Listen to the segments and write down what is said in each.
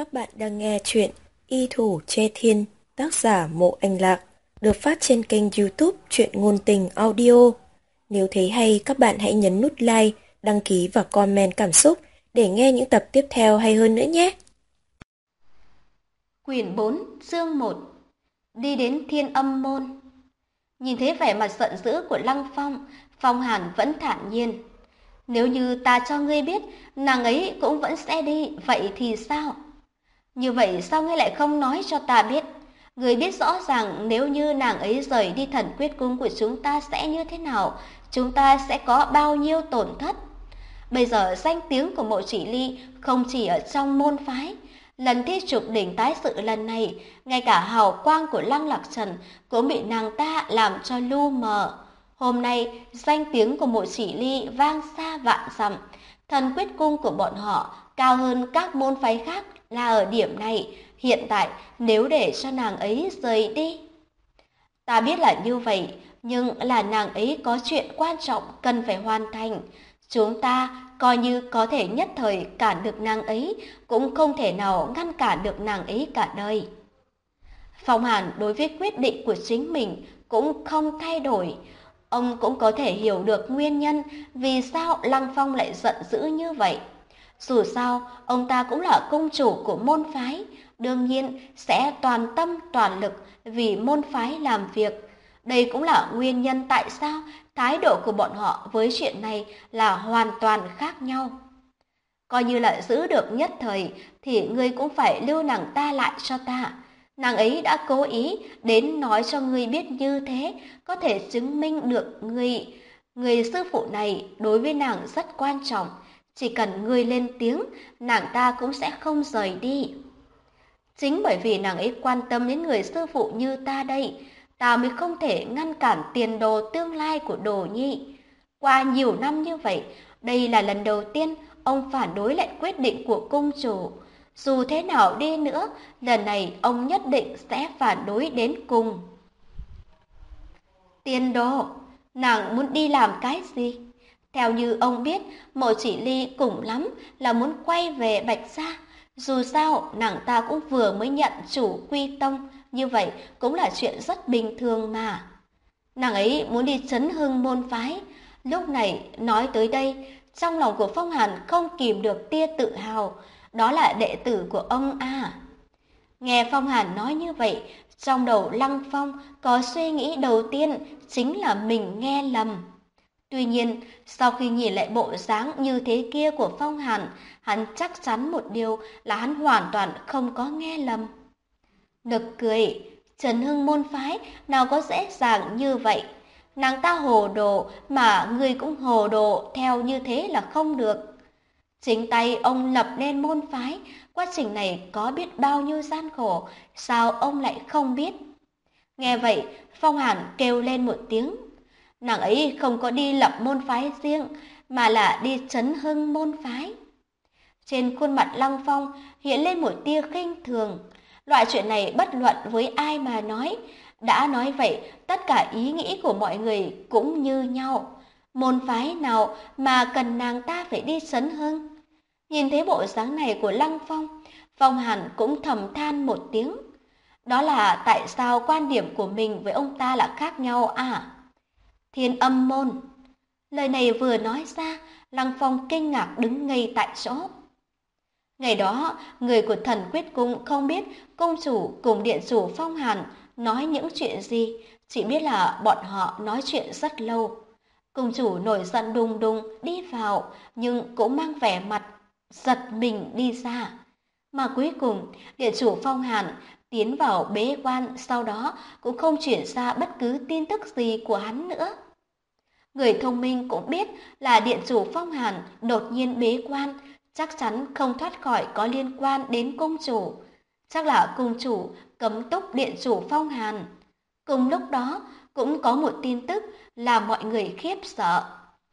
Các bạn đang nghe chuyện Y Thủ Che Thiên, tác giả Mộ Anh Lạc, được phát trên kênh YouTube Truyện Ngôn Tình Audio. Nếu thấy hay, các bạn hãy nhấn nút like, đăng ký và comment cảm xúc để nghe những tập tiếp theo hay hơn nữa nhé. Quyển 4, chương 1. Đi đến Thiên Âm Môn. Nhìn thấy vẻ mặt giận dữ của Lăng Phong, Phong Hàn vẫn thản nhiên. Nếu như ta cho ngươi biết, nàng ấy cũng vẫn sẽ đi, vậy thì sao? Như vậy sao ngươi lại không nói cho ta biết? Ngươi biết rõ ràng nếu như nàng ấy rời đi Thần Quyết Cung của chúng ta sẽ như thế nào, chúng ta sẽ có bao nhiêu tổn thất. Bây giờ danh tiếng của Mộ Chỉ Ly không chỉ ở trong môn phái, lần thi trục đỉnh tái sự lần này, ngay cả hào quang của Lăng Lạc Trần cũng bị nàng ta làm cho lu mờ. Hôm nay, danh tiếng của Mộ Chỉ Ly vang xa vạn dặm, Thần Quyết Cung của bọn họ cao hơn các môn phái khác là ở điểm này. Hiện tại, nếu để cho nàng ấy rời đi, ta biết là như vậy, nhưng là nàng ấy có chuyện quan trọng cần phải hoàn thành. Chúng ta coi như có thể nhất thời cản được nàng ấy, cũng không thể nào ngăn cản được nàng ấy cả đời. Phong Hàn đối với quyết định của chính mình cũng không thay đổi. Ông cũng có thể hiểu được nguyên nhân vì sao Lăng Phong lại giận dữ như vậy. Dù sao, ông ta cũng là cung chủ của môn phái, đương nhiên sẽ toàn tâm toàn lực vì môn phái làm việc. Đây cũng là nguyên nhân tại sao thái độ của bọn họ với chuyện này là hoàn toàn khác nhau. Coi như là giữ được nhất thời thì ngươi cũng phải lưu nàng ta lại cho ta. Nàng ấy đã cố ý đến nói cho ngươi biết như thế, có thể chứng minh được người sư phụ này đối với nàng rất quan trọng. Chỉ cần ngươi lên tiếng, nàng ta cũng sẽ không rời đi. Chính bởi vì nàng ấy quan tâm đến người sư phụ như ta đây, ta mới không thể ngăn cản tiền đồ tương lai của Đồ Nhi. Qua nhiều năm như vậy, đây là lần đầu tiên ông phản đối lại quyết định của cung chủ. Dù thế nào đi nữa, lần này ông nhất định sẽ phản đối đến cùng. Tiền đồ, nàng muốn đi làm cái gì? Theo như ông biết, Mộ Chỉ Ly cùng lắm là muốn quay về Bạch Gia. Dù sao, nàng ta cũng vừa mới nhận chủ quy tông, như vậy cũng là chuyện rất bình thường mà. Nàng ấy muốn đi chấn hưng môn phái. Lúc này nói tới đây, trong lòng của Phong Hàn không kìm được tia tự hào. Đó là đệ tử của ông à. Nghe Phong Hàn nói như vậy, trong đầu Lăng Phong có suy nghĩ đầu tiên chính là mình nghe lầm. Tuy nhiên, sau khi nhìn lại bộ dáng như thế kia của Phong Hàn, hắn chắc chắn một điều là hắn hoàn toàn không có nghe lầm. Nực cười, Trấn Hưng môn phái nào có dễ dàng như vậy. Nàng ta hồ đồ mà người cũng hồ đồ theo như thế là không được. Chính tay ông lập nên môn phái, quá trình này có biết bao nhiêu gian khổ, sao ông lại không biết? Nghe vậy, Phong Hàn kêu lên một tiếng. Nàng ấy không có đi lập môn phái riêng, mà là đi trấn hưng môn phái. Trên khuôn mặt Lăng Phong hiện lên một tia khinh thường. Loại chuyện này bất luận với ai mà nói, đã nói vậy, tất cả ý nghĩ của mọi người cũng như nhau. Môn phái nào mà cần nàng ta phải đi trấn hưng? Nhìn thấy bộ dáng này của Lăng Phong, Phong Hàn cũng thầm than một tiếng. Đó là tại sao quan điểm của mình với ông ta là khác nhau à? Thiên Âm Môn. Lời này vừa nói ra, Lăng Phong kinh ngạc đứng ngây tại chỗ. Ngày đó, người của Thần Quyết Cung không biết cung chủ cùng điện chủ Phong Hàn nói những chuyện gì, chỉ biết là bọn họ nói chuyện rất lâu. Cung chủ nổi giận đùng đùng đi vào, nhưng cũng mang vẻ mặt giật mình đi ra. Mà cuối cùng, điện chủ Phong Hàn tiến vào bế quan, sau đó cũng không chuyển ra bất cứ tin tức gì của hắn nữa. Người thông minh cũng biết là điện chủ Phong Hàn đột nhiên bế quan, chắc chắn không thoát khỏi có liên quan đến cung chủ. Chắc là cung chủ cấm túc điện chủ Phong Hàn. Cùng lúc đó, cũng có một tin tức làm mọi người khiếp sợ.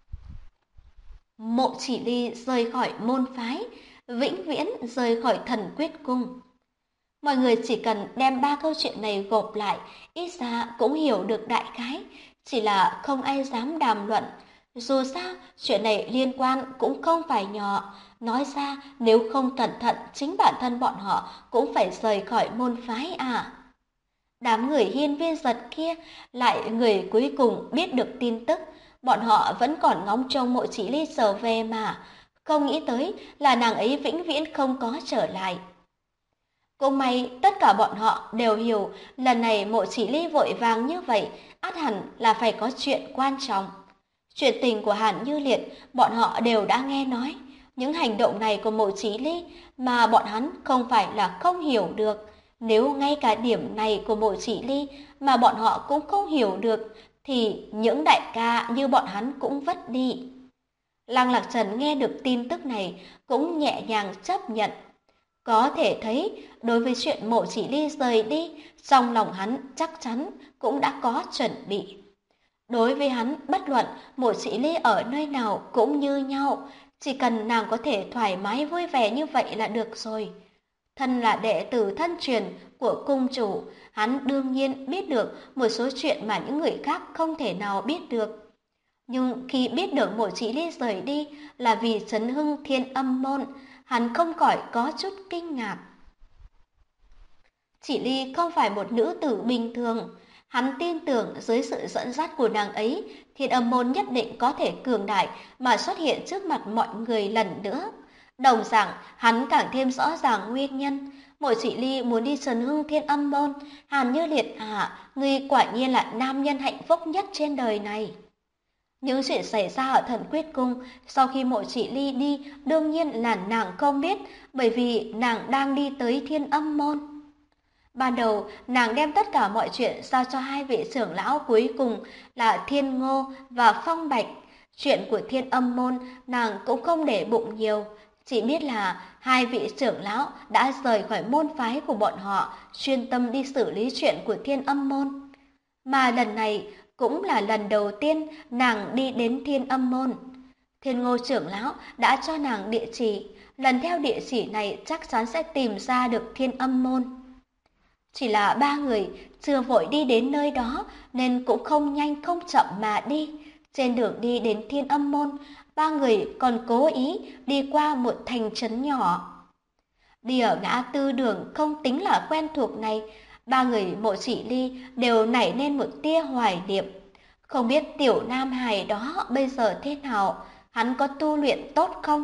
Mộ Chỉ Ly rời khỏi môn phái, vĩnh viễn rời khỏi Thần Quyết Cung. Mọi người chỉ cần đem ba câu chuyện này gộp lại, ít ra cũng hiểu được đại khái, chỉ là không ai dám đàm luận. Dù sao, chuyện này liên quan cũng không phải nhỏ. Nói ra, nếu không cẩn thận, chính bản thân bọn họ cũng phải rời khỏi môn phái à. Đám người hiên viên giật kia lại người cuối cùng biết được tin tức. Bọn họ vẫn còn ngóng trông Mộ Chỉ Ly trở về mà. Không nghĩ tới là nàng ấy vĩnh viễn không có trở lại. Cũng may tất cả bọn họ đều hiểu lần này Mộ Chỉ Ly vội vàng như vậy, ắt hẳn là phải có chuyện quan trọng. Chuyện tình của Hàn Như Liệt bọn họ đều đã nghe nói. Những hành động này của Mộ Chỉ Ly mà bọn hắn không phải là không hiểu được. Nếu ngay cả điểm này của Mộ Chỉ Ly mà bọn họ cũng không hiểu được thì những đại ca như bọn hắn cũng vất đi. Lăng Lạc Trần nghe được tin tức này cũng nhẹ nhàng chấp nhận. Có thể thấy, đối với chuyện Mộ Chỉ Ly rời đi, trong lòng hắn chắc chắn cũng đã có chuẩn bị. Đối với hắn, bất luận Mộ Chỉ Ly ở nơi nào cũng như nhau, chỉ cần nàng có thể thoải mái vui vẻ như vậy là được rồi. Thân là đệ tử thân truyền của cung chủ, hắn đương nhiên biết được một số chuyện mà những người khác không thể nào biết được. Nhưng khi biết được Mộ Chỉ Ly rời đi là vì chấn hưng Thiên Âm môn, hắn không khỏi có chút kinh ngạc. Chỉ Ly không phải một nữ tử bình thường, hắn tin tưởng dưới sự dẫn dắt của nàng ấy, Thiên Âm môn nhất định có thể cường đại mà xuất hiện trước mặt mọi người lần nữa. Đồng dạng, hắn càng thêm rõ ràng nguyên nhân. Mộ Chỉ Ly muốn đi trấn hưng Thiên Âm môn, Hàn Như Liệt à, ngươi quả nhiên là nam nhân hạnh phúc nhất trên đời này. Những chuyện xảy ra ở Thần Quyết Cung sau khi Mộ Chỉ Ly đi đương nhiên là nàng không biết, bởi vì nàng đang đi tới Thiên Âm môn. Ban đầu, nàng đem tất cả mọi chuyện giao cho hai vị trưởng lão cuối cùng là Thiên Ngô và Phong Bạch. Chuyện của Thiên Âm môn nàng cũng không để bụng nhiều, chỉ biết là hai vị trưởng lão đã rời khỏi môn phái của bọn họ, chuyên tâm đi xử lý chuyện của Thiên Âm môn. Mà lần này cũng là lần đầu tiên nàng đi đến Thiên Âm môn. Thiên Ngô trưởng lão đã cho nàng địa chỉ, lần theo địa chỉ này chắc chắn sẽ tìm ra được Thiên Âm môn. Chỉ là ba người chưa vội đi đến nơi đó nên cũng không nhanh không chậm mà đi. Trên đường đi đến Thiên Âm môn, ba người còn cố ý đi qua một thành trấn nhỏ. Đi ở ngã tư đường không tính là quen thuộc này, ba người Mộ Chỉ Ly đều nảy lên một tia hoài niệm. Không biết tiểu nam hài đó bây giờ thế nào, hắn có tu luyện tốt không?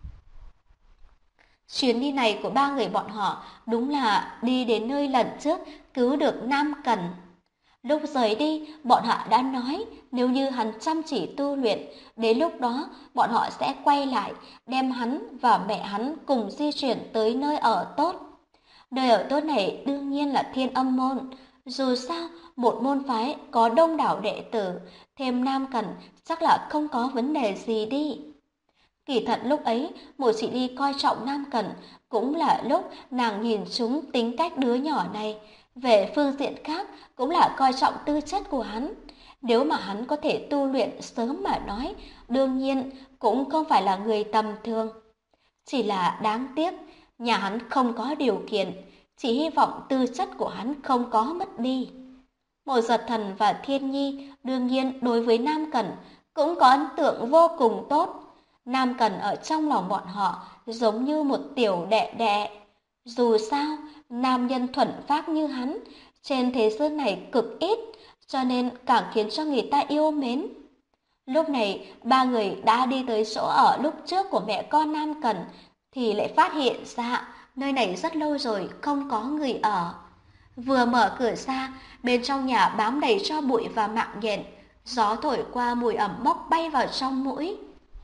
Chuyến đi này của ba người bọn họ đúng là đi đến nơi lần trước cứu được Nam Cẩn. Lúc rời đi, bọn họ đã nói nếu như hắn chăm chỉ tu luyện, đến lúc đó bọn họ sẽ quay lại, đem hắn và mẹ hắn cùng di chuyển tới nơi ở tốt. Nơi ở tốt này đương nhiên là Thiên Âm môn. Dù sao, một môn phái có đông đảo đệ tử, thêm Nam Cẩn chắc là không có vấn đề gì đi. Kỳ thật lúc ấy, Mộ Chỉ Ly coi trọng Nam Cẩn, cũng là lúc nàng nhìn trúng tính cách đứa nhỏ này. Về phương diện khác, cũng là coi trọng tư chất của hắn. Nếu mà hắn có thể tu luyện sớm mà nói, đương nhiên cũng không phải là người tầm thường. Chỉ là đáng tiếc, nhà hắn không có điều kiện, chỉ hy vọng tư chất của hắn không có mất đi. Mộ Giật Thần và Thiên Nhi đương nhiên đối với Nam Cẩn cũng có ấn tượng vô cùng tốt. Nam Cẩn ở trong lòng bọn họ giống như một tiểu đệ đệ. Dù sao, nam nhân thuần phác như hắn, trên thế giới này cực ít, cho nên càng khiến cho người ta yêu mến. Lúc này, ba người đã đi tới chỗ ở lúc trước của mẹ con Nam Cẩn, thì lại phát hiện ra nơi này rất lâu rồi không có người ở. Vừa mở cửa ra, bên trong nhà bám đầy tro bụi và mạng nhện, gió thổi qua mùi ẩm mốc bay vào trong mũi.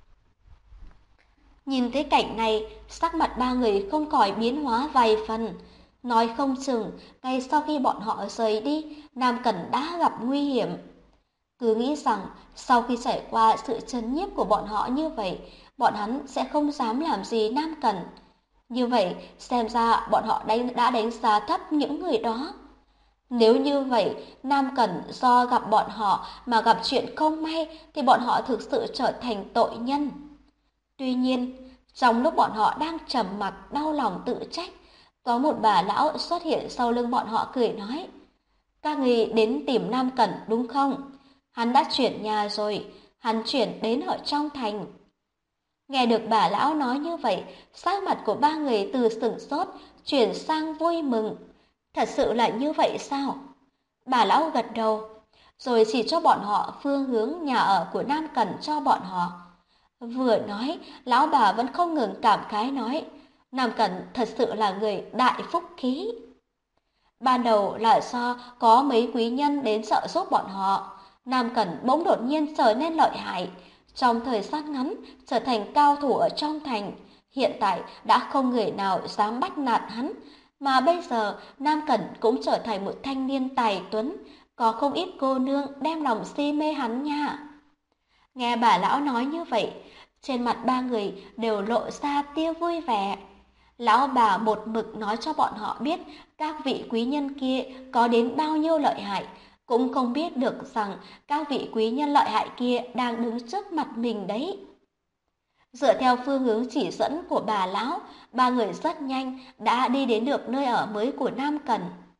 Nhìn thấy cảnh này, sắc mặt ba người không khỏi biến hóa vài phần. Nói không chừng, ngay sau khi bọn họ rời đi, Nam Cẩn đã gặp nguy hiểm. Cứ nghĩ rằng, sau khi trải qua sự trấn nhiếp của bọn họ như vậy, bọn hắn sẽ không dám làm gì Nam Cẩn. Như vậy, xem ra bọn họ đã đánh giá thấp những người đó. Nếu như vậy, Nam Cẩn do gặp bọn họ mà gặp chuyện không may, thì bọn họ thực sự trở thành tội nhân. Tuy nhiên, trong lúc bọn họ đang trầm mặc đau lòng tự trách, có một bà lão xuất hiện sau lưng bọn họ cười nói: "Các người đến tìm Nam Cẩn đúng không? Hắn đã chuyển nhà rồi, hắn chuyển đến ở trong thành. Nghe được bà lão nói như vậy, sắc mặt của ba người từ sửng sốt chuyển sang vui mừng. Thật sự là như vậy sao? Bà lão gật đầu, rồi chỉ cho bọn họ phương hướng nhà ở của Nam Cẩn cho bọn họ. Vừa nói, lão bà vẫn không ngừng cảm khái nói, Nam Cẩn thật sự là người đại phúc khí. Ban đầu là do có mấy quý nhân đến trợ giúp bọn họ, Nam Cẩn bỗng đột nhiên trở nên lợi hại, trong thời gian ngắn trở thành cao thủ ở trong thành. Hiện tại đã không người nào dám bắt nạt hắn, mà bây giờ Nam Cẩn cũng trở thành một thanh niên tài tuấn, có không ít cô nương đem lòng si mê hắn nha. Nghe bà lão nói như vậy, trên mặt ba người đều lộ ra tia vui vẻ. Lão bà một mực nói cho bọn họ biết các vị quý nhân kia có đến bao nhiêu lợi hại, cũng không biết được rằng các vị quý nhân lợi hại kia đang đứng trước mặt mình đấy. Dựa theo phương hướng chỉ dẫn của bà lão, ba người rất nhanh đã đi đến được nơi ở mới của Nam Cẩn.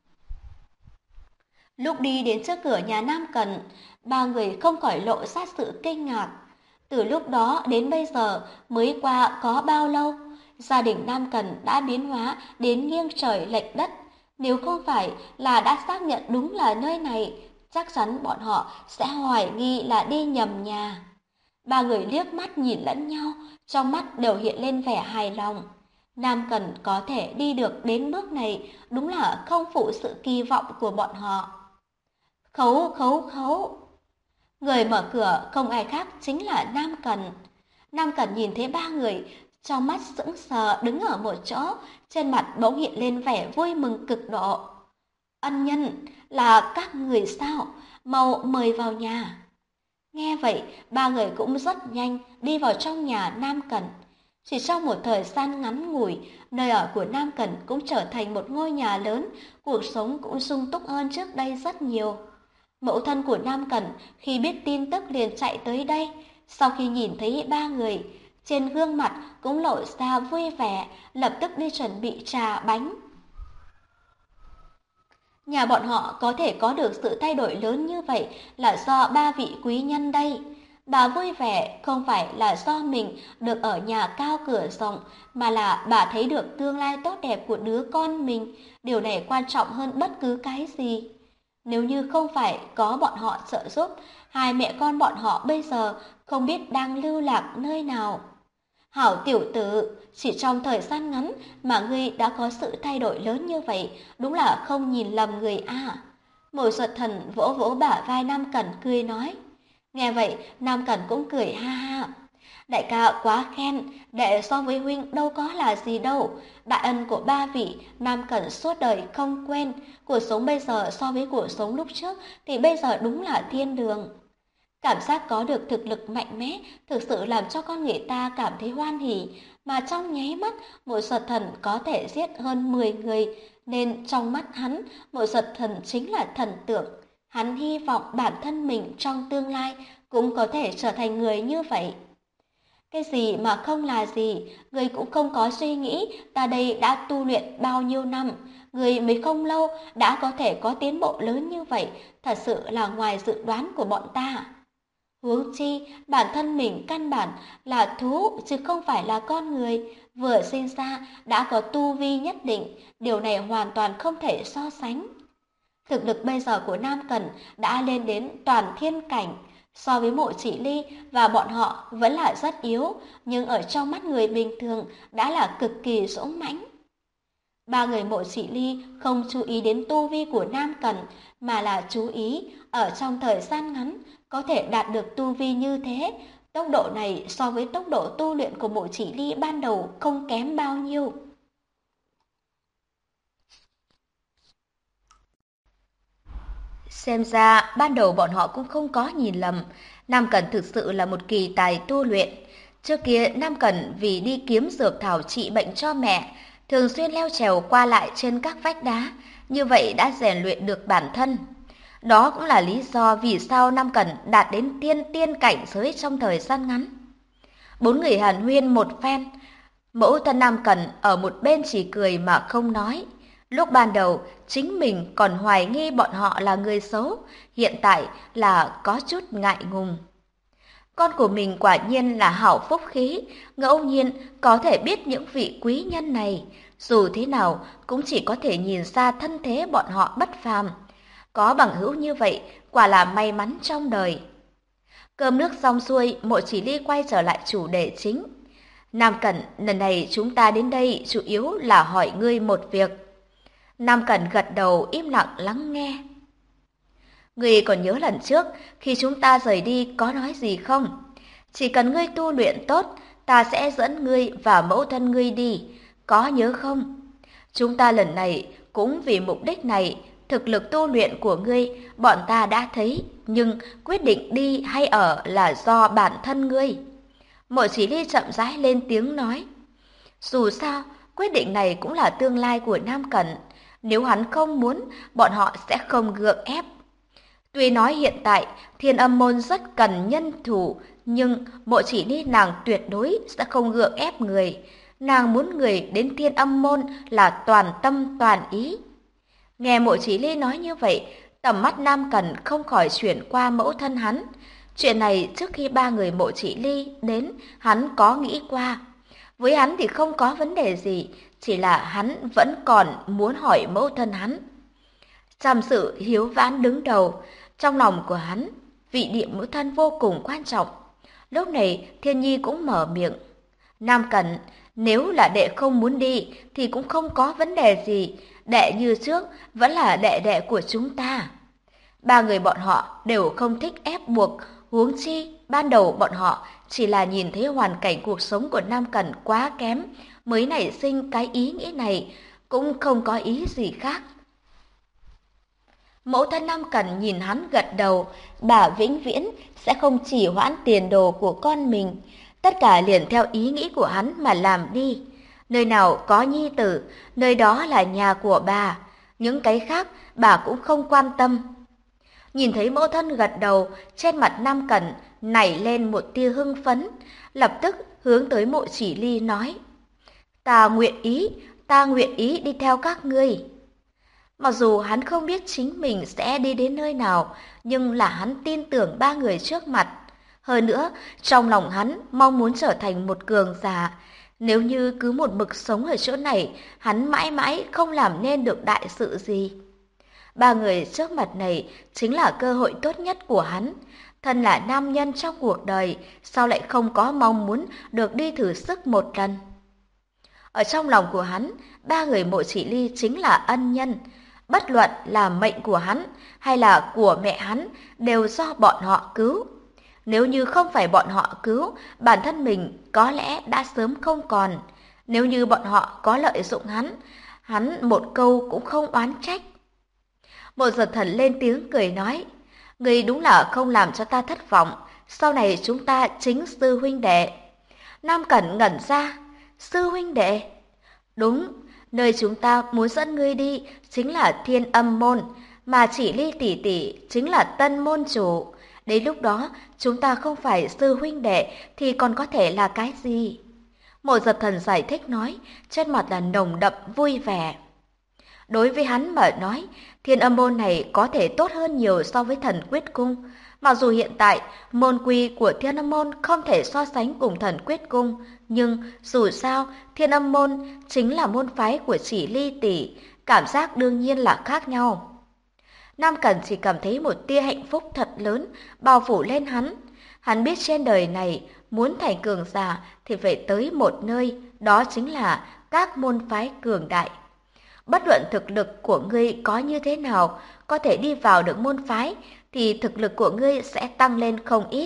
Lúc đi đến trước cửa nhà Nam Cẩn, ba người không khỏi lộ ra sự kinh ngạc. Từ lúc đó đến bây giờ mới qua có bao lâu, gia đình Nam Cẩn đã biến hóa đến nghiêng trời lệch đất. Nếu không phải là đã xác nhận đúng là nơi này, chắc chắn bọn họ sẽ hoài nghi là đi nhầm nhà. Ba người liếc mắt nhìn lẫn nhau, trong mắt đều hiện lên vẻ hài lòng. Nam Cẩn có thể đi được đến bước này đúng là không phụ sự kỳ vọng của bọn họ. Khấu, khấu, khấu. Người mở cửa không ai khác chính là Nam Cẩn. Nam Cẩn nhìn thấy ba người, trong mắt sững sờ đứng ở một chỗ, trên mặt bỗng hiện lên vẻ vui mừng cực độ. Ân nhân, là các người sao? Mau mời vào nhà. Nghe vậy, ba người cũng rất nhanh đi vào trong nhà Nam Cẩn. Chỉ trong một thời gian ngắn ngủi, nơi ở của Nam Cẩn cũng trở thành một ngôi nhà lớn, cuộc sống cũng sung túc hơn trước đây rất nhiều. Mẫu thân của Nam Cẩn khi biết tin tức liền chạy tới đây, sau khi nhìn thấy ba người, trên gương mặt cũng lộ ra vui vẻ, lập tức đi chuẩn bị trà bánh. Nhà bọn họ có thể có được sự thay đổi lớn như vậy là do ba vị quý nhân đây. Bà vui vẻ không phải là do mình được ở nhà cao cửa rộng, mà là bà thấy được tương lai tốt đẹp của đứa con mình. Điều này quan trọng hơn bất cứ cái gì. Nếu như không phải có bọn họ trợ giúp, hai mẹ con bọn họ bây giờ không biết đang lưu lạc nơi nào. Hảo tiểu tử, chỉ trong thời gian ngắn mà ngươi đã có sự thay đổi lớn như vậy, đúng là không nhìn lầm người a. Mộ Duật Thần vỗ vỗ bả vai Nam Cẩn cười nói. Nghe vậy, Nam Cẩn cũng cười ha ha. Đại ca quá khen, đệ so với huynh đâu có là gì đâu. Đại ân của ba vị, Nam Cẩn suốt đời không quên. Cuộc sống bây giờ so với cuộc sống lúc trước thì bây giờ đúng là thiên đường. Cảm giác có được thực lực mạnh mẽ thực sự làm cho con người ta cảm thấy hoan hỉ, mà trong nháy mắt Mộ Duật Thần có thể giết hơn 10 người, nên trong mắt hắn, Mộ Duật Thần chính là thần tượng. Hắn hy vọng bản thân mình trong tương lai cũng có thể trở thành người như vậy. Cái gì mà không là gì, người cũng không có suy nghĩ ta đây đã tu luyện bao nhiêu năm, người mới không lâu đã có thể có tiến bộ lớn như vậy, thật sự là ngoài dự đoán của bọn ta. Huống chi, bản thân mình căn bản là thú chứ không phải là con người, vừa sinh ra đã có tu vi nhất định, điều này hoàn toàn không thể so sánh. Thực lực bây giờ của Nam Cẩn đã lên đến toàn thiên cảnh, so với Mộ Chỉ Ly và bọn họ vẫn là rất yếu, nhưng ở trong mắt người bình thường đã là cực kỳ dũng mãnh. Ba người Mộ Chỉ Ly không chú ý đến tu vi của Nam Cẩn, mà là chú ý ở trong thời gian ngắn có thể đạt được tu vi như thế. Tốc độ này so với tốc độ tu luyện của Mộ Chỉ Ly ban đầu không kém bao nhiêu. Xem ra ban đầu bọn họ cũng không có nhìn lầm, Nam Cẩn thực sự là một kỳ tài tu luyện. Trước kia Nam Cẩn vì đi kiếm dược thảo trị bệnh cho mẹ, thường xuyên leo trèo qua lại trên các vách đá, như vậy đã rèn luyện được bản thân. Đó cũng là lý do vì sao Nam Cẩn đạt đến tiên cảnh giới trong thời gian ngắn. Bốn người hàn huyên một phen, mẫu thân Nam Cẩn ở một bên chỉ cười mà không nói. Lúc ban đầu, chính mình còn hoài nghi bọn họ là người xấu, hiện tại là có chút ngại ngùng. Con của mình quả nhiên là hảo phúc khí, ngẫu nhiên có thể biết những vị quý nhân này. Dù thế nào cũng chỉ có thể nhìn ra thân thế bọn họ bất phàm. Có bằng hữu như vậy, quả là may mắn trong đời. Cơm nước xong xuôi, Mộ Chỉ Ly quay trở lại chủ đề chính. Nam Cẩn, lần này chúng ta đến đây chủ yếu là hỏi ngươi một việc. Nam Cẩn gật đầu im lặng lắng nghe. Ngươi còn nhớ lần trước, khi chúng ta rời đi có nói gì không? Chỉ cần ngươi tu luyện tốt, ta sẽ dẫn ngươi và mẫu thân ngươi đi, có nhớ không? Chúng ta lần này cũng vì mục đích này, thực lực tu luyện của ngươi bọn ta đã thấy, nhưng quyết định đi hay ở là do bản thân ngươi. Mộ Chỉ Ly chậm rãi lên tiếng nói. Dù sao, quyết định này cũng là tương lai của Nam Cẩn. Nếu hắn không muốn, bọn họ sẽ không gượng ép. Tuy nói hiện tại Thiên Âm môn rất cần nhân thủ, nhưng Mộ Chỉ Ly nàng tuyệt đối sẽ không gượng ép người. Nàng muốn người đến Thiên Âm môn là toàn tâm toàn ý. Nghe Mộ Chỉ Ly nói như vậy, tầm mắt Nam Cẩn không khỏi chuyển qua mẫu thân hắn. Chuyện này trước khi ba người Mộ Chỉ Ly đến, hắn có nghĩ qua. Với hắn thì không có vấn đề gì, chỉ là hắn vẫn còn muốn hỏi mẫu thân hắn. Chăm sự hiếu vãn đứng đầu, trong lòng của hắn, vị địa mẫu thân vô cùng quan trọng. Lúc này Thiên Nhi cũng mở miệng. Nam Cẩn, nếu là đệ không muốn đi thì cũng không có vấn đề gì, đệ như trước vẫn là đệ đệ của chúng ta. Ba người bọn họ đều không thích ép buộc, huống chi ban đầu bọn họ chỉ là nhìn thấy hoàn cảnh cuộc sống của Nam Cẩn quá kém mới nảy sinh cái ý nghĩ này, cũng không có ý gì khác. Mẫu thân Nam Cẩn nhìn hắn gật đầu, bà vĩnh viễn sẽ không chỉ hoãn tiền đồ của con mình, tất cả liền theo ý nghĩ của hắn mà làm đi. Nơi nào có nhi tử, nơi đó là nhà của bà, những cái khác bà cũng không quan tâm. Nhìn thấy mẫu thân gật đầu, trên mặt Nam Cẩn nảy lên một tia hưng phấn, lập tức hướng tới Mộ Chỉ Ly nói: ta nguyện ý đi theo các ngươi. Mặc dù hắn không biết chính mình sẽ đi đến nơi nào, nhưng là hắn tin tưởng ba người trước mặt. Hơn nữa, trong lòng hắn mong muốn trở thành một cường giả. Nếu như cứ một mực sống ở chỗ này, hắn mãi mãi không làm nên được đại sự gì. Ba người trước mặt này chính là cơ hội tốt nhất của hắn. Thân là nam nhân trong cuộc đời, sao lại không có mong muốn được đi thử sức một lần? Ở trong lòng của hắn, ba người Mộ Chỉ Ly chính là ân nhân. Bất luận là mệnh của hắn hay là của mẹ hắn đều do bọn họ cứu. Nếu như không phải bọn họ cứu, bản thân mình có lẽ đã sớm không còn. Nếu như bọn họ có lợi dụng hắn một câu cũng không oán trách. Mộ Giật Thần lên tiếng cười nói, ngươi đúng là không làm cho ta thất vọng, sau này chúng ta chính sư huynh đệ. Nam Cẩn ngẩn ra, sư huynh đệ? Đúng, nơi chúng ta muốn dẫn ngươi đi chính là Thiên Âm môn, mà Chỉ Ly tỷ tỷ chính là Tân môn chủ. Đến lúc đó, chúng ta không phải sư huynh đệ thì còn có thể là cái gì? Mộ Giật Thần giải thích nói, trên mặt là nồng đậm vui vẻ. Đối với hắn mà nói, Thiên Âm môn này có thể tốt hơn nhiều so với Thần Quyết cung. Mặc dù hiện tại, môn quy của Thiên Âm môn không thể so sánh cùng Thần Quyết cung, nhưng dù sao, Thiên Âm môn chính là môn phái của Chỉ Ly tỷ, cảm giác đương nhiên là khác nhau. Nam Cẩn chỉ cảm thấy một tia hạnh phúc thật lớn bao phủ lên hắn. Hắn biết trên đời này, muốn thành cường giả thì phải tới một nơi, đó chính là các môn phái cường đại. Bất luận thực lực của ngươi có như thế nào, có thể đi vào được môn phái, thì thực lực của ngươi sẽ tăng lên không ít.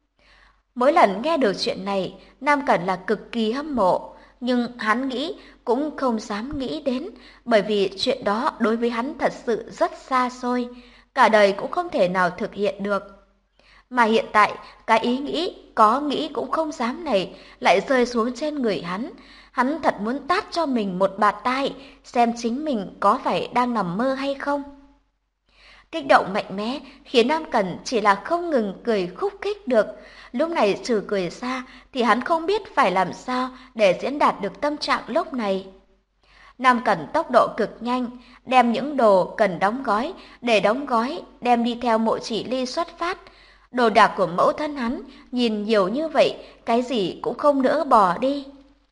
Mỗi lần nghe được chuyện này, Nam Cẩn là cực kỳ hâm mộ, nhưng hắn nghĩ cũng không dám nghĩ đến, bởi vì chuyện đó đối với hắn thật sự rất xa xôi, cả đời cũng không thể nào thực hiện được. Mà hiện tại, cái ý nghĩ có nghĩ cũng không dám này lại rơi xuống trên người hắn. Hắn thật muốn tát cho mình một bạt tai, xem chính mình có phải đang nằm mơ hay không. Kích động mạnh mẽ khiến Nam Cẩn chỉ là không ngừng cười khúc khích được. Lúc này trừ cười xa thì hắn không biết phải làm sao để diễn đạt được tâm trạng lúc này. Nam Cẩn tốc độ cực nhanh, đem những đồ cần đóng gói để đóng gói, đem đi theo Mộ Chỉ Ly xuất phát. Đồ đạc của mẫu thân hắn, nhìn nhiều như vậy, cái gì cũng không nỡ bỏ đi.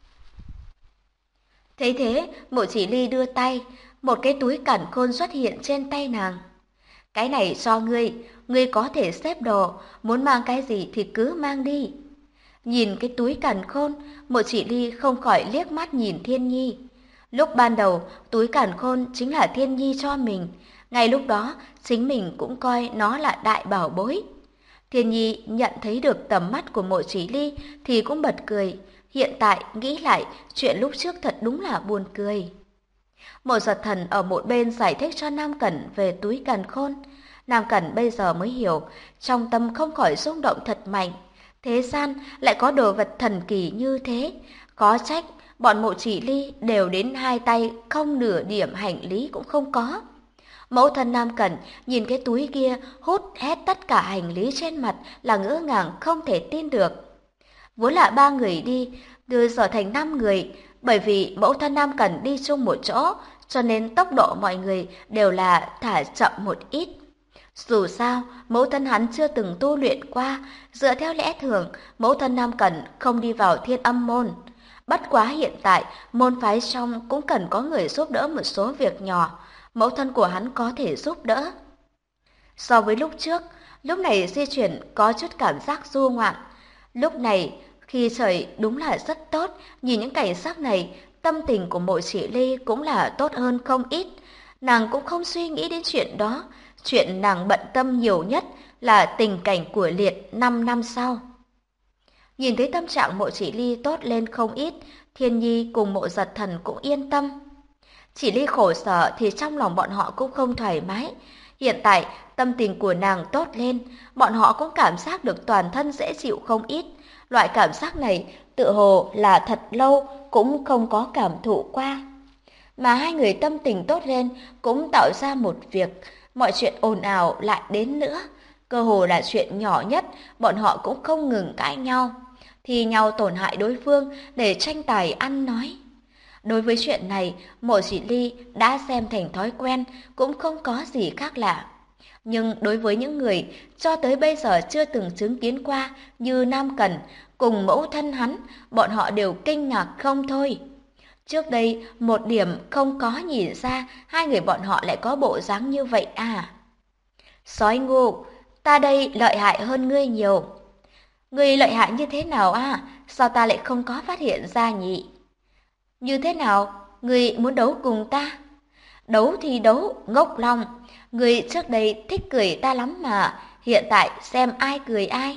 Thấy thế, Mộ Chỉ Ly đưa tay, một cái túi càn khôn xuất hiện trên tay nàng. Cái này cho ngươi có thể xếp đồ, muốn mang cái gì thì cứ mang đi. Nhìn cái túi càn khôn, Mộ Chỉ Ly không khỏi liếc mắt nhìn Thiên Nhi. Lúc ban đầu, túi càn khôn chính là Thiên Nhi cho mình, ngay lúc đó chính mình cũng coi nó là đại bảo bối. Thiên Nhi nhận thấy được tầm mắt của Mộ Chỉ Ly thì cũng bật cười, hiện tại nghĩ lại chuyện lúc trước thật đúng là buồn cười. Mộ Giật Thần ở một bên giải thích cho Nam Cẩn về túi càn khôn. Nam Cẩn bây giờ mới hiểu, trong tâm không khỏi rung động thật mạnh. Thế gian lại có đồ vật thần kỳ như thế, có trách bọn Mộ Chỉ Ly đều đến hai tay không nửa điểm hành lý cũng không có. Mẫu thân Nam Cẩn nhìn cái túi kia hút hết tất cả hành lý trên mặt là ngỡ ngàng không thể tin được. Vốn là 3 người đi, đưa giờ thành 5 người, bởi vì mẫu thân Nam Cẩn đi chung một chỗ, cho nên tốc độ mọi người đều là thả chậm một ít. Dù sao, mẫu thân hắn chưa từng tu luyện qua, dựa theo lẽ thường, mẫu thân Nam Cẩn không đi vào Thiên Âm môn. Bất quá hiện tại, môn phái trong cũng cần có người giúp đỡ một số việc nhỏ, mẫu thân của hắn có thể giúp đỡ. So với lúc trước, lúc này di chuyển có chút cảm giác du ngoạn. Lúc này, khi trời đúng là rất tốt, nhìn những cảnh sắc này, tâm tình của Mộ Chỉ Ly cũng là tốt hơn không ít. Nàng cũng không suy nghĩ đến chuyện đó, chuyện nàng bận tâm nhiều nhất là tình cảnh của Liệt 5 năm sau. Nhìn thấy tâm trạng Mộ Chỉ Ly tốt lên không ít, Thiên Nhi cùng Mộ Giật Thần cũng yên tâm. Chỉ Ly khổ sở thì trong lòng bọn họ cũng không thoải mái. Hiện tại, tâm tình của nàng tốt lên, bọn họ cũng cảm giác được toàn thân dễ chịu không ít. Loại cảm giác này tự hồ là thật lâu cũng không có cảm thụ qua. Mà hai người tâm tình tốt lên cũng tạo ra một việc, mọi chuyện ồn ào lại đến nữa. Cơ hồ là chuyện nhỏ nhất, bọn họ cũng không ngừng cãi nhau, thì nhau tổn hại đối phương để tranh tài ăn nói. Đối với chuyện này, Mộ Chỉ Ly đã xem thành thói quen, cũng không có gì khác lạ. Nhưng đối với những người cho tới bây giờ chưa từng chứng kiến qua như Nam Cẩn cùng mẫu thân hắn, bọn họ đều kinh ngạc không thôi. Trước đây, một điểm không có nhìn ra hai người bọn họ lại có bộ dáng như vậy à. Sói ngu, ta đây lợi hại hơn ngươi nhiều. Ngươi lợi hại như thế nào à? Sao ta lại không có phát hiện ra nhỉ? Như thế nào? Ngươi muốn đấu cùng ta? Đấu thì đấu, ngốc lòng. Ngươi trước đây thích cười ta lắm mà, hiện tại xem ai cười ai.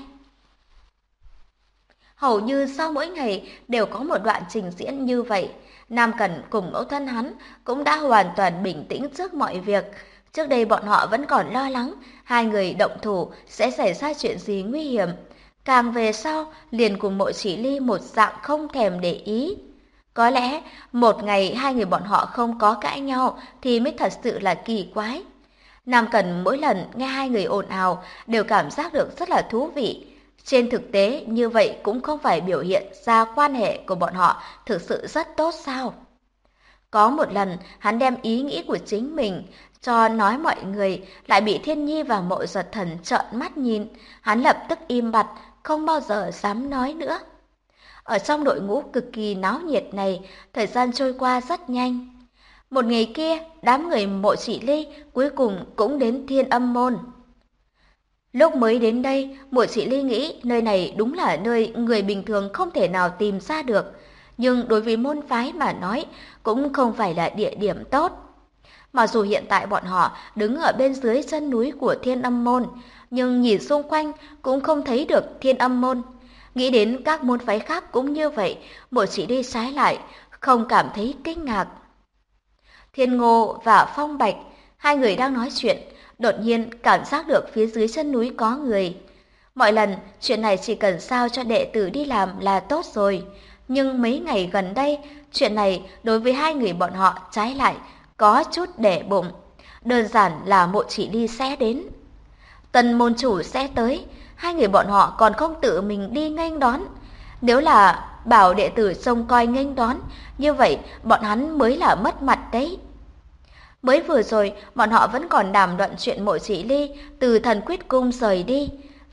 Hầu như sau mỗi ngày đều có một đoạn trình diễn như vậy. Nam Cẩn cùng mẫu thân hắn cũng đã hoàn toàn bình tĩnh trước mọi việc. Trước đây bọn họ vẫn còn lo lắng hai người động thủ sẽ xảy ra chuyện gì nguy hiểm. Càng về sau, liền cùng Mộ Chỉ Ly một dạng không thèm để ý. Có lẽ một ngày hai người bọn họ không có cãi nhau thì mới thật sự là kỳ quái. Nam Cẩn mỗi lần nghe hai người ồn ào đều cảm giác được rất là thú vị. Trên thực tế như vậy cũng không phải biểu hiện ra quan hệ của bọn họ thực sự rất tốt sao? Có một lần hắn đem ý nghĩ của chính mình cho nói mọi người, lại bị Thiên Nhi và Mộ Giật Thần trợn mắt nhìn, hắn lập tức im bặt, không bao giờ dám nói nữa. Ở trong đội ngũ cực kỳ náo nhiệt này, thời gian trôi qua rất nhanh. Một ngày kia, đám người Mộ Chỉ Ly cuối cùng cũng đến Thiên Âm môn. Lúc mới đến đây, Mộ Chỉ Ly nghĩ nơi này đúng là nơi người bình thường không thể nào tìm ra được, nhưng đối với môn phái mà nói cũng không phải là địa điểm tốt. Mặc dù hiện tại bọn họ đứng ở bên dưới chân núi của Thiên Âm môn, nhưng nhìn xung quanh cũng không thấy được Thiên Âm môn. Nghĩ đến các môn phái khác cũng như vậy, Mộ Chỉ Ly trái lại không cảm thấy kinh ngạc. Thiên Ngô và Phong Bạch, hai người đang nói chuyện, đột nhiên cảm giác được phía dưới chân núi có người. Mọi lần chuyện này chỉ cần sao cho đệ tử đi làm là tốt rồi, nhưng mấy ngày gần đây, chuyện này đối với hai người bọn họ trái lại có chút để bụng. Đơn giản là Mộ Chỉ Ly sẽ đến. Tần môn chủ sẽ tới, hai người bọn họ còn không tự mình đi nghênh đón. Nếu là bảo đệ tử trông coi nghênh đón, như vậy bọn hắn mới là mất mặt đấy. Mới vừa rồi, bọn họ vẫn còn đàm luận chuyện Mộ Chỉ Ly từ Thần Quyết Cung rời đi.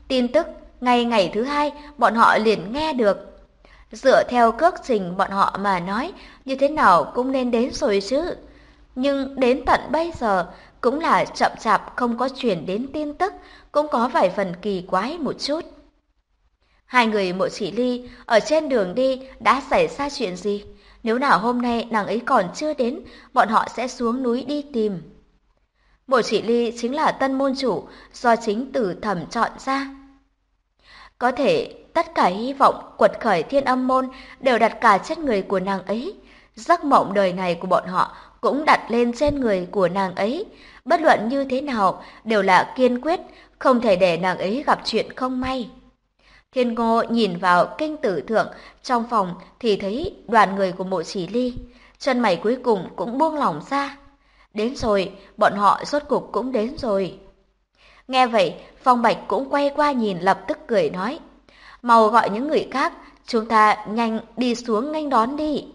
Tin tức, ngay ngày thứ hai, bọn họ liền nghe được. Dựa theo cước trình bọn họ mà nói, như thế nào cũng nên đến rồi chứ. Nhưng đến tận bây giờ, cũng là chậm chạp không có truyền đến tin tức, cũng có vài phần kỳ quái một chút. Hai người Mộ Chỉ Ly ở trên đường đi đã xảy ra chuyện gì? Nếu nào hôm nay nàng ấy còn chưa đến, bọn họ sẽ xuống núi đi tìm. Mộ Chỉ Ly chính là tân môn chủ do chính Tử Thẩm chọn ra. Có thể tất cả hy vọng quật khởi Thiên Âm môn đều đặt cả trên người của nàng ấy. Giấc mộng đời này của bọn họ cũng đặt lên trên người của nàng ấy. Bất luận như thế nào đều là kiên quyết, không thể để nàng ấy gặp chuyện không may. Thiên Ngô nhìn vào kinh tử thượng trong phòng thì thấy đoàn người của Mộ Chỉ Ly. Chân mày cuối cùng cũng buông lỏng ra. Đến rồi, bọn họ rốt cục cũng đến rồi. Nghe vậy, Phong Bạch cũng quay qua nhìn lập tức cười nói. Mau gọi những người khác, chúng ta nhanh đi xuống nghênh đón đi.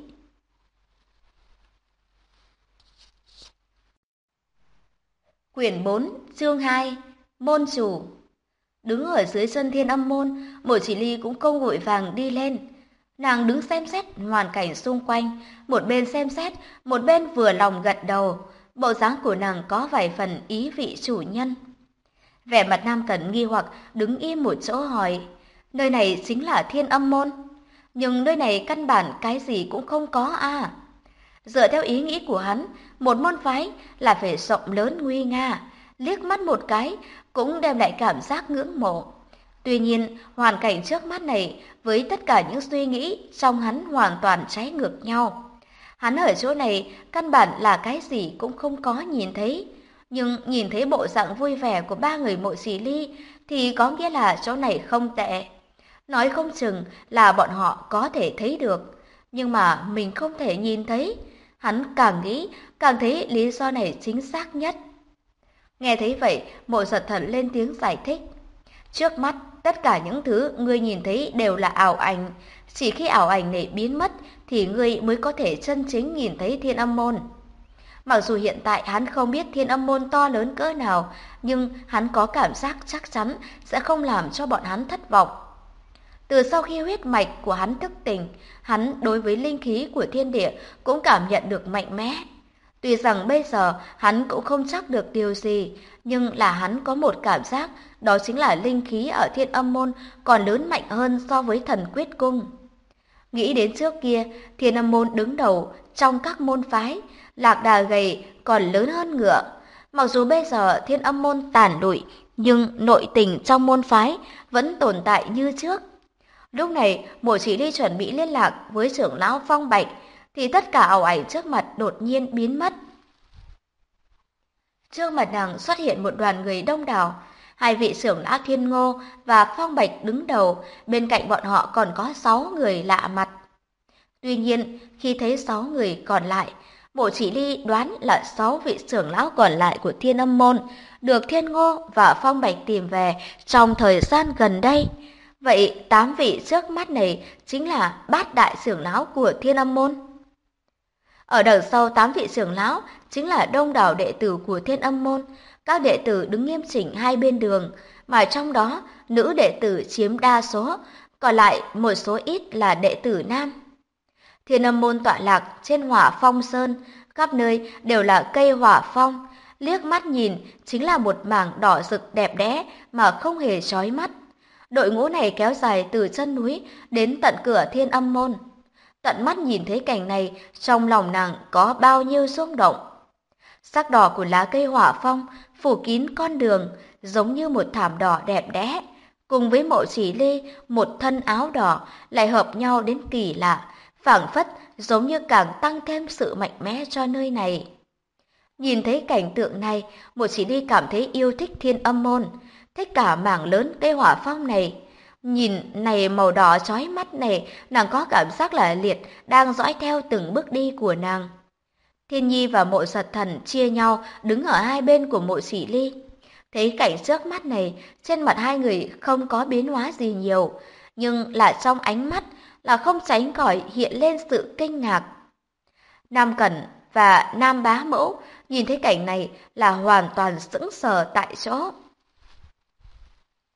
Quyển 4, chương 2, Môn chủ. Đứng ở dưới chân Thiên Âm môn, Mộ Chỉ Ly cũng không vội vàng đi lên. Nàng đứng xem xét hoàn cảnh xung quanh, một bên xem xét, một bên vừa lòng gật đầu. Bộ dáng của nàng có vài phần ý vị chủ nhân. Vẻ mặt Nam Cẩn nghi hoặc đứng im một chỗ hỏi, nơi này chính là Thiên Âm môn, nhưng nơi này căn bản cái gì cũng không có à. Dựa theo ý nghĩ của hắn, một môn phái là phải rộng lớn nguy nga, liếc mắt một cái cũng đem lại cảm giác ngưỡng mộ. Tuy nhiên, hoàn cảnh trước mắt này với tất cả những suy nghĩ trong hắn hoàn toàn trái ngược nhau. Hắn ở chỗ này căn bản là cái gì cũng không có nhìn thấy, nhưng nhìn thấy bộ dạng vui vẻ của ba người Mộ Chỉ Ly thì có nghĩa là chỗ này không tệ. Nói không chừng là bọn họ có thể thấy được, nhưng mà mình không thể nhìn thấy. Hắn càng nghĩ, càng thấy lý do này chính xác nhất. Nghe thấy vậy, Mộ Giật Thần lên tiếng giải thích. Trước mắt, tất cả những thứ ngươi nhìn thấy đều là ảo ảnh. Chỉ khi ảo ảnh này biến mất thì ngươi mới có thể chân chính nhìn thấy Thiên Âm môn. Mặc dù hiện tại hắn không biết Thiên Âm môn to lớn cỡ nào, nhưng hắn có cảm giác chắc chắn sẽ không làm cho bọn hắn thất vọng. Từ sau khi huyết mạch của hắn thức tỉnh, hắn đối với linh khí của thiên địa cũng cảm nhận được mạnh mẽ. Tuy rằng bây giờ hắn cũng không chắc được điều gì, nhưng là hắn có một cảm giác, đó chính là linh khí ở Thiên Âm môn còn lớn mạnh hơn so với Thần Quyết cung. Nghĩ đến trước kia, Thiên Âm môn đứng đầu trong các môn phái, lạc đà gầy còn lớn hơn ngựa. Mặc dù bây giờ Thiên Âm môn tàn lụi, nhưng nội tình trong môn phái vẫn tồn tại như trước. Lúc này, Mộ Chỉ Ly chuẩn bị liên lạc với trưởng lão Phong Bạch, thì tất cả ảo ảnh trước mặt đột nhiên biến mất. Trước mặt nàng xuất hiện một đoàn người đông đảo, hai vị trưởng lão Thiên Ngô và Phong Bạch đứng đầu, bên cạnh bọn họ còn có 6 người lạ mặt. Tuy nhiên, khi thấy 6 người còn lại, Mộ Chỉ Ly đoán là 6 vị trưởng lão còn lại của Thiên Âm môn được Thiên Ngô và Phong Bạch tìm về trong thời gian gần đây. Vậy 8 vị trước mắt này chính là bát đại trưởng lão của Thiên Âm môn. Ở đằng sau 8 vị trưởng lão chính là đông đảo đệ tử của Thiên Âm môn. Các đệ tử đứng nghiêm chỉnh hai bên đường, mà trong đó nữ đệ tử chiếm đa số, còn lại một số ít là đệ tử nam. Thiên Âm môn tọa lạc trên Hỏa Phong Sơn, khắp nơi đều là cây hỏa phong, liếc mắt nhìn chính là một mảng đỏ rực đẹp đẽ mà không hề chói mắt. Đội ngũ này kéo dài từ chân núi đến tận cửa Thiên Âm môn. Tận mắt nhìn thấy cảnh này, trong lòng nàng có bao nhiêu xúc động. Sắc đỏ của lá cây hỏa phong phủ kín con đường, giống như một thảm đỏ đẹp đẽ. Cùng với Mộ Chỉ Ly, một thân áo đỏ lại hợp nhau đến kỳ lạ, phảng phất giống như càng tăng thêm sự mạnh mẽ cho nơi này. Nhìn thấy cảnh tượng này, Mộ Chỉ Ly cảm thấy yêu thích Thiên Âm môn, thích cả mảng lớn cây hỏa phong này. Nhìn này màu đỏ chói mắt này, nàng có cảm giác là liệt đang dõi theo từng bước đi của nàng. Thiên Nhi và Mộ Giật Thần chia nhau đứng ở hai bên của Mộ Chỉ Ly. Thấy cảnh trước mắt này, trên mặt hai người không có biến hóa gì nhiều, nhưng là trong ánh mắt là không tránh khỏi hiện lên sự kinh ngạc. Nam Cẩn và Nam Bá Mẫu nhìn thấy cảnh này là hoàn toàn sững sờ tại chỗ.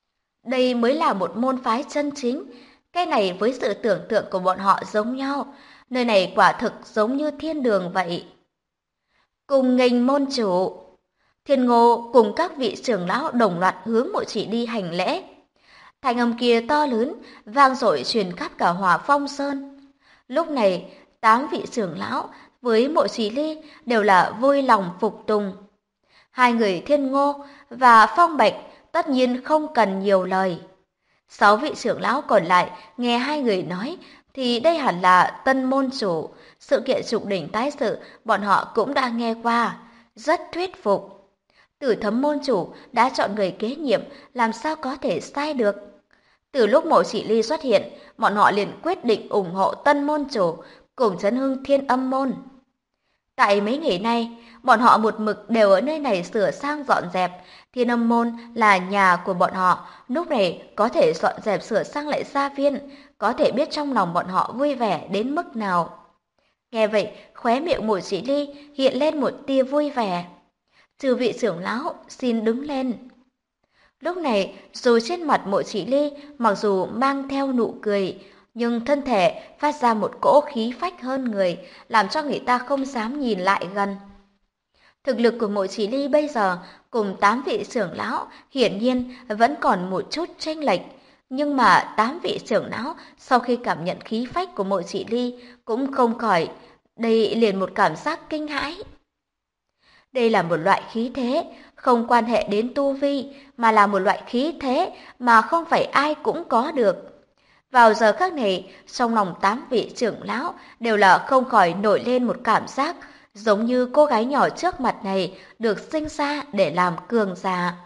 Đây mới là một môn phái chân chính. Cái này với sự tưởng tượng của bọn họ giống nhau. Nơi này quả thực giống như thiên đường vậy. Cùng nghênh môn chủ. Thiên Ngô cùng các vị trưởng lão đồng loạt hướng Mộ Chỉ Ly hành lễ. Thanh âm kia to lớn, vang dội truyền khắp cả Hỏa Phong Sơn. Lúc này, 8 vị trưởng lão với Mộ Chỉ Ly đều là vui lòng phục tùng. Hai người Thiên Ngô và Phong Bạch tất nhiên không cần nhiều lời. 6 vị trưởng lão còn lại nghe hai người nói thì đây hẳn là tân môn chủ. Sự kiện trục đỉnh tái sự bọn họ cũng đã nghe qua, rất thuyết phục. Tử Thấm môn chủ đã chọn người kế nhiệm, làm sao có thể sai được. Từ lúc Mộ Chỉ Ly xuất hiện, bọn họ liền quyết định ủng hộ tân môn chủ cùng chấn hưng Thiên Âm môn. Tại mấy ngày nay, bọn họ một mực đều ở nơi này sửa sang dọn dẹp. Thiên Âm môn là nhà của bọn họ, lúc này có thể dọn dẹp sửa sang lại gia viên, có thể biết trong lòng bọn họ vui vẻ đến mức nào. Nghe vậy, khóe miệng Mộ Chỉ Ly hiện lên một tia vui vẻ. Chư vị trưởng lão xin đứng lên. Lúc này, dù trên mặt Mộ Chỉ Ly mặc dù mang theo nụ cười, nhưng thân thể phát ra một cỗ khí phách hơn người, làm cho người ta không dám nhìn lại gần. Thực lực của Mộ Chỉ Ly bây giờ cùng 8 vị trưởng lão hiển nhiên vẫn còn một chút chênh lệch, nhưng mà 8 vị trưởng lão sau khi cảm nhận khí phách của Mộ Chỉ Ly cũng không khỏi đây liền một cảm giác kinh hãi. Đây là một loại khí thế không quan hệ đến tu vi, mà là một loại khí thế mà không phải ai cũng có được. Vào giờ khắc này, trong lòng 8 vị trưởng lão đều là không khỏi nổi lên một cảm giác giống như cô gái nhỏ trước mặt này được sinh ra để làm cường giả.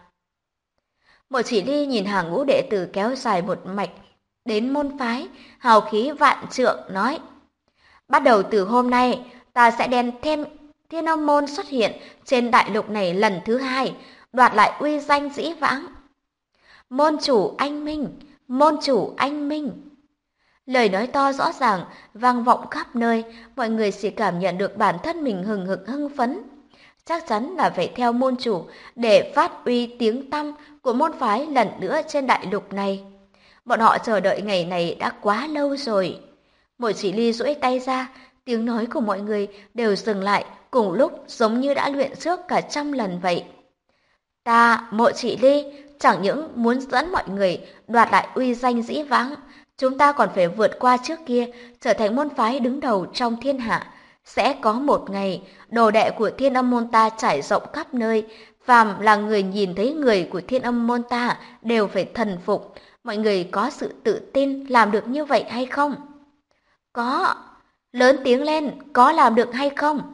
Mộ Chỉ Ly nhìn hàng ngũ đệ tử kéo dài một mạch đến môn phái, hào khí vạn trượng nói: bắt đầu từ hôm nay, ta sẽ đem thêm Thiên Âm môn xuất hiện trên đại lục này lần thứ 2, đoạt lại uy danh dĩ vãng. Môn chủ anh minh, môn chủ anh minh. Lời nói to rõ ràng, vang vọng khắp nơi, mọi người chỉ cảm nhận được bản thân mình hừng hực hưng phấn. Chắc chắn là phải theo môn chủ để phát uy tiếng tăm của môn phái lần nữa trên đại lục này. Bọn họ chờ đợi ngày này đã quá lâu rồi. Mộ Chỉ Ly duỗi tay ra, tiếng nói của mọi người đều dừng lại cùng lúc, giống như đã luyện trước cả 100 lần vậy. Ta, Mộ Chỉ Ly, chẳng những muốn dẫn mọi người đoạt lại uy danh dĩ vãng, chúng ta còn phải vượt qua trước kia, trở thành môn phái đứng đầu trong thiên hạ. Sẽ có một ngày, đồ đệ của Thiên Âm môn ta trải rộng khắp nơi, phàm là người nhìn thấy người của Thiên Âm môn ta đều phải thần phục. Mọi người có sự tự tin làm được như vậy hay không? Có. Lớn tiếng lên, có làm được hay không?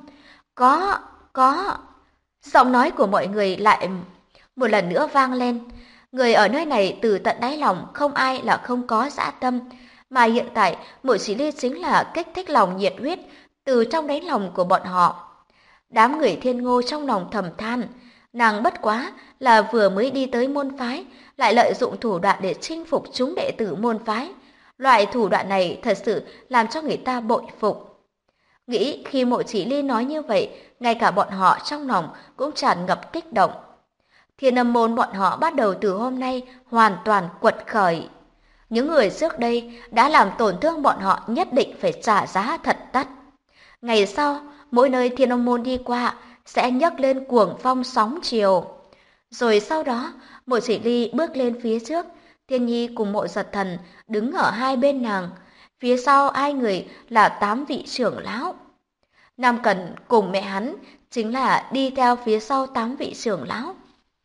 Có. Giọng nói của mọi người lại một lần nữa vang lên. Người ở nơi này từ tận đáy lòng không ai là không có dã tâm, mà hiện tại Mộ Chỉ Ly chính là kích thích lòng nhiệt huyết từ trong đáy lòng của bọn họ. Đám người Thiên Ngô trong lòng thầm than, nàng bất quá là vừa mới đi tới môn phái, lại lợi dụng thủ đoạn để chinh phục chúng đệ tử môn phái. Loại thủ đoạn này thật sự làm cho người ta bội phục. Nghĩ khi Mộ Chỉ Ly nói như vậy, ngay cả bọn họ trong lòng cũng tràn ngập kích động. Thiên Âm môn bọn họ bắt đầu từ hôm nay hoàn toàn quật khởi. Những người trước đây đã làm tổn thương bọn họ nhất định phải trả giá thật đắt. Ngày sau, mỗi nơi Thiên Âm môn đi qua sẽ nhấc lên cuồng phong sóng chiều. Rồi sau đó, Mộ Chỉ Ly bước lên phía trước, Thiên Nhi cùng Mộ Giật Thần đứng ở hai bên nàng. Phía sau hai người là 8 vị trưởng lão. Nam Cẩn cùng mẹ hắn chính là đi theo phía sau 8 vị trưởng lão.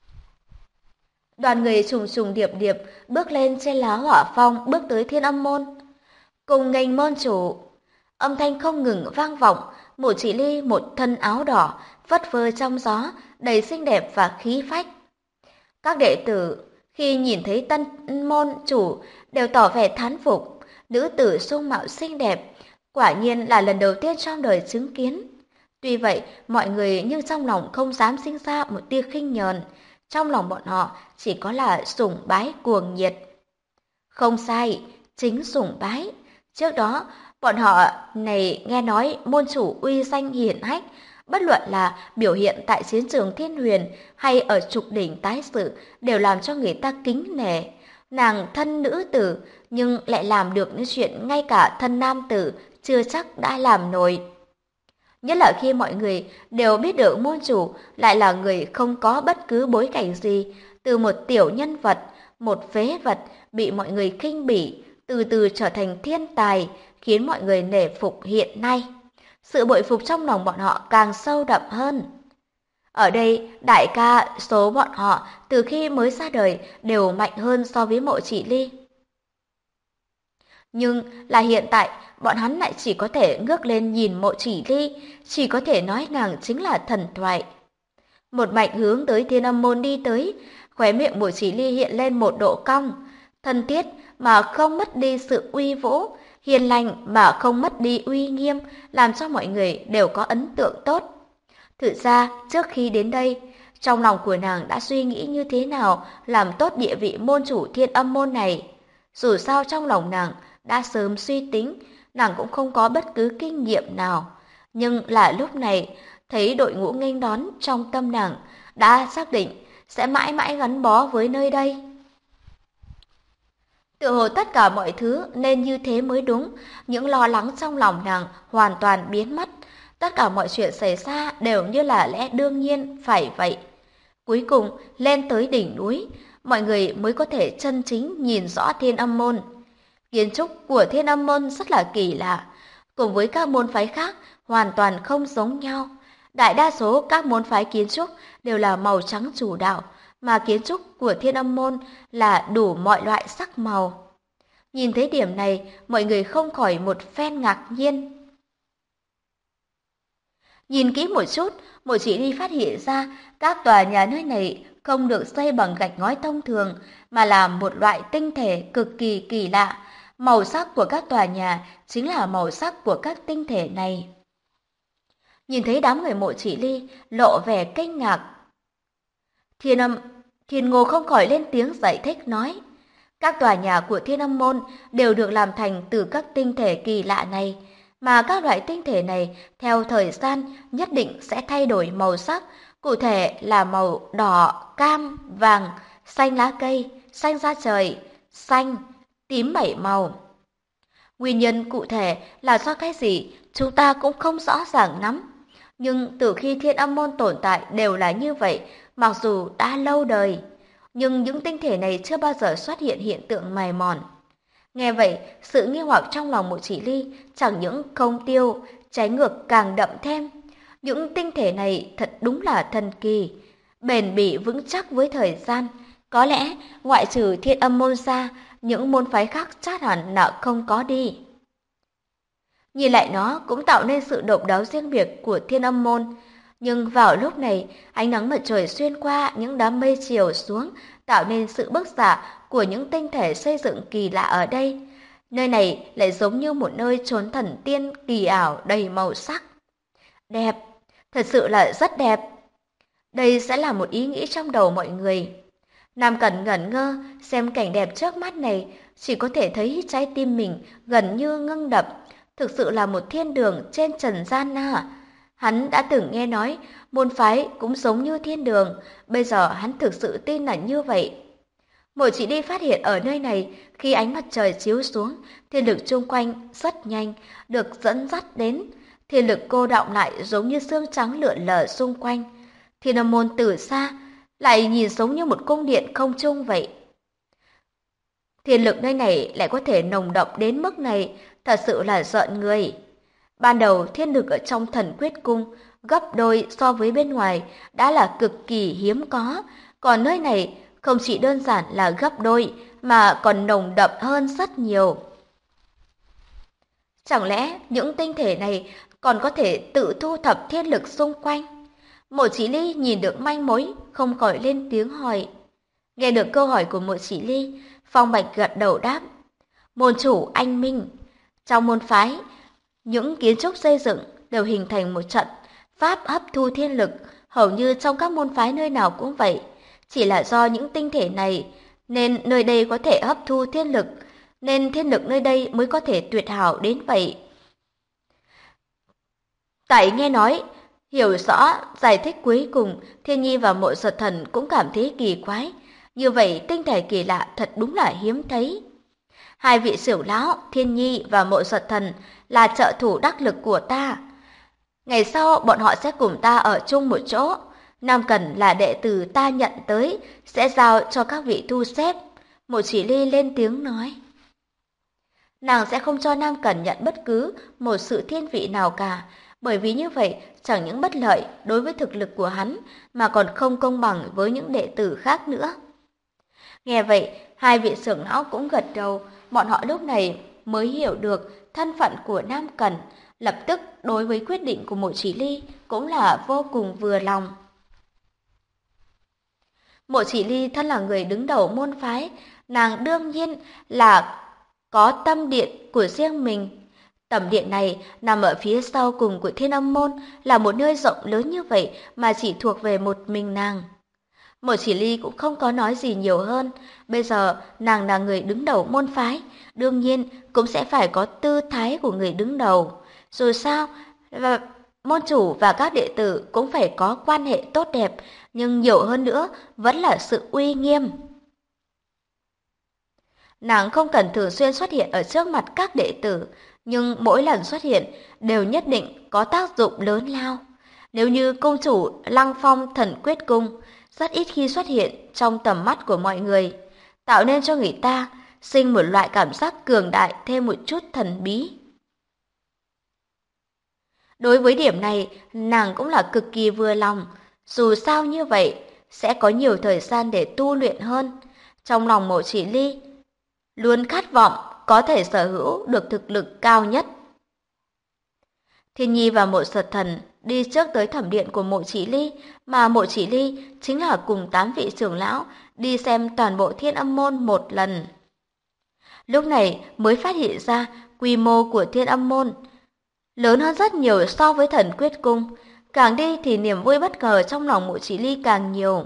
Đoàn người trùng trùng điệp điệp bước lên trên lá hỏa phong, bước tới Thiên Âm môn. Cùng nghênh môn chủ. Âm thanh không ngừng vang vọng. Mộ Chỉ Ly một thân áo đỏ phất phơ trong gió, đầy xinh đẹp và khí phách. Các đệ tử khi nhìn thấy tân môn chủ đều tỏ vẻ thán phục. Nữ tử dung mạo xinh đẹp, quả nhiên là lần đầu tiên trong đời chứng kiến. Tuy vậy, mọi người nhưng trong lòng không dám sinh ra một tia khinh nhờn. Trong lòng bọn họ chỉ có là sủng bái cuồng nhiệt. Không sai, chính sủng bái. Trước đó, bọn họ này nghe nói môn chủ uy danh hiển hách, bất luận là biểu hiện tại chiến trường Thiên Huyền hay ở trục đỉnh tái sự đều làm cho người ta kính nể. Nàng thân nữ tử nhưng lại làm được những chuyện ngay cả thân nam tử chưa chắc đã làm nổi. Nhất là khi mọi người đều biết được môn chủ lại là người không có bất cứ bối cảnh gì, từ một tiểu nhân vật, một phế vật bị mọi người khinh bỉ, từ từ trở thành thiên tài, khiến mọi người nể phục hiện nay. Sự bội phục trong lòng bọn họ càng sâu đậm hơn. Ở đây, đại ca số bọn họ từ khi mới ra đời đều mạnh hơn so với Mộ Chỉ Ly. Nhưng là hiện tại, bọn hắn lại chỉ có thể ngước lên nhìn Mộ Chỉ Ly, chỉ có thể nói nàng chính là thần thoại. Một mạch hướng tới Thiên Âm Môn đi tới, khóe miệng Mộ Chỉ Ly hiện lên một độ cong, thân thiết mà không mất đi sự uy vũ, hiền lành mà không mất đi uy nghiêm, làm cho mọi người đều có ấn tượng tốt. Thực ra, trước khi đến đây, trong lòng của nàng đã suy nghĩ như thế nào làm tốt địa vị môn chủ Thiên Âm Môn này. Dù sao trong lòng nàng đã sớm suy tính, nàng cũng không có bất cứ kinh nghiệm nào. Nhưng là lúc này, thấy đội ngũ nghênh đón trong tâm nàng đã xác định sẽ mãi mãi gắn bó với nơi đây. Tựa hồ tất cả mọi thứ nên như thế mới đúng, những lo lắng trong lòng nàng hoàn toàn biến mất. Tất cả mọi chuyện xảy ra đều như là lẽ đương nhiên phải vậy. Cuối cùng, lên tới đỉnh núi, mọi người mới có thể chân chính nhìn rõ Thiên Âm Môn. Kiến trúc của Thiên Âm Môn rất là kỳ lạ, cùng với các môn phái khác hoàn toàn không giống nhau. Đại đa số các môn phái kiến trúc đều là màu trắng chủ đạo, mà kiến trúc của Thiên Âm Môn là đủ mọi loại sắc màu. Nhìn thấy điểm này, mọi người không khỏi một phen ngạc nhiên. Nhìn kỹ một chút, Mộ Chỉ Ly phát hiện ra các tòa nhà nơi này không được xây bằng gạch ngói thông thường, mà là một loại tinh thể cực kỳ kỳ lạ. Màu sắc của các tòa nhà chính là màu sắc của các tinh thể này. Nhìn thấy đám người Mộ Chỉ Ly lộ vẻ kinh ngạc. Thiên Ngô không khỏi lên tiếng giải thích nói. Các tòa nhà của Thiên Âm Môn đều được làm thành từ các tinh thể kỳ lạ này, mà các loại tinh thể này theo thời gian nhất định sẽ thay đổi màu sắc, cụ thể là màu đỏ, cam, vàng, xanh lá cây, xanh da trời, xanh, tím 7 màu. Nguyên nhân cụ thể là do cái gì chúng ta cũng không rõ ràng lắm. Nhưng từ khi Thiên Âm Môn tồn tại đều là như vậy, mặc dù đã lâu đời. Nhưng những tinh thể này chưa bao giờ xuất hiện hiện tượng mài mòn. Nghe vậy, sự nghi hoặc trong lòng Mộ Chỉ Ly chẳng những không tiêu, trái ngược càng đậm thêm. Những tinh thể này thật đúng là thần kỳ, bền bỉ vững chắc với thời gian. Có lẽ, ngoại trừ Thiên Âm Môn ra, những môn phái khác chắc hẳn là không có đi. Nhìn lại nó cũng tạo nên sự độc đáo riêng biệt của Thiên Âm Môn. Nhưng vào lúc này, ánh nắng mặt trời xuyên qua những đám mây chiều xuống, tạo nên sự bức xạ của những tinh thể xây dựng kỳ lạ ở đây. Nơi này lại giống như một nơi chốn thần tiên kỳ ảo đầy màu sắc. Đẹp, thật sự là rất đẹp. Đây sẽ là một ý nghĩ trong đầu mọi người. Nam Cẩn ngẩn ngơ xem cảnh đẹp trước mắt này, chỉ có thể thấy trái tim mình gần như ngưng đập. Thực sự là một thiên đường trên trần gian à. Hắn đã từng nghe nói môn phái cũng giống như thiên đường, bây giờ hắn thực sự tin là như vậy. Mộ Chỉ Ly phát hiện ở nơi này, khi ánh mặt trời chiếu xuống, thiên lực chung quanh rất nhanh được dẫn dắt đến. Thiên lực cô đọng lại giống như sương trắng lượn lờ xung quanh. Thiên Âm Môn từ xa lại nhìn giống như một cung điện không trung vậy. Thiên lực nơi này lại có thể nồng đậm đến mức này, thật sự là rợn người. Ban đầu thiên lực ở trong Thần Quyết Cung gấp đôi so với bên ngoài đã là cực kỳ hiếm có, còn nơi này không chỉ đơn giản là gấp đôi mà còn nồng đậm hơn rất nhiều. Chẳng lẽ những tinh thể này còn có thể tự thu thập thiên lực xung quanh? Mộ Chỉ Ly nhìn được manh mối, không khỏi lên tiếng hỏi. Nghe được câu hỏi của Mộ Chỉ Ly, Phong Bạch gật đầu đáp. Môn chủ anh minh, trong môn phái, những kiến trúc xây dựng đều hình thành một trận pháp hấp thu thiên lực, hầu như trong các môn phái nơi nào cũng vậy. Chỉ là do những tinh thể này nên nơi đây có thể hấp thu thiên lực, nên thiên lực nơi đây mới có thể tuyệt hảo đến vậy. Tại nghe nói, hiểu rõ giải thích cuối cùng, Thiên Nhi và Mộ Giật Thần cũng cảm thấy kỳ quái. Như vậy tinh thể kỳ lạ thật đúng là hiếm thấy. Hai vị trưởng lão, Thiên Nhi và Mộ Giật Thần là trợ thủ đắc lực của ta. Ngày sau bọn họ sẽ cùng ta ở chung một chỗ. Nam Cẩn là đệ tử ta nhận tới, sẽ giao cho các vị thu xếp. Mộ Chỉ Ly lên tiếng nói. Nàng sẽ không cho Nam Cẩn nhận bất cứ một sự thiên vị nào cả, bởi vì như vậy chẳng những bất lợi đối với thực lực của hắn mà còn không công bằng với những đệ tử khác nữa. Nghe vậy, hai vị trưởng lão cũng gật đầu, bọn họ lúc này mới hiểu được thân phận của Nam Cẩn, lập tức đối với quyết định của Mộ Chỉ Ly cũng là vô cùng vừa lòng. Mộ Chỉ Ly thân là người đứng đầu môn phái, nàng đương nhiên là có tâm điện của riêng mình. Tầm điện này nằm ở phía sau cùng của Thiên Âm Môn, là một nơi rộng lớn như vậy mà chỉ thuộc về một mình nàng. Mộ Chỉ Ly cũng không có nói gì nhiều hơn, bây giờ nàng là người đứng đầu môn phái, đương nhiên cũng sẽ phải có tư thái của người đứng đầu. Dù sao, môn chủ và các đệ tử cũng phải có quan hệ tốt đẹp, nhưng nhiều hơn nữa vẫn là sự uy nghiêm. Nàng không cần thường xuyên xuất hiện ở trước mặt các đệ tử, nhưng mỗi lần xuất hiện đều nhất định có tác dụng lớn lao. Nếu như cung chủ Lăng Phong Thần Quyết Cung rất ít khi xuất hiện trong tầm mắt của mọi người, tạo nên cho người ta sinh một loại cảm giác cường đại thêm một chút thần bí. Đối với điểm này, nàng cũng là cực kỳ vừa lòng, dù sao như vậy sẽ có nhiều thời gian để tu luyện hơn. Trong lòng Mộ Chỉ Ly luôn khát vọng có thể sở hữu được thực lực cao nhất. Thiên Nhi và Mộ Giật Thần đi trước tới thẩm điện của Mộ Chỉ Ly, mà Mộ Chỉ Ly chính là cùng 8 vị trưởng lão đi xem toàn bộ Thiên Âm Môn một lần. Lúc này mới phát hiện ra quy mô của Thiên Âm Môn lớn hơn rất nhiều so với Thần Quyết Cung, càng đi thì niềm vui bất ngờ trong lòng Mộ Chỉ Ly càng nhiều.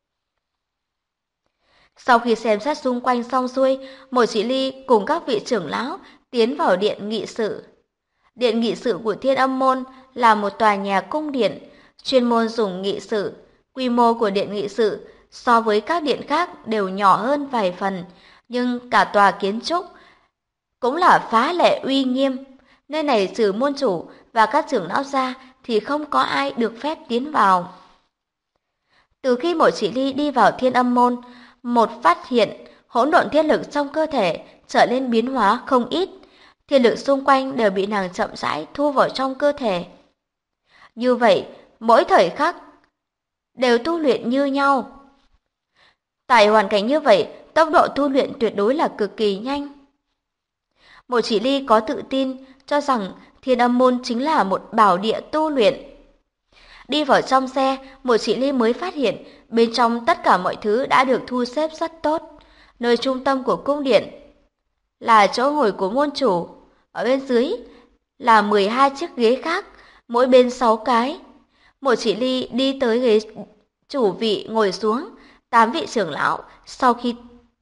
Sau khi xem xét xung quanh xong xuôi, Mộ Chỉ Ly cùng các vị trưởng lão tiến vào điện nghị sự. Điện nghị sự của Thiên Âm Môn là một tòa nhà cung điện, chuyên môn dùng nghị sự. Quy mô của điện nghị sự so với các điện khác đều nhỏ hơn vài phần, nhưng cả tòa kiến trúc cũng là phá lệ uy nghiêm. Nơi này trừ môn chủ và các trưởng lão ra thì không có ai được phép tiến vào. Từ khi Mộ Chỉ Ly đi vào Thiên Âm Môn, một phát hiện hỗn độn thiên lực trong cơ thể trở nên biến hóa không ít, thiên lực xung quanh đều bị nàng chậm rãi thu vào trong cơ thể. Như vậy, mỗi thời khắc đều tu luyện như nhau. Tại hoàn cảnh như vậy, tốc độ tu luyện tuyệt đối là cực kỳ nhanh. Mộ Chỉ Ly có tự tin cho rằng Thiên Âm Môn chính là một bảo địa tu luyện. Đi vào trong xe, Mộ Chỉ Ly mới phát hiện bên trong tất cả mọi thứ đã được thu xếp rất tốt. Nơi trung tâm của cung điện là chỗ ngồi của môn chủ, ở bên dưới là 12 chiếc ghế khác, mỗi bên 6 cái. Mộ Chỉ Ly đi tới ghế chủ vị ngồi xuống, 8 vị trưởng lão sau khi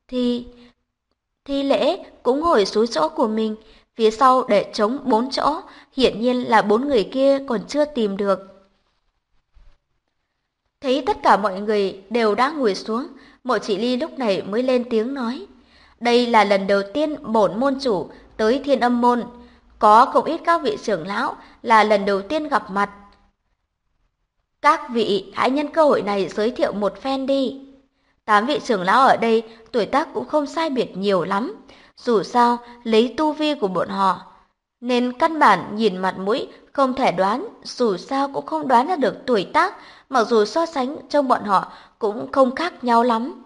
thi lễ cũng ngồi xuống chỗ của mình, phía sau để trống 4 chỗ, hiển nhiên là 4 người kia còn chưa tìm được. Thấy tất cả mọi người đều đã ngồi xuống, Mộ Chỉ Ly lúc này mới lên tiếng nói. Đây là lần đầu tiên bổn môn chủ tới Thiên Âm Môn, có không ít các vị trưởng lão là lần đầu tiên gặp mặt. Các vị hãy nhân cơ hội này giới thiệu một phen đi. 8 vị trưởng lão ở đây tuổi tác cũng không sai biệt nhiều lắm, dù sao lấy tu vi của bọn họ nên căn bản nhìn mặt mũi không thể đoán, dù sao cũng không đoán ra được tuổi tác, mặc dù so sánh trong bọn họ cũng không khác nhau lắm.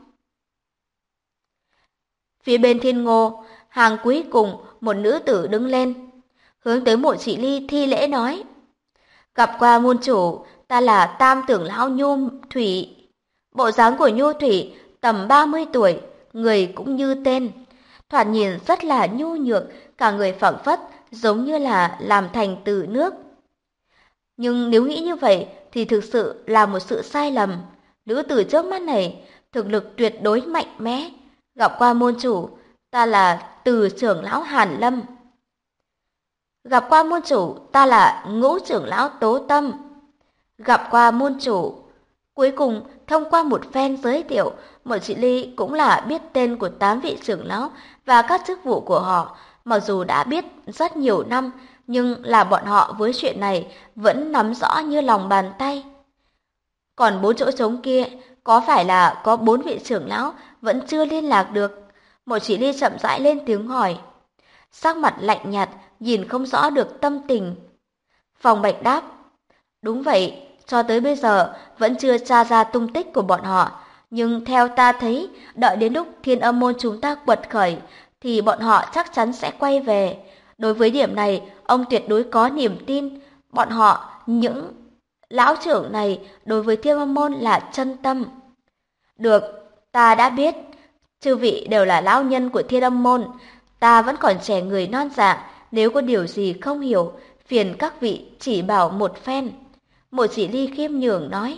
Phía bên Thiên Ngô, hàng cuối cùng một nữ tử đứng lên, hướng tới Mộ Chỉ Ly thi lễ nói: gặp qua môn chủ, ta là Tam trưởng lão Nhu Thủy. Bộ dáng của Nhu Thủy tầm 30 tuổi, người cũng như tên, thoạt nhìn rất là nhu nhược, cả người phảng phất giống như là làm thành từ nước. Nhưng nếu nghĩ như vậy thì thực sự là một sự sai lầm. Nữ tử trước mắt này thực lực tuyệt đối mạnh mẽ. Gặp qua môn chủ, ta là Từ trưởng lão Hàn Lâm. Gặp qua môn chủ, ta là Ngũ trưởng lão Tố Tâm. Gặp qua môn chủ. Cuối cùng thông qua một phen giới thiệu, Mộ Chỉ Ly cũng là biết tên của 8 vị trưởng lão và các chức vụ của họ. Mặc dù đã biết rất nhiều năm, nhưng là bọn họ với chuyện này vẫn nắm rõ như lòng bàn tay. Còn 4 chỗ trống kia, có phải là có 4 vị trưởng lão vẫn chưa liên lạc được? Mộ Chỉ Ly chậm rãi lên tiếng hỏi. Sắc mặt lạnh nhạt, nhìn không rõ được tâm tình. Phong Bạch đáp, đúng vậy, cho tới bây giờ vẫn chưa tra ra tung tích của bọn họ. Nhưng theo ta thấy, đợi đến lúc Thiên Âm môn chúng ta quật khởi, thì bọn họ chắc chắn sẽ quay về. Đối với điểm này, ông tuyệt đối có niềm tin. Bọn họ, những lão trưởng này, đối với Thiên Âm môn là chân tâm. Được, ta đã biết. Chư vị đều là lão nhân của Thiên Âm môn. Ta vẫn còn trẻ người non dạ, nếu có điều gì không hiểu, phiền các vị chỉ bảo một phen. Mộ Chỉ Ly khiêm nhường nói.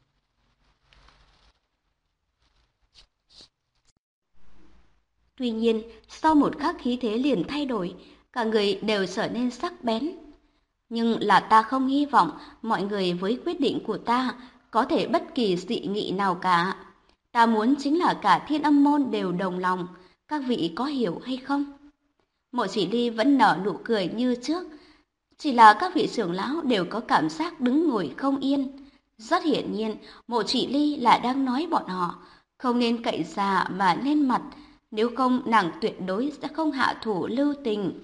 Tuy nhiên, sau một khắc khí thế liền thay đổi, cả người đều trở nên sắc bén. Nhưng là ta không hy vọng mọi người với quyết định của ta có thể bất kỳ dị nghị nào cả. Ta muốn chính là cả Thiên Âm môn đều đồng lòng, các vị có hiểu hay không? Mộ Chỉ Ly vẫn nở nụ cười như trước, chỉ là các vị trưởng lão đều có cảm giác đứng ngồi không yên. Rất hiển nhiên, Mộ Chỉ Ly là đang nói bọn họ không nên cậy già mà lên mặt, nếu không nàng tuyệt đối sẽ không hạ thủ lưu tình.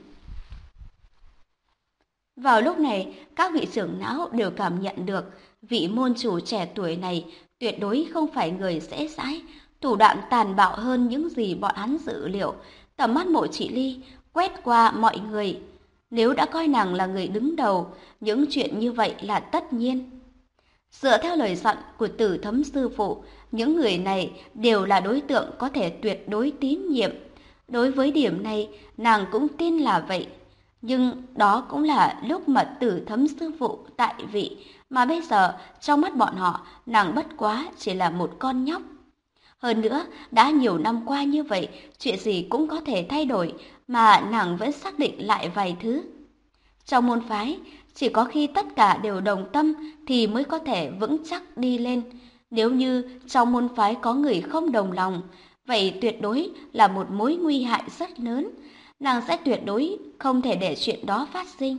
Vào lúc này, các vị trưởng lão đều cảm nhận được vị môn chủ trẻ tuổi này tuyệt đối không phải người dễ dãi, thủ đoạn tàn bạo hơn những gì bọn hắn dự liệu. Tầm mắt Mộ Chỉ Ly quét qua mọi người. Nếu đã coi nàng là người đứng đầu, những chuyện như vậy là tất nhiên. Dựa theo lời dặn của Tử Thấm sư phụ, những người này đều là đối tượng có thể tuyệt đối tín nhiệm. Đối với điểm này, nàng cũng tin là vậy. Nhưng đó cũng là lúc mà Tử Thấm sư phụ tại vị, mà bây giờ trong mắt bọn họ, nàng bất quá chỉ là một con nhóc. Hơn nữa, đã nhiều năm qua như vậy, chuyện gì cũng có thể thay đổi, mà nàng vẫn xác định lại vài thứ. Trong môn phái, chỉ có khi tất cả đều đồng tâm thì mới có thể vững chắc đi lên. Nếu như trong môn phái có người không đồng lòng, vậy tuyệt đối là một mối nguy hại rất lớn. Nàng sẽ tuyệt đối không thể để chuyện đó phát sinh.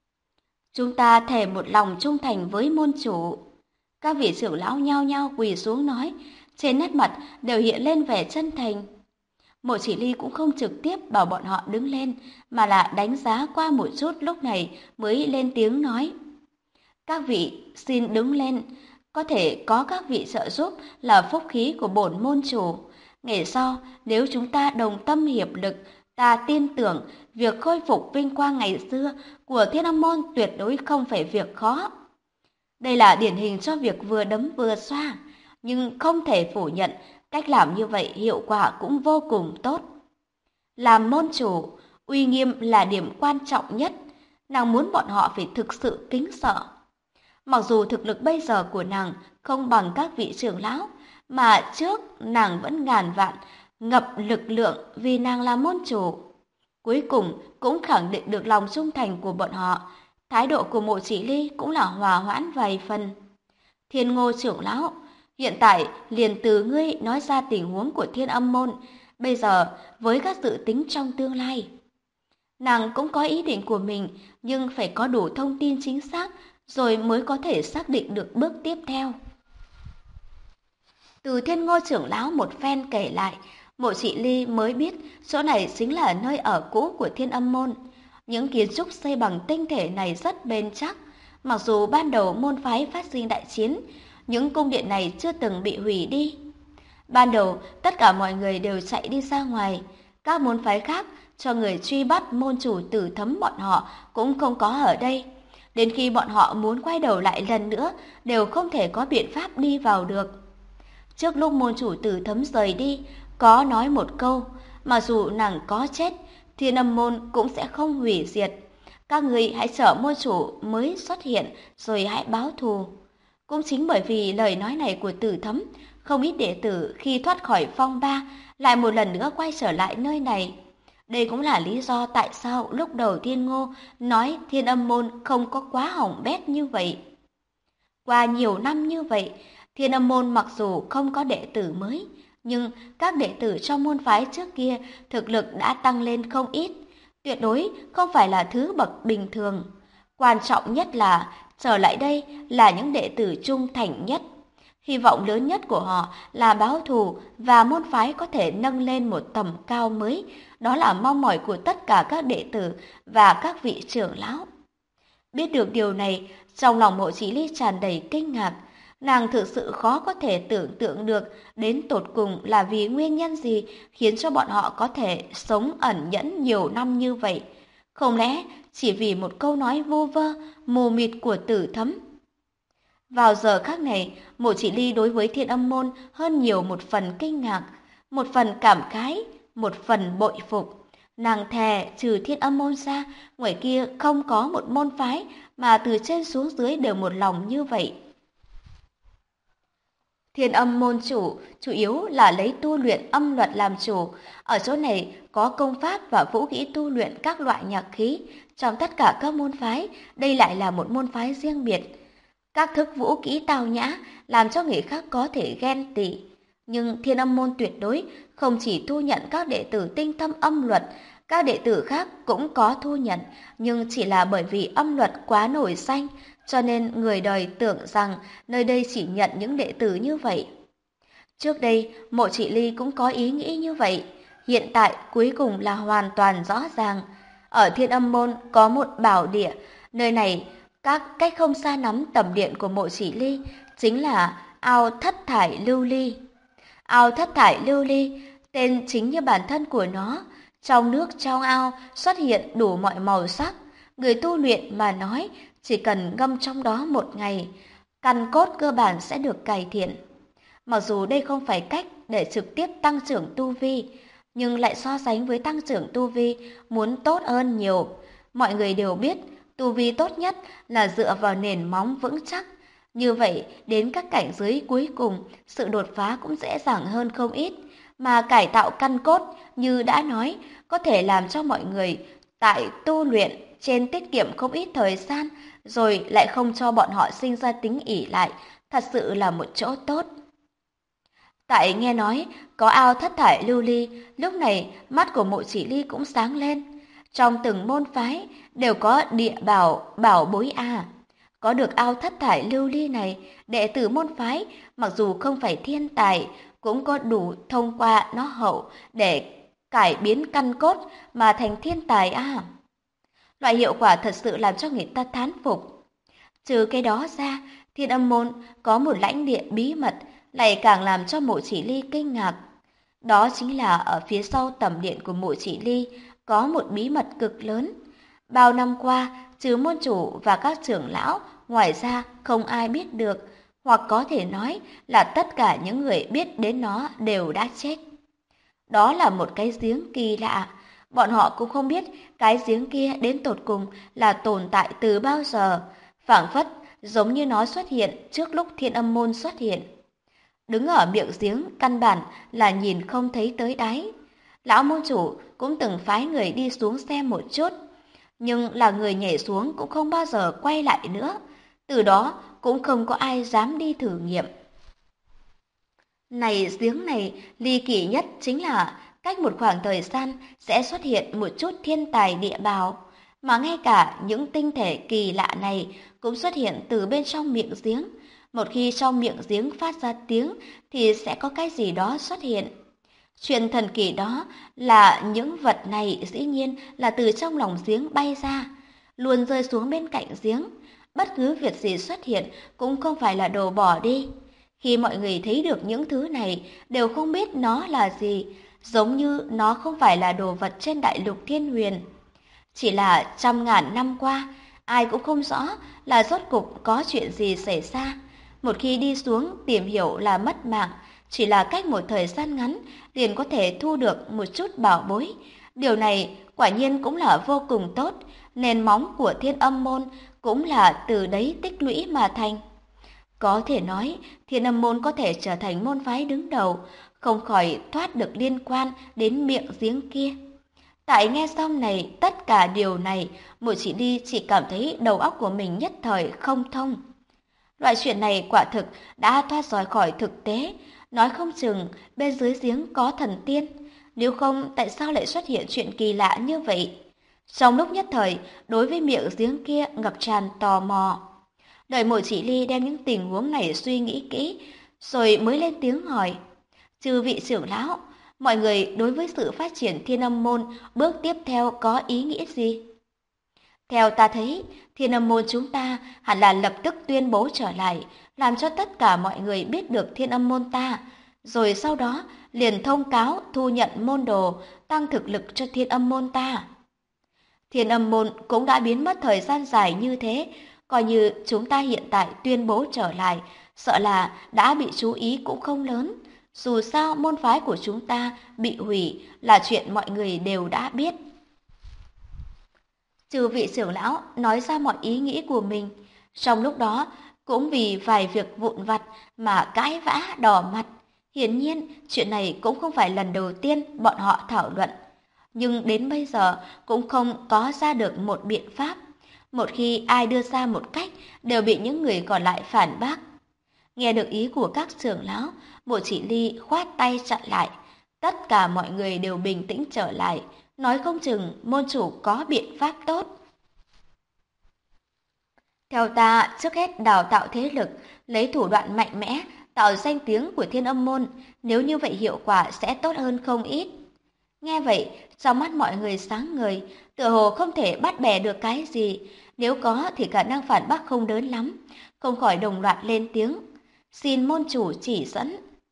Chúng ta thề một lòng trung thành với môn chủ. Các vị trưởng lão nhao nhao quỳ xuống nói, trên nét mặt đều hiện lên vẻ chân thành. Mộ Chỉ Ly cũng không trực tiếp bảo bọn họ đứng lên, mà là đánh giá qua một chút lúc này mới lên tiếng nói. Các vị xin đứng lên, có thể có các vị trợ giúp là phúc khí của bổn môn chủ. Ngày sau, nếu chúng ta đồng tâm hiệp lực, ta tin tưởng việc khôi phục vinh quang ngày xưa của Thiên Âm môn tuyệt đối không phải việc khó. Đây là điển hình cho việc vừa đấm vừa xoa, nhưng không thể phủ nhận cách làm như vậy hiệu quả cũng vô cùng tốt. Làm môn chủ, uy nghiêm là điểm quan trọng nhất, nàng muốn bọn họ phải thực sự kính sợ. Mặc dù thực lực bây giờ của nàng không bằng các vị trưởng lão, mà trước nàng vẫn ngàn vạn ngập lực lượng vì nàng là môn chủ. Cuối cùng cũng khẳng định được lòng trung thành của bọn họ, thái độ của Mộ Chỉ Ly cũng là hòa hoãn vài phần. Thiên Ngô trưởng lão, hiện tại liền từ ngươi nói ra tình huống của Thiên Âm môn, bây giờ với các dự tính trong tương lai. Nàng cũng có ý định của mình, nhưng phải có đủ thông tin chính xác rồi mới có thể xác định được bước tiếp theo. Từ Thiên Ngô trưởng lão một phen kể lại, Mộ Chỉ Ly mới biết chỗ này chính là nơi ở cũ của Thiên Âm môn. Những kiến trúc xây bằng tinh thể này rất bền chắc, mặc dù ban đầu môn phái phát sinh đại chiến, những cung điện này chưa từng bị hủy đi. Ban đầu, tất cả mọi người đều chạy đi ra ngoài. Các môn phái khác cho người truy bắt môn chủ Tử Thấm bọn họ cũng không có ở đây. Đến khi bọn họ muốn quay đầu lại lần nữa, đều không thể có biện pháp đi vào được. Trước lúc môn chủ Tử Thấm rời đi, có nói một câu, mà dù nàng có chết, Thiên Âm môn cũng sẽ không hủy diệt. Các người hãy chờ môn chủ mới xuất hiện rồi hãy báo thù. Cũng chính bởi vì lời nói này của Tử Thấm, không ít đệ tử khi thoát khỏi phong ba lại một lần nữa quay trở lại nơi này. Đây cũng là lý do tại sao lúc đầu Thiên Ngô nói Thiên Âm môn không có quá hỏng bét như vậy. Qua nhiều năm như vậy, Thiên Âm môn mặc dù không có đệ tử mới, nhưng các đệ tử trong môn phái trước kia thực lực đã tăng lên không ít, tuyệt đối không phải là thứ bậc bình thường. Quan trọng nhất là trở lại đây là những đệ tử trung thành nhất. Hy vọng lớn nhất của họ là báo thù và môn phái có thể nâng lên một tầm cao mới, đó là mong mỏi của tất cả các đệ tử và các vị trưởng lão. Biết được điều này, trong lòng Mộ Chỉ Ly tràn đầy kinh ngạc. Nàng thực sự khó có thể tưởng tượng được đến tột cùng là vì nguyên nhân gì khiến cho bọn họ có thể sống ẩn nhẫn nhiều năm như vậy. Không lẽ chỉ vì một câu nói vu vơ, mù mịt của Tử Thấm? Vào giờ khắc này, Mộ Chỉ Ly đối với Thiên Âm môn hơn nhiều một phần kinh ngạc, một phần cảm khái, một phần bội phục. Nàng thề trừ Thiên Âm môn ra, ngoài kia không có một môn phái mà từ trên xuống dưới đều một lòng như vậy. Thiên Âm môn chủ yếu là lấy tu luyện âm luật làm chủ. Ở chỗ này có công pháp và vũ khí tu luyện các loại nhạc khí. Trong tất cả các môn phái, đây lại là một môn phái riêng biệt. Các thức vũ kỹ tào nhã làm cho người khác có thể ghen tị. Nhưng Thiên Âm môn tuyệt đối không chỉ thu nhận các đệ tử tinh thâm âm luật, các đệ tử khác cũng có thu nhận, nhưng chỉ là bởi vì âm luật quá nổi danh, cho nên người đời tưởng rằng nơi đây chỉ nhận những đệ tử như vậy. Trước đây, Mộ Chỉ Ly cũng có ý nghĩ như vậy, hiện tại cuối cùng là hoàn toàn rõ ràng. Ở Thiên Âm môn có một bảo địa, nơi này cách không xa lắm tầm điện của Mộ Chỉ Ly, chính là ao thất thải lưu ly. Ao thất thải lưu ly, tên chính như bản thân của nó. Trong nước trong ao xuất hiện đủ mọi màu sắc. Người tu luyện mà nói, chỉ cần ngâm trong đó một ngày, căn cốt cơ bản sẽ được cải thiện. Mặc dù đây không phải cách để trực tiếp tăng trưởng tu vi, nhưng lại so sánh với tăng trưởng tu vi muốn tốt hơn nhiều. Mọi người đều biết, tu vi tốt nhất là dựa vào nền móng vững chắc. Như vậy, đến các cảnh giới cuối cùng, sự đột phá cũng dễ dàng hơn không ít. Mà cải tạo căn cốt, như đã nói, có thể làm cho mọi người tại tu luyện trên tiết kiệm không ít thời gian, rồi lại không cho bọn họ sinh ra tính ỷ lại, thật sự là một chỗ tốt. Tại nghe nói có ao thất thải lưu ly, lúc này mắt của Mộ Chỉ Ly cũng sáng lên. Trong từng môn phái đều có địa bảo bối a. Có được ao thất thải lưu ly này, đệ tử môn phái mặc dù không phải thiên tài, cũng có đủ thông qua nó hậu để cải biến căn cốt mà thành thiên tài a. Loại hiệu quả thật sự làm cho người ta thán phục. Trừ cái đó ra, Thiên Âm môn có một lãnh địa bí mật lại càng làm cho Mộ Chỉ Ly kinh ngạc. Đó chính là ở phía sau tầm điện của Mộ Chỉ Ly có một bí mật cực lớn. Bao năm qua, trừ môn chủ và các trưởng lão, ngoài ra không ai biết được, hoặc có thể nói là tất cả những người biết đến nó đều đã chết. Đó là một cái giếng kỳ lạ. Bọn họ cũng không biết cái giếng kia đến tột cùng là tồn tại từ bao giờ, phảng phất giống như nó xuất hiện trước lúc Thiên Âm môn xuất hiện. Đứng ở miệng giếng căn bản là nhìn không thấy tới đáy. Lão môn chủ cũng từng phái người đi xuống xem một chút, nhưng là người nhảy xuống cũng không bao giờ quay lại nữa. Từ đó cũng không có ai dám đi thử nghiệm. Giếng này ly kỳ nhất chính là cách một khoảng thời gian sẽ xuất hiện một chút thiên tài địa bào, mà ngay cả những tinh thể kỳ lạ này cũng xuất hiện từ bên trong miệng giếng. Một khi trong miệng giếng phát ra tiếng thì sẽ có cái gì đó xuất hiện. Chuyện thần kỳ đó là những vật này dĩ nhiên là từ trong lòng giếng bay ra, luôn rơi xuống bên cạnh giếng. Bất cứ việc gì xuất hiện cũng không phải là đồ bỏ đi. Khi mọi người thấy được những thứ này đều không biết nó là gì, giống như nó không phải là đồ vật trên đại lục Thiên Huyền. Chỉ là trăm ngàn năm qua, ai cũng không rõ là rốt cục có chuyện gì xảy ra. Một khi đi xuống tìm hiểu là mất mạng, chỉ là cách một thời gian ngắn liền có thể thu được một chút bảo bối. Điều này quả nhiên cũng là vô cùng tốt, nền móng của Thiên Âm môn cũng là từ đấy tích lũy mà thành. Có thể nói, Thiên Âm môn có thể trở thành môn phái đứng đầu, không khỏi thoát được liên quan đến miệng giếng kia. Tại nghe xong này, tất cả điều này, Mộ Chỉ Ly chỉ cảm thấy đầu óc của mình nhất thời không thông. Loại chuyện này quả thực đã thoát khỏi khỏi thực tế, nói không chừng bên dưới giếng có thần tiên, nếu không tại sao lại xuất hiện chuyện kỳ lạ như vậy? Trong lúc nhất thời, đối với miệng giếng kia ngập tràn tò mò. Đợi Mộ Chỉ Ly đem những tình huống này suy nghĩ kỹ, rồi mới lên tiếng hỏi. Chư vị trưởng lão, mọi người đối với sự phát triển Thiên Âm môn bước tiếp theo có ý nghĩa gì? Theo ta thấy, Thiên Âm môn chúng ta hẳn là lập tức tuyên bố trở lại, làm cho tất cả mọi người biết được Thiên Âm môn ta, rồi sau đó liền thông cáo thu nhận môn đồ, tăng thực lực cho Thiên Âm môn ta. Thiên Âm môn cũng đã biến mất thời gian dài như thế, coi như chúng ta hiện tại tuyên bố trở lại, sợ là đã bị chú ý cũng không lớn. Dù sao môn phái của chúng ta bị hủy là chuyện mọi người đều đã biết. Chư vị trưởng lão nói ra mọi ý nghĩ của mình, trong lúc đó cũng vì vài việc vụn vặt mà cãi vã đỏ mặt. Hiển nhiên, chuyện này cũng không phải lần đầu tiên bọn họ thảo luận, nhưng đến bây giờ cũng không có ra được một biện pháp. Một khi ai đưa ra một cách, đều bị những người còn lại phản bác. Nghe được ý của các trưởng lão, Mộ Chỉ Ly khoát tay chặn lại. Tất cả mọi người đều bình tĩnh trở lại, nói không chừng môn chủ có biện pháp tốt. Theo ta, trước hết đào tạo thế lực, lấy thủ đoạn mạnh mẽ, tạo danh tiếng của Thiên Âm môn, nếu như vậy hiệu quả sẽ tốt hơn không ít. Nghe vậy, trong mắt mọi người sáng ngời, tựa hồ không thể bắt bẻ được cái gì, nếu có thì khả năng phản bác không lớn lắm, không khỏi đồng loạt lên tiếng. Xin môn chủ chỉ dẫn.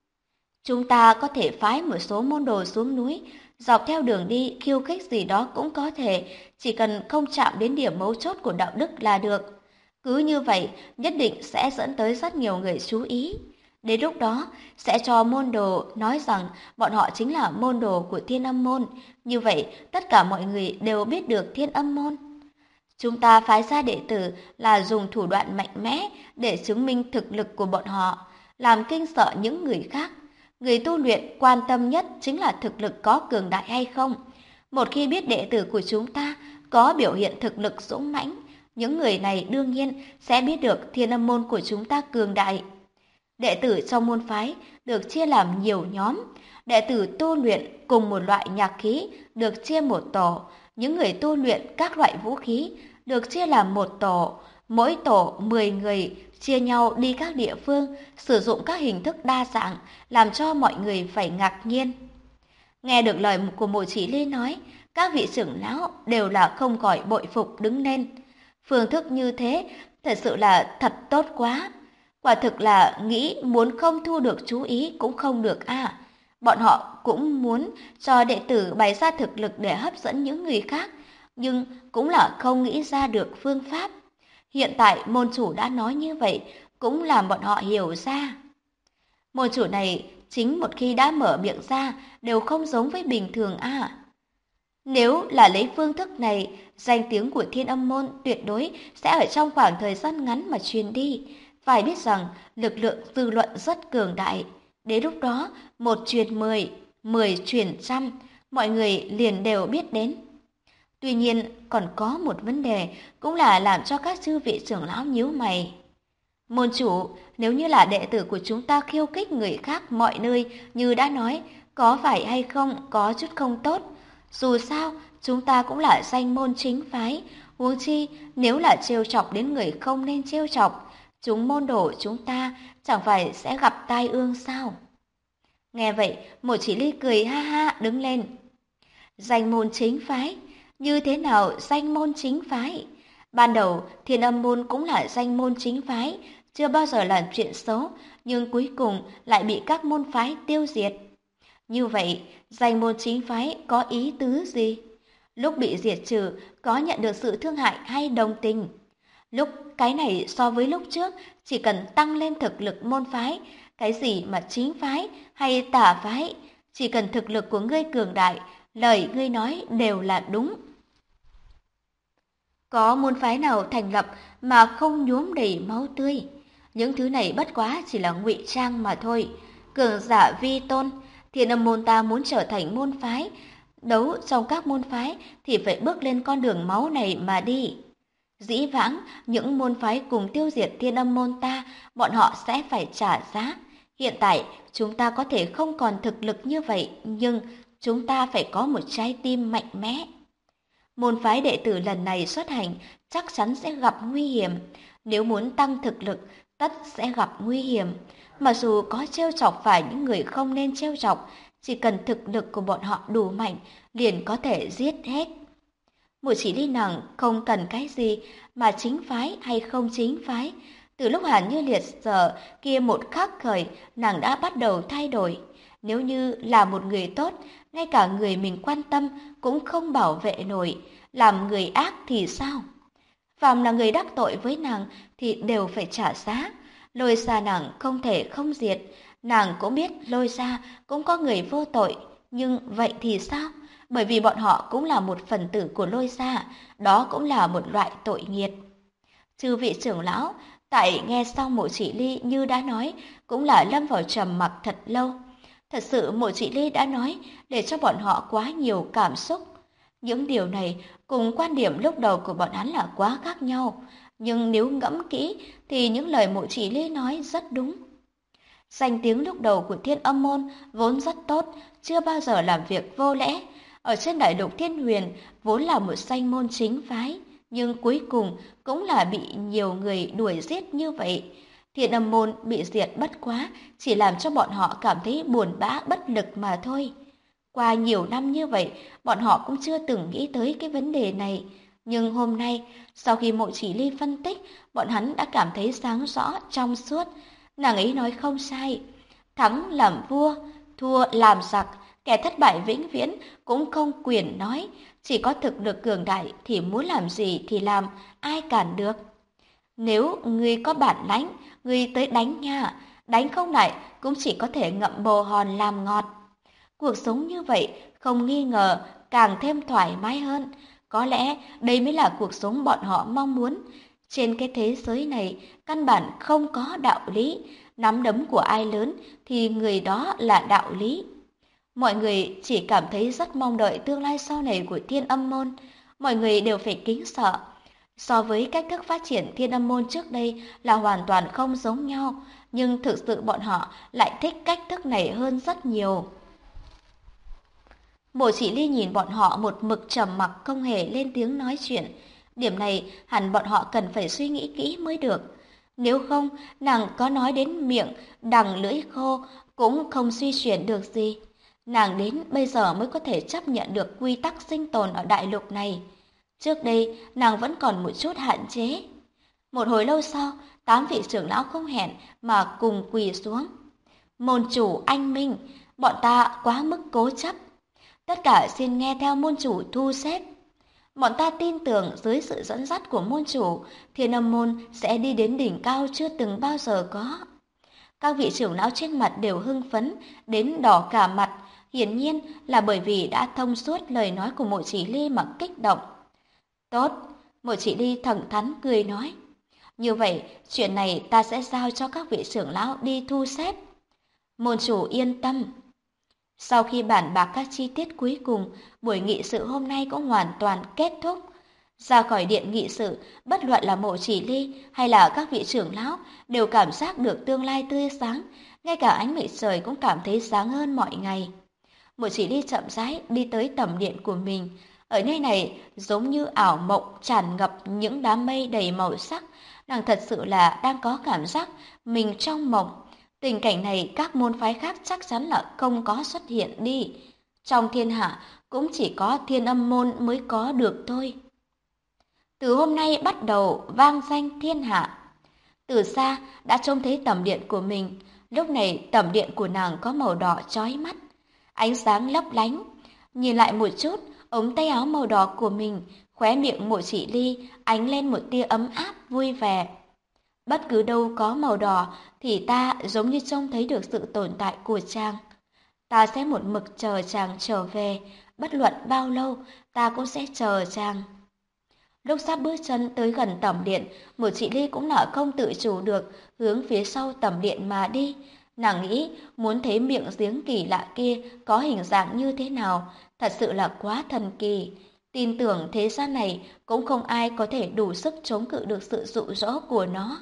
Chúng ta có thể phái một số môn đồ xuống núi, dọc theo đường đi khiêu khích gì đó cũng có thể, chỉ cần không chạm đến điểm mấu chốt của đạo đức là được. Cứ như vậy, nhất định sẽ dẫn tới rất nhiều người chú ý. Đến lúc đó, sẽ cho môn đồ nói rằng bọn họ chính là môn đồ của Thiên Âm môn. Như vậy, tất cả mọi người đều biết được Thiên Âm môn. Chúng ta phái ra đệ tử là dùng thủ đoạn mạnh mẽ để chứng minh thực lực của bọn họ, làm kinh sợ những người khác. Người tu luyện quan tâm nhất chính là thực lực có cường đại hay không. Một khi biết đệ tử của chúng ta có biểu hiện thực lực dũng mãnh, những người này đương nhiên sẽ biết được Thiên Âm môn của chúng ta cường đại. Đệ tử trong môn phái được chia làm nhiều nhóm, đệ tử tu luyện cùng một loại nhạc khí được chia một tổ, những người tu luyện các loại vũ khí được chia làm một tổ, mỗi tổ 10 người chia nhau đi các địa phương, sử dụng các hình thức đa dạng, làm cho mọi người phải ngạc nhiên. Nghe được lời của Mộ Chỉ Ly nói, các vị trưởng lão đều là không khỏi bội phục đứng lên. Phương thức như thế thật sự là thật tốt quá. Quả thực là nghĩ muốn không thu được chú ý cũng không được à. Bọn họ cũng muốn cho đệ tử bày ra thực lực để hấp dẫn những người khác, nhưng cũng là không nghĩ ra được phương pháp. Hiện tại môn chủ đã nói như vậy, cũng làm bọn họ hiểu ra. Môn chủ này chính một khi đã mở miệng ra đều không giống với bình thường à. Nếu là lấy phương thức này, danh tiếng của Thiên Âm môn tuyệt đối sẽ ở trong khoảng thời gian ngắn mà truyền đi. Phải biết rằng lực lượng dư luận rất cường đại. Đến lúc đó, 1 truyền 10, 10 truyền trăm, mọi người liền đều biết đến. Tuy nhiên, còn có một vấn đề cũng là làm cho các chư vị trưởng lão nhíu mày. Môn chủ, nếu như là đệ tử của chúng ta khiêu khích người khác mọi nơi như đã nói, có phải hay không có chút không tốt. Dù sao, chúng ta cũng là danh môn chính phái, huống chi nếu là trêu chọc đến người không nên trêu chọc, chúng môn đồ chúng ta chẳng phải sẽ gặp tai ương sao? Nghe vậy, Mộ Chỉ Ly cười ha ha đứng lên. Danh môn chính phái? Như thế nào danh môn chính phái? Ban đầu, Thiên Âm môn cũng là danh môn chính phái, chưa bao giờ làm chuyện xấu, nhưng cuối cùng lại bị các môn phái tiêu diệt. Như vậy, danh môn chính phái có ý tứ gì? Lúc bị diệt trừ, có nhận được sự thương hại hay đồng tình? Lúc cái này so với lúc trước, chỉ cần tăng lên thực lực môn phái, cái gì mà chính phái hay tà phái, chỉ cần thực lực của ngươi cường đại, lời ngươi nói đều là đúng. Có môn phái nào thành lập mà không nhuốm đầy máu tươi? Những thứ này bất quá chỉ là ngụy trang mà thôi. Cường giả vi tôn, Thiên Âm môn ta muốn trở thành môn phái, đấu trong các môn phái thì phải bước lên con đường máu này mà đi. Dĩ vãng, những môn phái cùng tiêu diệt Thiên Âm môn ta, bọn họ sẽ phải trả giá. Hiện tại, chúng ta có thể không còn thực lực như vậy, nhưng chúng ta phải có một trái tim mạnh mẽ. Môn phái đệ tử lần này xuất hành chắc chắn sẽ gặp nguy hiểm. Nếu muốn tăng thực lực, tất sẽ gặp nguy hiểm. Mặc dù có trêu chọc phải những người không nên trêu chọc, chỉ cần thực lực của bọn họ đủ mạnh, liền có thể giết hết. Mộ Chỉ Ly nàng không cần cái gì mà chính phái hay không chính phái. Từ lúc Hàn Như Liệt giờ kia một khắc khởi, nàng đã bắt đầu thay đổi. Nếu như là một người tốt, ngay cả người mình quan tâm cũng không bảo vệ nổi, làm người ác thì sao? Phàm là người đắc tội với nàng thì đều phải trả giá. Lôi Gia nàng không thể không diệt, nàng cũng biết Lôi Gia cũng có người vô tội, nhưng vậy thì sao? Bởi vì bọn họ cũng là một phần tử của Lôi Gia, đó cũng là một loại tội nghiệt. Chư vị trưởng lão, tại nghe xong Mộ Chỉ Ly như đã nói, cũng là lâm vào trầm mặc thật lâu. Thật sự Mộ Chỉ Ly đã nói để cho bọn họ quá nhiều cảm xúc. Những điều này cùng quan điểm lúc đầu của bọn hắn là quá khác nhau, nhưng nếu ngẫm kỹ thì những lời Mộ Chỉ Ly nói rất đúng. Danh tiếng lúc đầu của Thiên Âm môn vốn rất tốt, chưa bao giờ làm việc vô lễ. Ở trên đại lục Thiên Huyền vốn là một danh môn chính phái, nhưng cuối cùng cũng là bị nhiều người đuổi giết như vậy. Thiên Âm môn bị diệt bất quá, chỉ làm cho bọn họ cảm thấy buồn bã bất lực mà thôi. Qua nhiều năm như vậy, bọn họ cũng chưa từng nghĩ tới cái vấn đề này. Nhưng hôm nay, sau khi Mộ Chỉ Ly phân tích, bọn hắn đã cảm thấy sáng rõ, trong suốt. Nàng ấy nói không sai. Thắng làm vua, thua làm giặc, kẻ thất bại vĩnh viễn cũng không quyền nói. Chỉ có thực lực cường đại thì muốn làm gì thì làm, ai cản được. Nếu ngươi có bản lãnh, ngươi tới đánh nha. Đánh không lại cũng chỉ có thể ngậm bồ hòn làm ngọt. Cuộc sống như vậy không nghi ngờ càng thêm thoải mái hơn. Có lẽ đây mới là cuộc sống bọn họ mong muốn. Trên cái thế giới này căn bản không có đạo lý. Nắm đấm của ai lớn thì người đó là đạo lý. Mọi người chỉ cảm thấy rất mong đợi tương lai sau này của Thiên Âm môn. Mọi người đều phải kính sợ. So với cách thức phát triển Thiên Âm môn trước đây là hoàn toàn không giống nhau. Nhưng thực sự bọn họ lại thích cách thức này hơn rất nhiều. Mộ Chỉ Ly nhìn bọn họ một mực trầm mặc không hề lên tiếng nói chuyện. Điểm này hẳn bọn họ cần phải suy nghĩ kỹ mới được. Nếu không, nàng có nói đến miệng, đằng lưỡi khô cũng không suy chuyển được gì. Nàng đến bây giờ mới có thể chấp nhận được quy tắc sinh tồn ở đại lục này. Trước đây, nàng vẫn còn một chút hạn chế. Một hồi lâu sau, 8 vị trưởng lão không hẹn mà cùng quỳ xuống. Môn chủ anh minh, bọn ta quá mức cố chấp. Tất cả xin nghe theo môn chủ thu xếp. Bọn ta tin tưởng dưới sự dẫn dắt của môn chủ, Thiên Âm môn sẽ đi đến đỉnh cao chưa từng bao giờ có. Các vị trưởng lão trên mặt đều hưng phấn, đến đỏ cả mặt, hiển nhiên là bởi vì đã thông suốt lời nói của Mộ Chỉ Ly mà kích động. Tốt, Mộ Chỉ Ly thẳng thắn cười nói. Như vậy, chuyện này ta sẽ giao cho các vị trưởng lão đi thu xếp. Môn chủ yên tâm. Sau khi bàn bạc các chi tiết cuối cùng, buổi nghị sự hôm nay cũng hoàn toàn kết thúc. Ra khỏi điện nghị sự, bất luận là Mộ Chỉ Ly hay là các vị trưởng lão đều cảm giác được tương lai tươi sáng, ngay cả ánh mặt trời cũng cảm thấy sáng hơn mọi ngày. Mộ Chỉ Ly chậm rãi đi tới tầm điện của mình. Ở nơi này giống như ảo mộng tràn ngập những đám mây đầy màu sắc, nàng thật sự là đang có cảm giác mình trong mộng. Tình cảnh này các môn phái khác chắc chắn là không có xuất hiện đi. Trong thiên hạ cũng chỉ có Thiên Âm môn mới có được thôi. Từ hôm nay bắt đầu vang danh thiên hạ. Từ xa đã trông thấy tầm điện của mình. Lúc này tầm điện của nàng có màu đỏ chói mắt, ánh sáng lấp lánh. Nhìn lại một chút, ống tay áo màu đỏ của mình, khóe miệng Mộ Chỉ Ly ánh lên một tia ấm áp vui vẻ. Bất cứ đâu có màu đỏ thì ta giống như trông thấy được sự tồn tại của chàng. Ta sẽ một mực chờ chàng trở về, bất luận bao lâu ta cũng sẽ chờ chàng. Lúc sắp bước chân tới gần tầm điện, Mộ Chỉ Ly cũng là không tự chủ được hướng phía sau tầm điện mà đi. Nàng nghĩ muốn thấy miệng giếng kỳ lạ kia có hình dạng như thế nào, thật sự là quá thần kỳ. tin tưởng thế gian này cũng không ai có thể đủ sức chống cự được sự dụ dỗ của nó.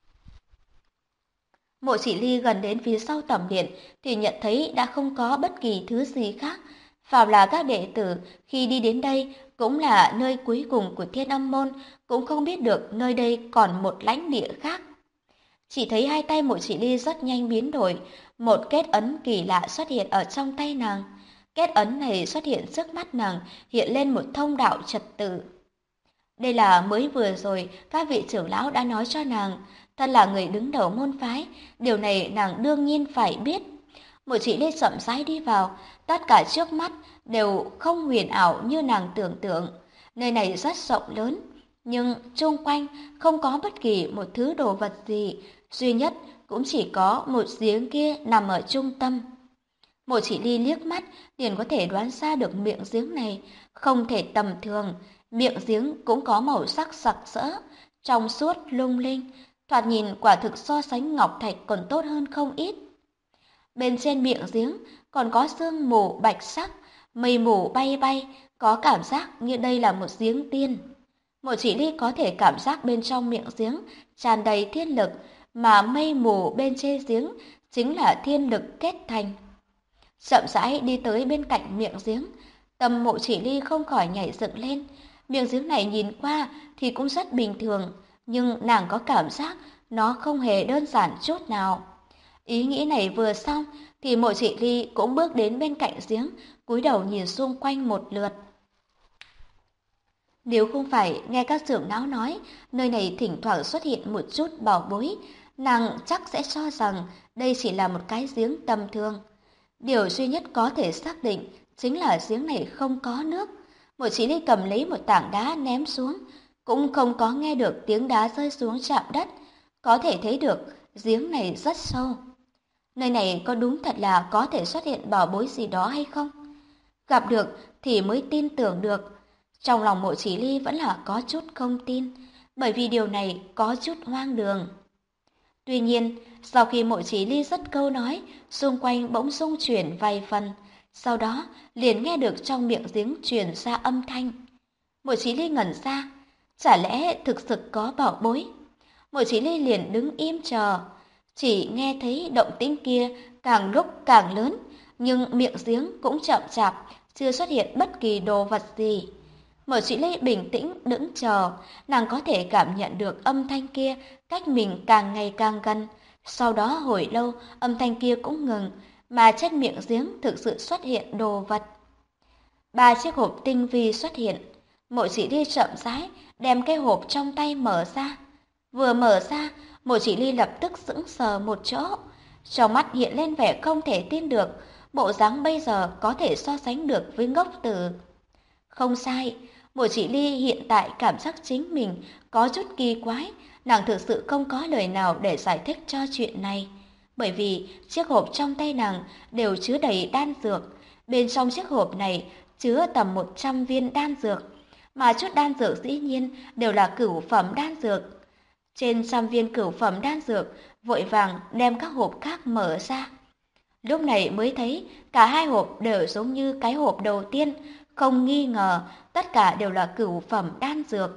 Mộ Chỉ Ly gần đến phía sau tẩm điện thì nhận thấy đã không có bất kỳ thứ gì khác. Phàm là các đệ tử khi đi đến đây cũng là nơi cuối cùng của Thiên Âm Môn, cũng không biết được nơi đây còn một lãnh địa khác. Chỉ thấy hai tay Mộ Chỉ Ly rất nhanh biến đổi, một kết ấn kỳ lạ xuất hiện ở trong tay nàng. Kết ấn này xuất hiện trước mắt nàng, hiện lên một thông đạo trật tự. Đây là mới vừa rồi các vị trưởng lão đã nói cho nàng, thân là người đứng đầu môn phái, điều này nàng đương nhiên phải biết. Mộ Chỉ Ly chậm rãi đi vào, tất cả trước mắt đều không huyền ảo như nàng tưởng tượng. Nơi này rất rộng lớn, nhưng chung quanh không có bất kỳ một thứ đồ vật gì, duy nhất cũng chỉ có một giếng kia nằm ở trung tâm. Mộ Chỉ Ly liếc mắt liền có thể đoán ra được miệng giếng này không thể tầm thường, miệng giếng cũng có màu sắc sặc sỡ, trong suốt lung linh, thoạt nhìn quả thực so sánh ngọc thạch còn tốt hơn không ít. Bên trên miệng giếng còn có sương mù bạch sắc, mây mù bay bay, có cảm giác như đây là một giếng tiên. Mộ Chỉ Ly có thể cảm giác bên trong miệng giếng tràn đầy thiên lực, mà mây mù bên trên giếng chính là thiên lực kết thành. Chậm rãi đi tới bên cạnh miệng giếng, tâm Mộ Chỉ Ly không khỏi nhảy dựng lên. Miệng giếng này nhìn qua thì cũng rất bình thường, nhưng nàng có cảm giác nó không hề đơn giản chút nào. Ý nghĩ này vừa xong thì Mộ Chỉ Ly cũng bước đến bên cạnh giếng, cúi đầu nhìn xung quanh một lượt. Nếu không phải nghe các trưởng lão nói nơi này thỉnh thoảng xuất hiện một chút bảo bối, nàng chắc sẽ cho rằng đây chỉ là một cái giếng tầm thường. Điều duy nhất có thể xác định chính là giếng này không có nước. Mộ Chỉ Ly cầm lấy một tảng đá ném xuống, cũng không có nghe được tiếng đá rơi xuống chạm đất, có thể thấy được giếng này rất sâu. Nơi này có đúng thật là có thể xuất hiện bảo bối gì đó hay không? Gặp được thì mới tin tưởng được. Trong lòng Mộ Chỉ Ly vẫn là có chút không tin, bởi vì điều này có chút hoang đường. Tuy nhiên, sau khi Mộ Chỉ Ly dứt câu nói, xung quanh bỗng rung chuyển vài phần, sau đó liền nghe được trong miệng giếng truyền ra âm thanh. Mộ Chỉ Ly ngẩn ra, chả lẽ thực sự có bảo bối? Mộ Chỉ Ly liền đứng im chờ, chỉ nghe thấy động tĩnh kia càng lúc càng lớn, nhưng miệng giếng cũng chậm chạp, chưa xuất hiện bất kỳ đồ vật gì. Mộ Chỉ Ly bình tĩnh đứng chờ, nàng có thể cảm nhận được âm thanh kia cách mình càng ngày càng gần. Sau đó hồi lâu, âm thanh kia cũng ngừng, mà trên miệng giếng thực sự xuất hiện đồ vật. 3 chiếc hộp tinh vi xuất hiện. Mộ Chỉ Ly chậm rãi đem cái hộp trong tay mở ra. Vừa mở ra, Mộ Chỉ Ly lập tức sững sờ một chỗ. Trong mắt hiện lên vẻ không thể tin được, bộ dáng bây giờ có thể so sánh được với ngốc tử. Không sai, Mộ Chỉ Ly hiện tại cảm giác chính mình có chút kỳ quái, nàng thực sự không có lời nào để giải thích cho chuyện này. Bởi vì chiếc hộp trong tay nàng đều chứa đầy đan dược, bên trong chiếc hộp này chứa tầm 100 viên đan dược, mà chút đan dược dĩ nhiên đều là cửu phẩm đan dược. Trên 100 viên cửu phẩm đan dược, vội vàng đem các hộp khác mở ra. Lúc này mới thấy cả hai hộp đều giống như cái hộp đầu tiên, không nghi ngờ tất cả đều là cửu phẩm đan dược.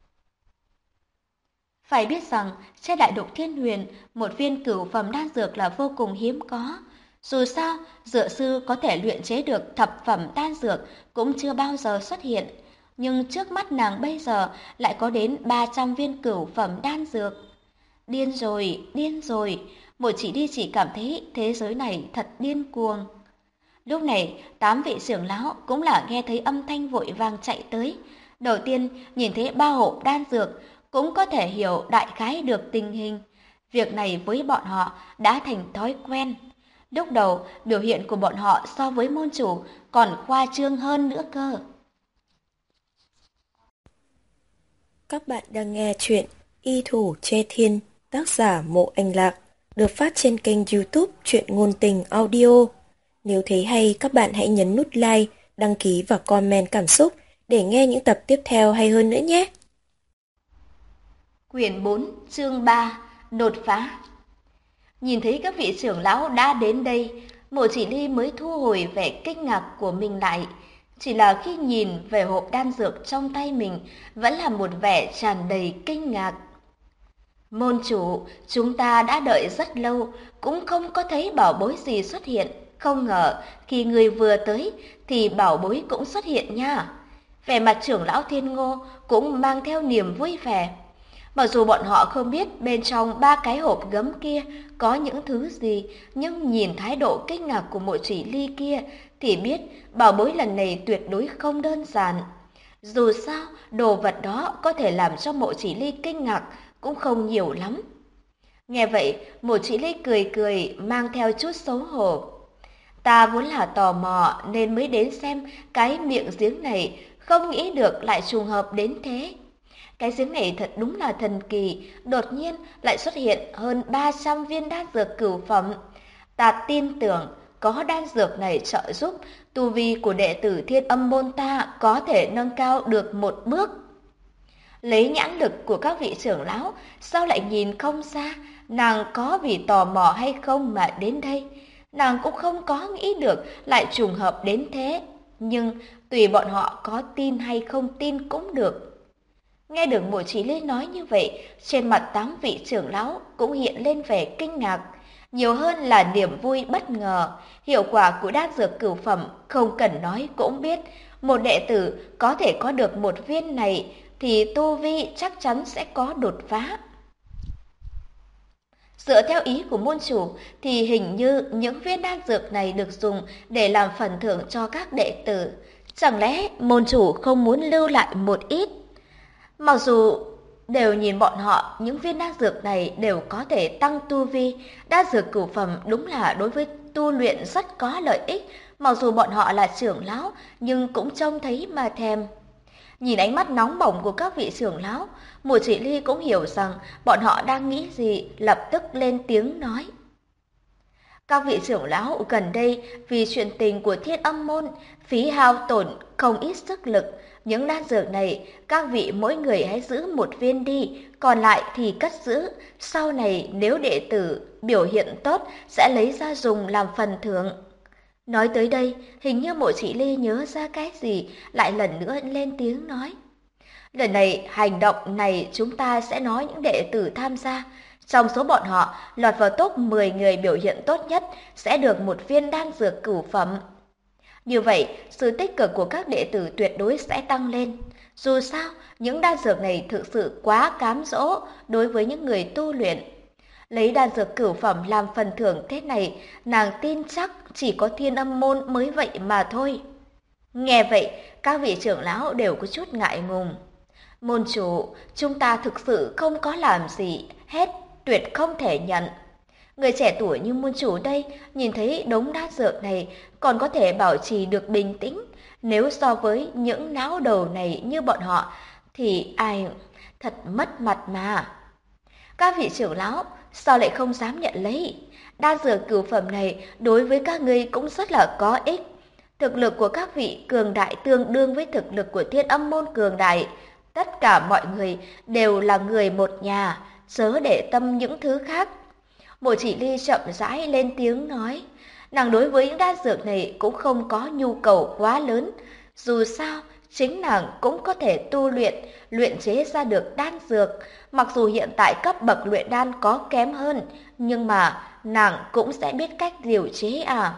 Phải biết rằng trên đại lục Thiên Huyền, một viên cửu phẩm đan dược là vô cùng hiếm có. Dù sao, dược sư có thể luyện chế được thập phẩm đan dược cũng chưa bao giờ xuất hiện. Nhưng trước mắt nàng bây giờ lại có đến 300 viên cửu phẩm đan dược. Điên rồi, điên rồi. Mộ Chỉ Ly chỉ cảm thấy thế giới này thật điên cuồng. Lúc này, 8 vị trưởng lão cũng là nghe thấy âm thanh vội vàng chạy tới. Đầu tiên, nhìn thấy 3 hộp đan dược, cũng có thể hiểu đại khái được tình hình. Việc này với bọn họ đã thành thói quen. Lúc đầu, biểu hiện của bọn họ so với môn chủ còn khoa trương hơn nữa cơ. Các bạn đang nghe chuyện Y Thủ Che Thiên, tác giả Mộ Anh Lạc, được phát trên kênh YouTube Truyện Ngôn Tình Audio. Nếu thấy hay, các bạn hãy nhấn nút like, đăng ký và comment cảm xúc để nghe những tập tiếp theo hay hơn nữa nhé. Quyển 4, chương 3, đột phá. Nhìn thấy các vị trưởng lão đã đến đây, Mộ Chỉ Ly mới thu hồi vẻ kinh ngạc của mình lại. Chỉ là khi nhìn về hộp đan dược trong tay mình, vẫn là một vẻ tràn đầy kinh ngạc. Môn chủ, chúng ta đã đợi rất lâu, cũng không có thấy bảo bối gì xuất hiện. Không ngờ, khi người vừa tới, thì bảo bối cũng xuất hiện nha. Vẻ mặt trưởng lão Thiên Ngô cũng mang theo niềm vui vẻ. Mặc dù bọn họ không biết bên trong 3 cái hộp gấm kia có những thứ gì, nhưng nhìn thái độ kinh ngạc của Mộ Chỉ Ly kia thì biết bảo bối lần này tuyệt đối không đơn giản. Dù sao, đồ vật đó có thể làm cho Mộ Chỉ Ly kinh ngạc cũng không nhiều lắm. Nghe vậy, Mộ Chỉ Ly cười cười mang theo chút xấu hổ. Ta vốn là tò mò nên mới đến xem cái miệng giếng này, không nghĩ được lại trùng hợp đến thế. Cái giếng này thật đúng là thần kỳ, đột nhiên lại xuất hiện hơn 300 viên đan dược cửu phẩm. Ta tin tưởng có đan dược này trợ giúp, tu vi của đệ tử Thiên Âm môn ta có thể nâng cao được một bước. Lấy nhãn lực của các vị trưởng lão, sao lại nhìn không ra nàng có vì tò mò hay không mà đến đây. Nàng cũng không có nghĩ được lại trùng hợp đến thế, nhưng tùy bọn họ có tin hay không tin cũng được. Nghe được Mộ Chỉ Ly nói như vậy, trên mặt 8 vị trưởng lão cũng hiện lên vẻ kinh ngạc, nhiều hơn là niềm vui bất ngờ. Hiệu quả của đan dược cửu phẩm không cần nói cũng biết, một đệ tử có thể có được một viên này thì tu vi chắc chắn sẽ có đột phá. Dựa theo ý của môn chủ thì hình như những viên đan dược này được dùng để làm phần thưởng cho các đệ tử. Chẳng lẽ môn chủ không muốn lưu lại một ít? Mặc dù đều nhìn bọn họ, những viên đan dược này đều có thể tăng tu vi, đan dược cửu phẩm đúng là đối với tu luyện rất có lợi ích, mặc dù bọn họ là trưởng lão nhưng cũng trông thấy mà thèm. Nhìn ánh mắt nóng bỏng của các vị trưởng lão, Mộ Chỉ Ly cũng hiểu rằng bọn họ đang nghĩ gì, lập tức lên tiếng nói. Các vị trưởng lão gần đây vì chuyện tình của Thiên Âm môn phí hao tổn không ít sức lực. Những đan dược này các vị mỗi người hãy giữ một viên đi, còn lại thì cất giữ. Sau này nếu đệ tử biểu hiện tốt sẽ lấy ra dùng làm phần thưởng. Nói tới đây, hình như Mộ Chỉ Ly nhớ ra cái gì, lại lần nữa lên tiếng nói. Lần này, hành động này chúng ta sẽ nói những đệ tử tham gia. Trong số bọn họ, lọt vào top 10 người biểu hiện tốt nhất sẽ được một viên đan dược cửu phẩm. Như vậy, sự tích cực của các đệ tử tuyệt đối sẽ tăng lên. Dù sao, những đan dược này thực sự quá cám dỗ đối với những người tu luyện. Lấy đan dược cửu phẩm làm phần thưởng thế này, nàng tin chắc chỉ có Thiên Âm môn mới vậy mà thôi. Nghe vậy, các vị trưởng lão đều có chút ngại ngùng. Môn chủ, chúng ta thực sự không có làm gì hết, tuyệt không thể nhận. Người trẻ tuổi như môn chủ đây, nhìn thấy đống đan dược này còn có thể bảo trì được bình tĩnh. Nếu so với những náo đầu này như bọn họ, thì ai thật mất mặt mà. Các vị trưởng lão, sao lại không dám nhận lấy? Đan dược cửu phẩm này đối với các ngươi cũng rất là có ích. Thực lực của các vị cường đại tương đương với thực lực của Thiên Âm môn cường đại. Tất cả mọi người đều là người một nhà, chớ để tâm những thứ khác. Mộ Chỉ Ly chậm rãi lên tiếng nói, nàng đối với những đan dược này cũng không có nhu cầu quá lớn. Dù sao, chính nàng cũng có thể tu luyện, luyện chế ra được đan dược. Mặc dù hiện tại cấp bậc luyện đan có kém hơn, nhưng mà nàng cũng sẽ biết cách điều chế à.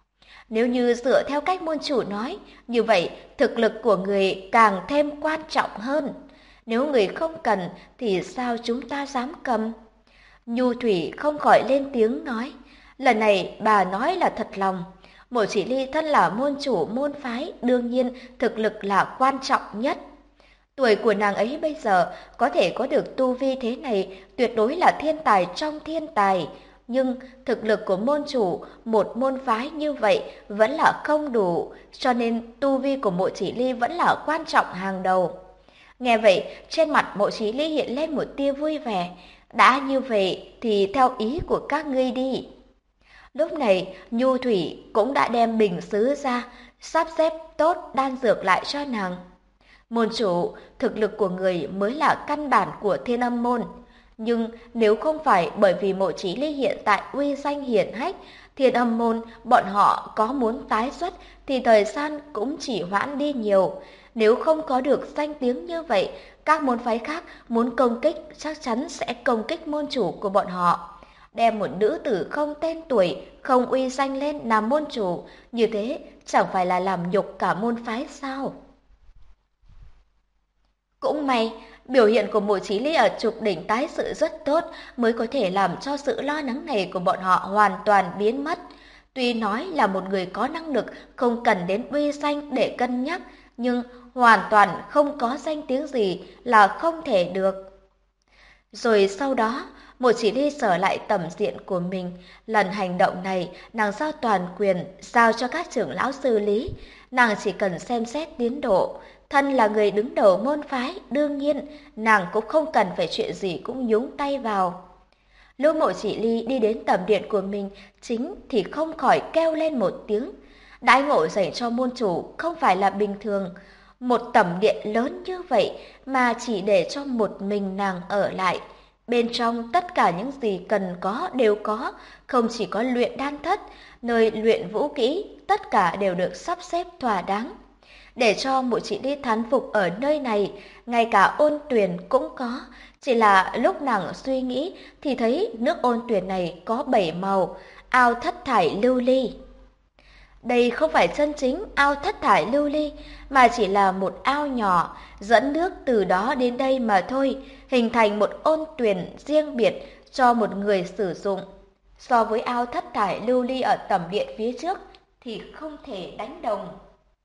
Nếu như dựa theo cách môn chủ nói, như vậy thực lực của người càng thêm quan trọng hơn. Nếu người không cần thì sao chúng ta dám cầm? Nhu Thủy không khỏi lên tiếng nói, lần này bà nói là thật lòng. Mộ Chỉ Ly thân là môn chủ môn phái, đương nhiên thực lực là quan trọng nhất. Tuổi của nàng ấy bây giờ có thể có được tu vi thế này tuyệt đối là thiên tài trong thiên tài. Nhưng thực lực của môn chủ, một môn phái như vậy vẫn là không đủ, cho nên tu vi của Mộ Chỉ Ly vẫn là quan trọng hàng đầu. Nghe vậy, trên mặt Mộ Chỉ Ly hiện lên một tia vui vẻ. Đã như vậy thì theo ý của các ngươi đi. Lúc này, Nhu Thủy cũng đã đem bình sứ ra, sắp xếp tốt đan dược lại cho nàng. Môn chủ, thực lực của người mới là căn bản của Thiên Âm môn. Nhưng nếu không phải bởi vì Mộ Chí Ly hiện tại uy danh hiển hách, Thiên Âm môn bọn họ có muốn tái xuất thì thời gian cũng chỉ hoãn đi nhiều. Nếu không có được danh tiếng như vậy, các môn phái khác muốn công kích chắc chắn sẽ công kích môn chủ của bọn họ. Đem một nữ tử không tên tuổi, không uy danh lên làm môn chủ, như thế chẳng phải là làm nhục cả môn phái sao? Cũng may, biểu hiện của Mộ Chí Ly ở trục đỉnh tái sự rất tốt mới có thể làm cho sự lo lắng này của bọn họ hoàn toàn biến mất. Tuy nói là một người có năng lực không cần đến uy danh để cân nhắc, nhưng hoàn toàn không có danh tiếng gì là không thể được. Rồi sau đó, Mộ Chỉ Ly sở lại tầm diện của mình. Lần hành động này, nàng giao toàn quyền, giao cho các trưởng lão xử lý. Nàng chỉ cần xem xét tiến độ. Thân là người đứng đầu môn phái, đương nhiên, nàng cũng không cần phải chuyện gì cũng nhúng tay vào. Lúc Mộ Chỉ Ly đi đến tầm điện của mình, chính thì không khỏi kêu lên một tiếng. Đãi ngộ dành cho môn chủ không phải là bình thường. Một tầm điện lớn như vậy mà chỉ để cho một mình nàng ở lại. Bên trong tất cả những gì cần có đều có, không chỉ có luyện đan thất, nơi luyện vũ kỹ, tất cả đều được sắp xếp thỏa đáng. Để cho Mộ Chỉ Ly thán phục ở nơi này, ngay cả ôn tuyền cũng có. Chỉ là lúc nàng suy nghĩ thì thấy nước ôn tuyền này có 7 màu, ao thất thải lưu ly. Đây không phải chân chính ao thất thải lưu ly, mà chỉ là một ao nhỏ, dẫn nước từ đó đến đây mà thôi, hình thành một ôn tuyền riêng biệt cho một người sử dụng. So với ao thất thải lưu ly ở tầm điện phía trước thì không thể đánh đồng.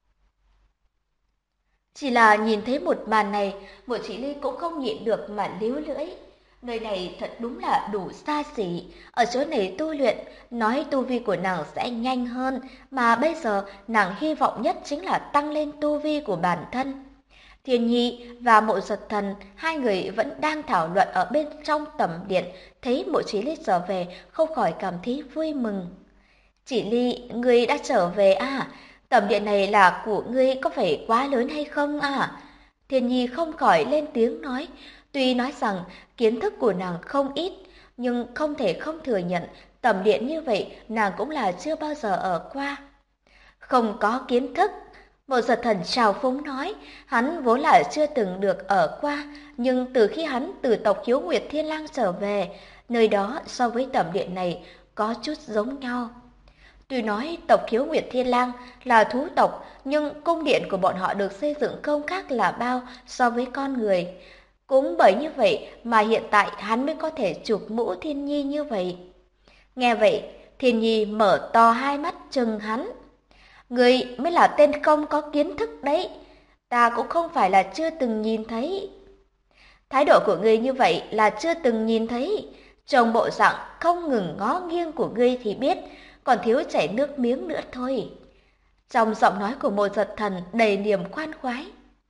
Chỉ là nhìn thấy một màn này, Mộ Chỉ Ly cũng không nhịn được mà líu lưỡi. Nơi này thật đúng là đủ xa xỉ, ở chỗ này tu luyện, nói tu vi của nàng sẽ nhanh hơn, mà bây giờ nàng hy vọng nhất chính là tăng lên tu vi của bản thân. Thiên Nhi và Mộ Giật Thần, hai người vẫn đang thảo luận ở bên trong tầm điện, thấy Mộ Chỉ Ly trở về, không khỏi cảm thấy vui mừng. Chỉ Ly, ngươi đã trở về à? Tầm điện này là của ngươi có phải quá lớn hay không à? Thiên Nhi không khỏi lên tiếng nói, tuy nói rằng kiến thức của nàng không ít, nhưng không thể không thừa nhận tầm điện như vậy nàng cũng là chưa bao giờ ở qua. Không có kiến thức, Mộ Giật Thần trào phúng nói, hắn vốn là chưa từng được ở qua, nhưng từ khi hắn từ tộc Hiếu Nguyệt Thiên Lang trở về, nơi đó so với tầm điện này có chút giống nhau. Tuy nói tộc Hiếu Nguyệt Thiên Lang là thú tộc, nhưng cung điện của bọn họ được xây dựng không khác là bao so với con người. Cũng bởi như vậy mà hiện tại hắn mới có thể chụp mũ Thiên Nhi như vậy. Nghe vậy, Thiên Nhi mở to hai mắt trừng hắn. Người mới là tên không có kiến thức đấy, ta cũng không phải là chưa từng nhìn thấy. Thái độ của ngươi như vậy là chưa từng nhìn thấy, trông bộ dạng không ngừng ngó nghiêng của ngươi thì biết, còn thiếu chảy nước miếng nữa thôi. Trong giọng nói của Mộ Giật Thần đầy niềm khoan khoái.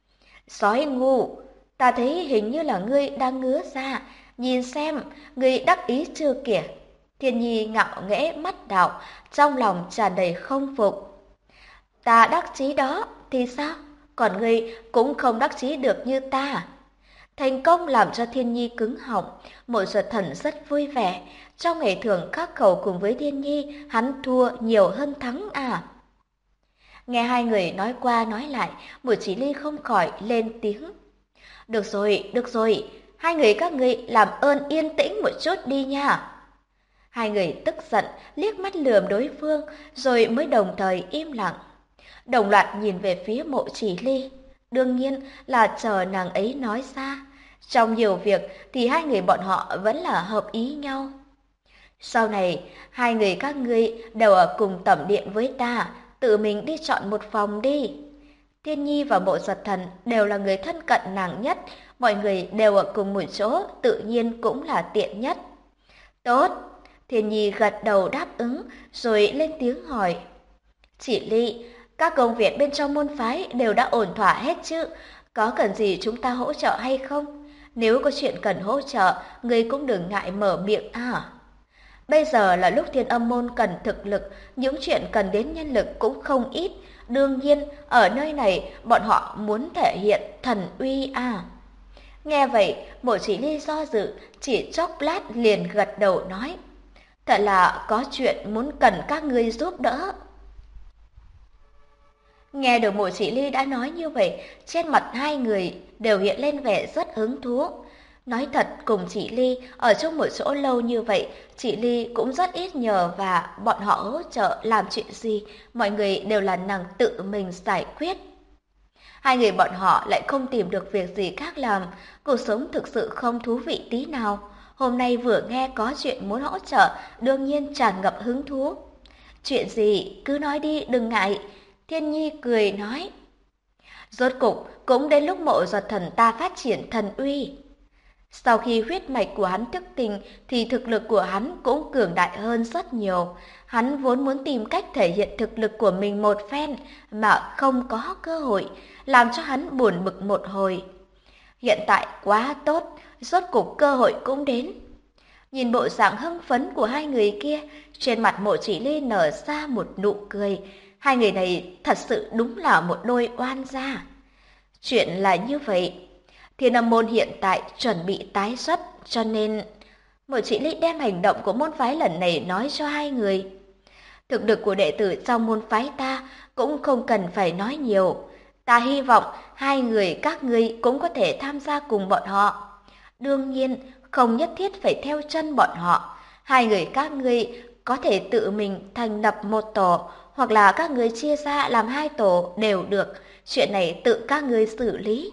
Sói ngu, ta thấy hình như là ngươi đang ngứa ra, nhìn xem, ngươi đắc ý chưa kìa. Thiên Nhi ngạo nghễ mắt đạo, trong lòng tràn đầy không phục. Ta đắc chí đó thì sao? Còn ngươi cũng không đắc chí được như ta. Thành công làm cho Thiên Nhi cứng họng, Mộ Giật Thần rất vui vẻ. Trong ngày thường khắc khẩu cùng với Thiên Nhi, hắn thua nhiều hơn thắng à. Nghe hai người nói qua nói lại, Mộ Chỉ Ly không khỏi lên tiếng. Được rồi, hai người các ngươi làm ơn yên tĩnh một chút đi nha. Hai người tức giận, liếc mắt lườm đối phương, rồi mới đồng thời im lặng. Đồng loạt nhìn về phía Mộ Chỉ Ly, đương nhiên là chờ nàng ấy nói ra. Trong nhiều việc thì hai người bọn họ vẫn là hợp ý nhau. Sau này, hai người các ngươi đều ở cùng tẩm điện với ta, tự mình đi chọn một phòng đi. Thiên Nhi và Mộ Giật Thần đều là người thân cận nàng nhất, mọi người đều ở cùng một chỗ, tự nhiên cũng là tiện nhất. Tốt, Thiên Nhi gật đầu đáp ứng, rồi lên tiếng hỏi. Chỉ Ly, các công việc bên trong môn phái đều đã ổn thỏa hết chứ, có cần gì chúng ta hỗ trợ hay không? Nếu có chuyện cần hỗ trợ, ngươi cũng đừng ngại mở miệng à. Bây giờ là lúc Thiên Âm môn cần thực lực, những chuyện cần đến nhân lực cũng không ít. Đương nhiên, ở nơi này bọn họ muốn thể hiện thần uy à. Nghe vậy, Mộ Chỉ Ly do dự, chỉ chốc lát liền gật đầu nói: thật là có chuyện muốn cần các ngươi giúp đỡ. Nghe được Mộ Chỉ Ly đã nói như vậy, trên mặt hai người đều hiện lên vẻ rất hứng thú. Nói thật, cùng chị Ly ở chung một chỗ lâu như vậy, chị Ly cũng rất ít nhờ và bọn họ hỗ trợ làm chuyện gì, mọi người đều là nàng tự mình giải quyết. Hai người bọn họ lại không tìm được việc gì khác làm, cuộc sống thực sự không thú vị tí nào. Hôm nay vừa nghe có chuyện muốn hỗ trợ, đương nhiên tràn ngập hứng thú. Chuyện gì, cứ nói đi, đừng ngại. Thiên Nhi cười nói. Rốt cục, cũng đến lúc Mộ Giật Thần ta phát triển thần uy. Sau khi huyết mạch của hắn thức tỉnh thì thực lực của hắn cũng cường đại hơn rất nhiều. Hắn vốn muốn tìm cách thể hiện thực lực của mình một phen mà không có cơ hội, làm cho hắn buồn bực một hồi. Hiện tại quá tốt, rốt cục cơ hội cũng đến. Nhìn bộ dạng hưng phấn của hai người kia, trên mặt Mộ Chỉ Ly nở ra một nụ cười. Hai người này thật sự đúng là một đôi oan gia. Chuyện là như vậy. Thiên Âm môn hiện tại chuẩn bị tái xuất, cho nên Mộ Chỉ Ly đem hành động của môn phái lần này nói cho hai người. Thực lực của đệ tử trong môn phái ta cũng không cần phải nói nhiều. Ta hy vọng hai người các ngươi cũng có thể tham gia cùng bọn họ. Đương nhiên, không nhất thiết phải theo chân bọn họ. Hai người các ngươi có thể tự mình thành lập một tổ, hoặc là các ngươi chia ra làm hai tổ đều được. Chuyện này tự các ngươi xử lý.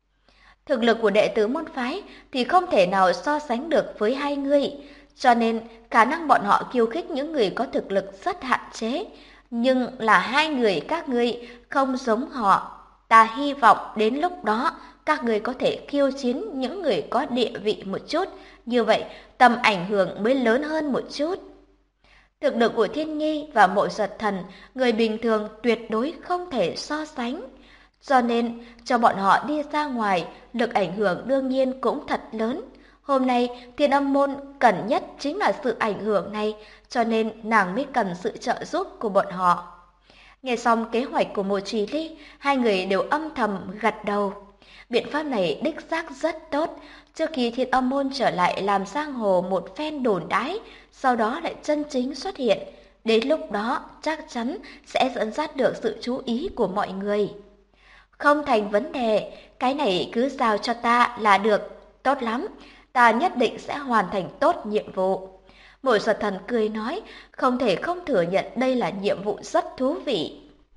Thực lực của đệ tử môn phái thì không thể nào so sánh được với hai người, cho nên khả năng bọn họ khiêu khích những người có thực lực rất hạn chế. Nhưng là hai người các ngươi không giống họ. Ta hy vọng đến lúc đó các ngươi có thể khiêu chiến những người có địa vị một chút, như vậy tầm ảnh hưởng mới lớn hơn một chút. Thực lực của Thiên Nhi và Mộ Giật Thần, người bình thường tuyệt đối không thể so sánh. Cho nên, cho bọn họ đi ra ngoài, lực ảnh hưởng đương nhiên cũng thật lớn. Hôm nay, Thiên Âm môn cần nhất chính là sự ảnh hưởng này, cho nên nàng mới cần sự trợ giúp của bọn họ. Nghe xong kế hoạch của Mộ Chỉ Ly, hai người đều âm thầm gật đầu. Biện pháp này đích xác rất tốt. Trước khi Thiên Âm môn trở lại làm giang hồ một phen đồn đãi, sau đó lại chân chính xuất hiện. Đến lúc đó, chắc chắn sẽ dẫn dắt được sự chú ý của mọi người. Không thành vấn đề, cái này cứ giao cho ta là được, tốt lắm, ta nhất định sẽ hoàn thành tốt nhiệm vụ. Mộ Giật Thần cười nói, không thể không thừa nhận đây là nhiệm vụ rất thú vị.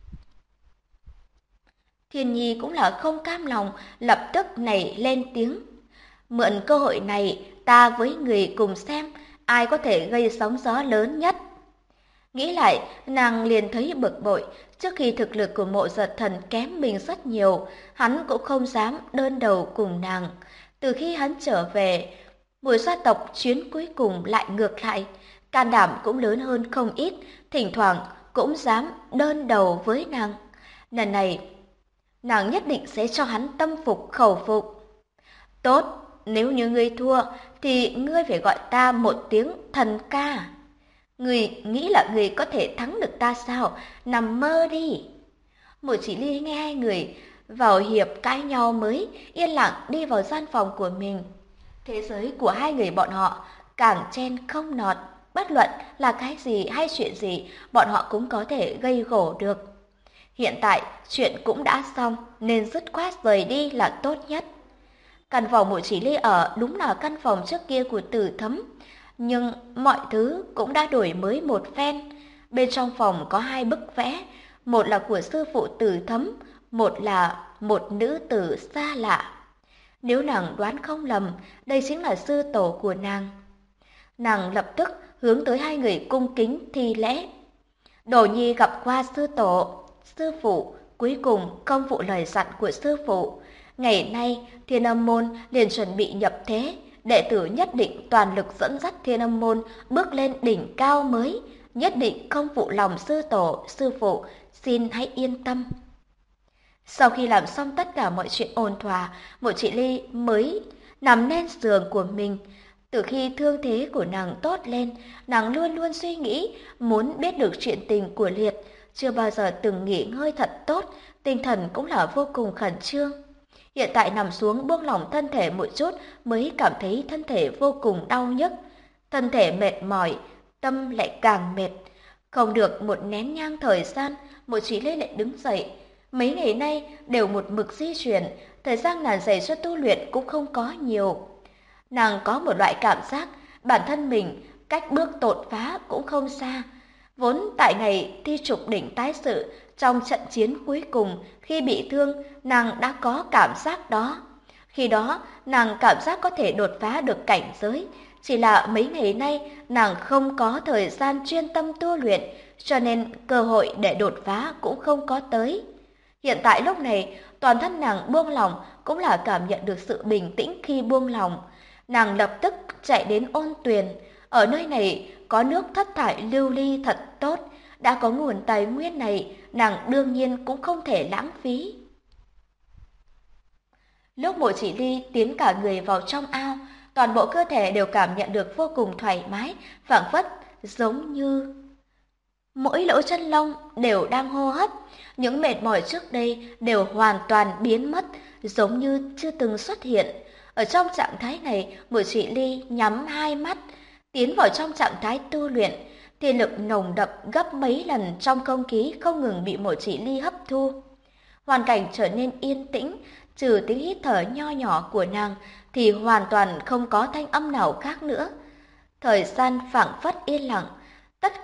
Thiên Nhi cũng là không cam lòng, lập tức nảy lên tiếng. Mượn cơ hội này, ta với người cùng xem ai có thể gây sóng gió lớn nhất. Nghĩ lại, nàng liền thấy bực bội, trước khi thực lực của Mộ Giật Thần kém mình rất nhiều, hắn cũng không dám đơn đầu cùng nàng. Từ khi hắn trở về, buổi gia tộc chuyến cuối cùng lại ngược lại, can đảm cũng lớn hơn không ít, thỉnh thoảng cũng dám đơn đầu với nàng. Lần này, nàng nhất định sẽ cho hắn tâm phục khẩu phục. Tốt, nếu như ngươi thua, thì ngươi phải gọi ta một tiếng thần ca. Người nghĩ là người có thể thắng được ta sao? Nằm mơ đi. Mộ Chỉ Ly nghe hai người vào hiệp cãi nhau mới yên lặng đi vào gian phòng của mình. Thế giới của hai người bọn họ càng chen không nọt, bất luận là cái gì hay chuyện gì, bọn họ cũng có thể gây gổ được. Hiện tại chuyện cũng đã xong nên dứt khoát rời đi là tốt nhất. Căn phòng Mộ Chỉ Ly ở đúng là căn phòng trước kia của Tử Thấm. Nhưng mọi thứ cũng đã đổi mới một phen. Bên trong phòng có hai bức vẽ, một là của sư phụ Tử Thấm, một là một nữ tử xa lạ. Nếu nàng đoán không lầm, đây chính là sư tổ của nàng. Nàng lập tức hướng tới hai người cung kính thi lễ. Đồ Nhi gặp qua sư tổ, sư phụ, cuối cùng không phụ lời dặn của sư phụ. Ngày nay, Thiên Âm môn liền chuẩn bị nhập thế. Đệ tử nhất định toàn lực dẫn dắt Thiên Âm môn bước lên đỉnh cao mới, nhất định không phụ lòng sư tổ, sư phụ, xin hãy yên tâm. Sau khi làm xong tất cả mọi chuyện ổn thỏa, Mộ Chỉ Ly mới nằm lên giường của mình. Từ khi thương thế của nàng tốt lên, nàng luôn luôn suy nghĩ muốn biết được chuyện tình của Liệt, chưa bao giờ từng nghỉ ngơi thật tốt, tinh thần cũng là vô cùng khẩn trương. Hiện tại nằm xuống buông lỏng thân thể một chút mới cảm thấy thân thể vô cùng đau nhức. Thân thể mệt mỏi, tâm lại càng mệt. Không được một nén nhang thời gian, Mộ Chỉ Ly lại đứng dậy. Mấy ngày nay đều một mực di chuyển, thời gian nàng dành cho tu luyện cũng không có nhiều. Nàng có một loại cảm giác bản thân mình cách bước đột phá cũng không xa. Vốn tại ngày thi trục đỉnh tái sự, trong trận chiến cuối cùng khi bị thương, nàng đã có cảm giác đó. Khi đó, nàng cảm giác có thể đột phá được cảnh giới. Chỉ là mấy ngày nay, nàng không có thời gian chuyên tâm tu luyện, cho nên cơ hội để đột phá cũng không có tới. Hiện tại lúc này, toàn thân nàng buông lỏng cũng là cảm nhận được sự bình tĩnh khi buông lỏng. Nàng lập tức chạy đến ôn tuyền. Ở nơi này có nước thất thải lưu ly thật tốt. Đã có nguồn tài nguyên này, nàng đương nhiên cũng không thể lãng phí. Lúc Mộ Chỉ Ly tiến cả người vào trong ao, toàn bộ cơ thể đều cảm nhận được vô cùng thoải mái, phảng phất giống như mỗi lỗ chân lông đều đang hô hấp. Những mệt mỏi trước đây đều hoàn toàn biến mất, giống như chưa từng xuất hiện. Ở trong trạng thái này, Mộ Chỉ Ly nhắm hai mắt, tiến vào trong trạng thái tu luyện. Thiên lực nồng đậm gấp mấy lần trong không khí không ngừng bị Mộ Chỉ Ly hấp thu. Hoàn cảnh trở nên yên tĩnh, trừ tiếng hít thở nho nhỏ của nàng thì hoàn toàn không có thanh âm nào khác nữa. Thời gian phảng phất yên lặng, tất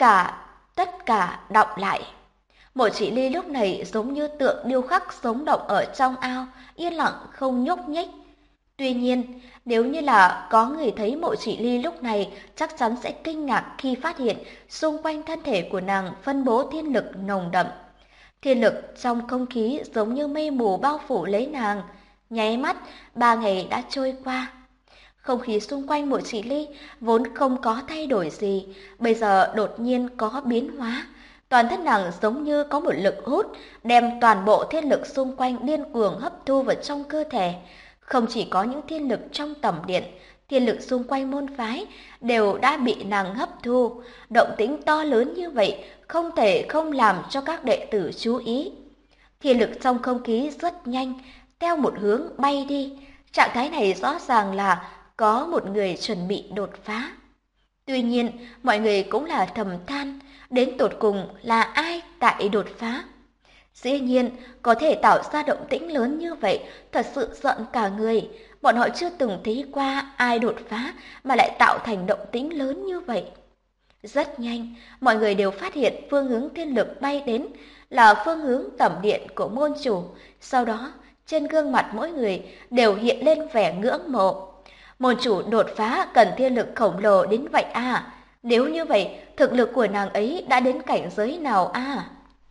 cả đọng lại. Mộ Chỉ Ly lúc này giống như tượng điêu khắc sống động ở trong ao, yên lặng không nhúc nhích. Tuy nhiên, nếu như là có người thấy Mộ Chỉ Ly lúc này, chắc chắn sẽ kinh ngạc khi phát hiện xung quanh thân thể của nàng phân bố thiên lực nồng đậm. Thiên lực trong không khí giống như mây mù bao phủ lấy nàng. Nháy mắt, 3 ngày đã trôi qua. Không khí xung quanh Mộ Chỉ Ly vốn không có thay đổi gì, bây giờ đột nhiên có biến hóa. Toàn thân nàng giống như có một lực hút, đem toàn bộ thiên lực xung quanh điên cuồng hấp thu vào trong cơ thể. Không chỉ có những thiên lực trong tầm điện, thiên lực xung quanh môn phái đều đã bị nàng hấp thu. Động tĩnh to lớn như vậy không thể không làm cho các đệ tử chú ý. Thiên lực trong không khí rất nhanh, theo một hướng bay đi. Trạng thái này rõ ràng là có một người chuẩn bị đột phá. Tuy nhiên, mọi người cũng là thầm than, đến tột cùng là ai tại đột phá. Dĩ nhiên, có thể tạo ra động tĩnh lớn như vậy, thật sự giận cả người. Bọn họ chưa từng thấy qua ai đột phá mà lại tạo thành động tĩnh lớn như vậy. Rất nhanh, mọi người đều phát hiện phương hướng thiên lực bay đến là phương hướng tẩm điện của môn chủ. Sau đó, trên gương mặt mỗi người đều hiện lên vẻ ngưỡng mộ. Môn chủ đột phá cần thiên lực khổng lồ đến vậy à? Nếu như vậy, thực lực của nàng ấy đã đến cảnh giới nào à?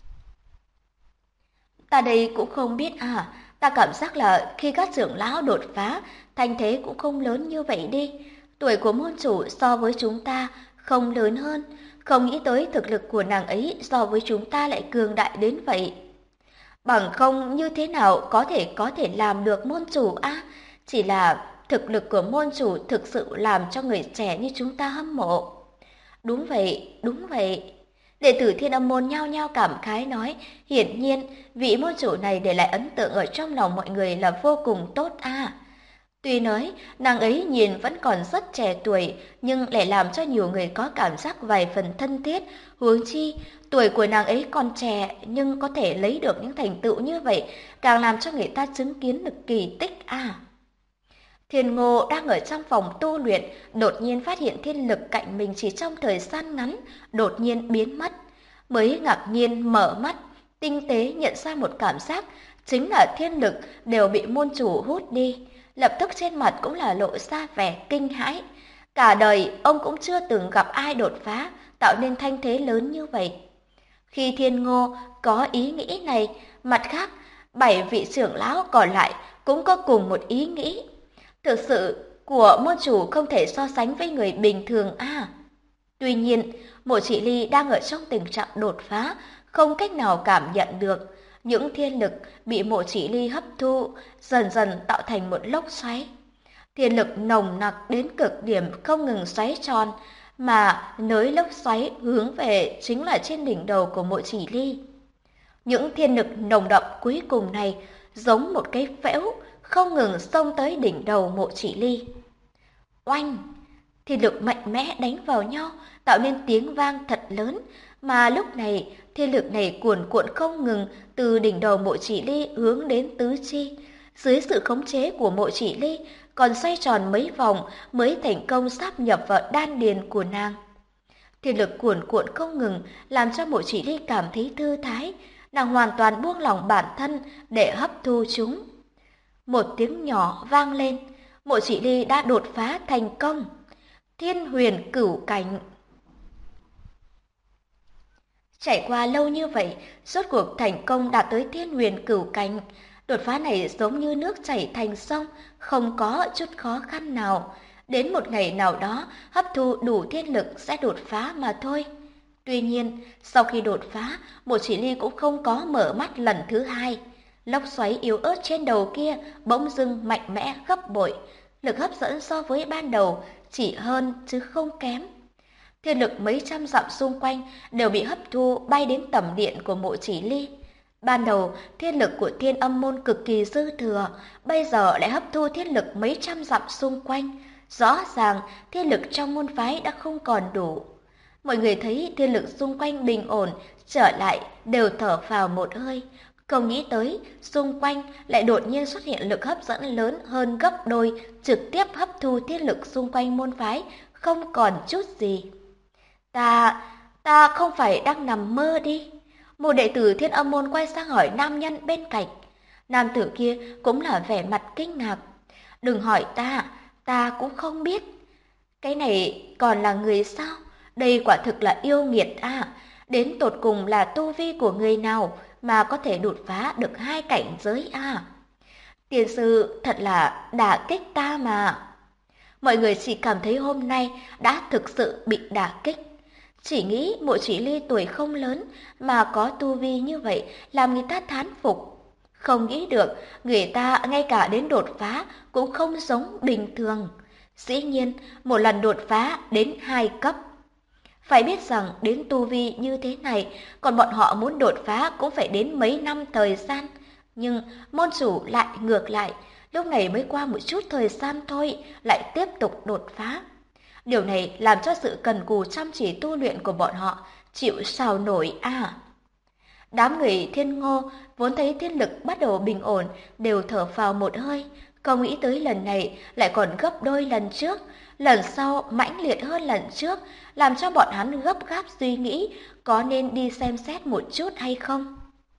Ta đây cũng không biết à, ta cảm giác là khi các trưởng lão đột phá, thanh thế cũng không lớn như vậy đi. Tuổi của môn chủ so với chúng ta không lớn hơn, không nghĩ tới thực lực của nàng ấy so với chúng ta lại cường đại đến vậy. Bằng không như thế nào có thể làm được môn chủ à? Chỉ là thực lực của môn chủ thực sự làm cho người trẻ như chúng ta hâm mộ. Đúng vậy, đúng vậy. Đệ tử Thiên Âm môn nhao nhao cảm khái nói, hiển nhiên vị môn chủ này để lại ấn tượng ở trong lòng mọi người là vô cùng tốt à. Tuy nói nàng ấy nhìn vẫn còn rất trẻ tuổi, nhưng lại làm cho nhiều người có cảm giác vài phần thân thiết. Huống chi, tuổi của nàng ấy còn trẻ nhưng có thể lấy được những thành tựu như vậy, càng làm cho người ta chứng kiến được kỳ tích à. Thiên Ngô đang ở trong phòng tu luyện, đột nhiên phát hiện thiên lực cạnh mình chỉ trong thời gian ngắn, đột nhiên biến mất. Mới ngạc nhiên mở mắt, tinh tế nhận ra một cảm giác, chính là thiên lực đều bị môn chủ hút đi. Lập tức trên mặt cũng là lộ ra vẻ kinh hãi. Cả đời ông cũng chưa từng gặp ai đột phá, tạo nên thanh thế lớn như vậy. Khi Thiên Ngô có ý nghĩ này, mặt khác, 7 vị trưởng lão còn lại cũng có cùng một ý nghĩ. Thực sự của môn chủ không thể so sánh với người bình thường à. Tuy nhiên, Mộ Chỉ Ly đang ở trong tình trạng đột phá, không cách nào cảm nhận được. Những thiên lực bị Mộ Chỉ Ly hấp thu, dần dần tạo thành một lốc xoáy. Thiên lực nồng nặc đến cực điểm không ngừng xoáy tròn, mà nới lốc xoáy hướng về chính là trên đỉnh đầu của Mộ Chỉ Ly. Những thiên lực nồng đậm cuối cùng này giống một cái phễu không ngừng xông tới đỉnh đầu Mộ Chỉ Ly. Oanh! Thiên lực mạnh mẽ đánh vào nhau, tạo nên tiếng vang thật lớn, mà lúc này thiên lực này cuồn cuộn không ngừng từ đỉnh đầu Mộ Chỉ Ly hướng đến tứ chi. Dưới sự khống chế của Mộ Chỉ Ly, còn xoay tròn mấy vòng mới thành công sáp nhập vào đan điền của nàng. Thiên lực cuồn cuộn không ngừng làm cho Mộ Chỉ Ly cảm thấy thư thái, nàng hoàn toàn buông lỏng bản thân để hấp thu chúng. Một tiếng nhỏ vang lên, Mộ Chỉ Ly đã đột phá thành công. Thiên huyền cửu cảnh. Trải qua lâu như vậy, rốt cuộc thành công đạt tới thiên huyền cửu cảnh. Đột phá này giống như nước chảy thành sông, không có chút khó khăn nào. Đến một ngày nào đó, hấp thu đủ thiên lực sẽ đột phá mà thôi. Tuy nhiên, sau khi đột phá, Mộ Chỉ Ly cũng không có mở mắt lần thứ hai. Lốc xoáy yếu ớt trên đầu kia bỗng dưng mạnh mẽ gấp bội. Lực hấp dẫn so với ban đầu chỉ hơn chứ không kém. Thiên lực mấy trăm dặm xung quanh đều bị hấp thu bay đến tầm điện của Mộ Chỉ Ly. Ban đầu, thiên lực của Thiên Âm môn cực kỳ dư thừa, bây giờ lại hấp thu thiên lực mấy trăm dặm xung quanh. Rõ ràng, thiên lực trong môn phái đã không còn đủ. Mọi người thấy thiên lực xung quanh bình ổn, trở lại đều thở phào một hơi. Không nghĩ tới, xung quanh lại đột nhiên xuất hiện lực hấp dẫn lớn hơn gấp đôi, trực tiếp hấp thu thiên lực xung quanh môn phái, không còn chút gì. Ta không phải đang nằm mơ đi. Một đệ tử Thiên Âm môn quay sang hỏi nam nhân bên cạnh. Nam tử kia cũng là vẻ mặt kinh ngạc. Đừng hỏi ta cũng không biết. Cái này còn là người sao? Đây quả thực là yêu nghiệt à. Đến tột cùng là tu vi của người nào mà có thể đột phá được hai cảnh giới à? Tiền sư thật là đả kích ta mà. Mọi người chỉ cảm thấy hôm nay đã thực sự bị đả kích. Chỉ nghĩ Mộ Chỉ Ly tuổi không lớn mà có tu vi như vậy làm người ta thán phục. Không nghĩ được người ta ngay cả đến đột phá cũng không giống bình thường. Dĩ nhiên một lần đột phá đến 2 cấp. Phải biết rằng đến tu vi như thế này, còn bọn họ muốn đột phá cũng phải đến mấy năm thời gian. Nhưng môn chủ lại ngược lại, lúc này mới qua một chút thời gian thôi, lại tiếp tục đột phá. Điều này làm cho sự cần cù chăm chỉ tu luyện của bọn họ chịu sao nổi à. Đám người Thiên Ngô vốn thấy thiên lực bắt đầu bình ổn đều thở phào một hơi, không nghĩ tới lần này lại còn gấp đôi lần trước, lần sau mãnh liệt hơn lần trước, làm cho bọn hắn gấp gáp suy nghĩ có nên đi xem xét một chút hay không.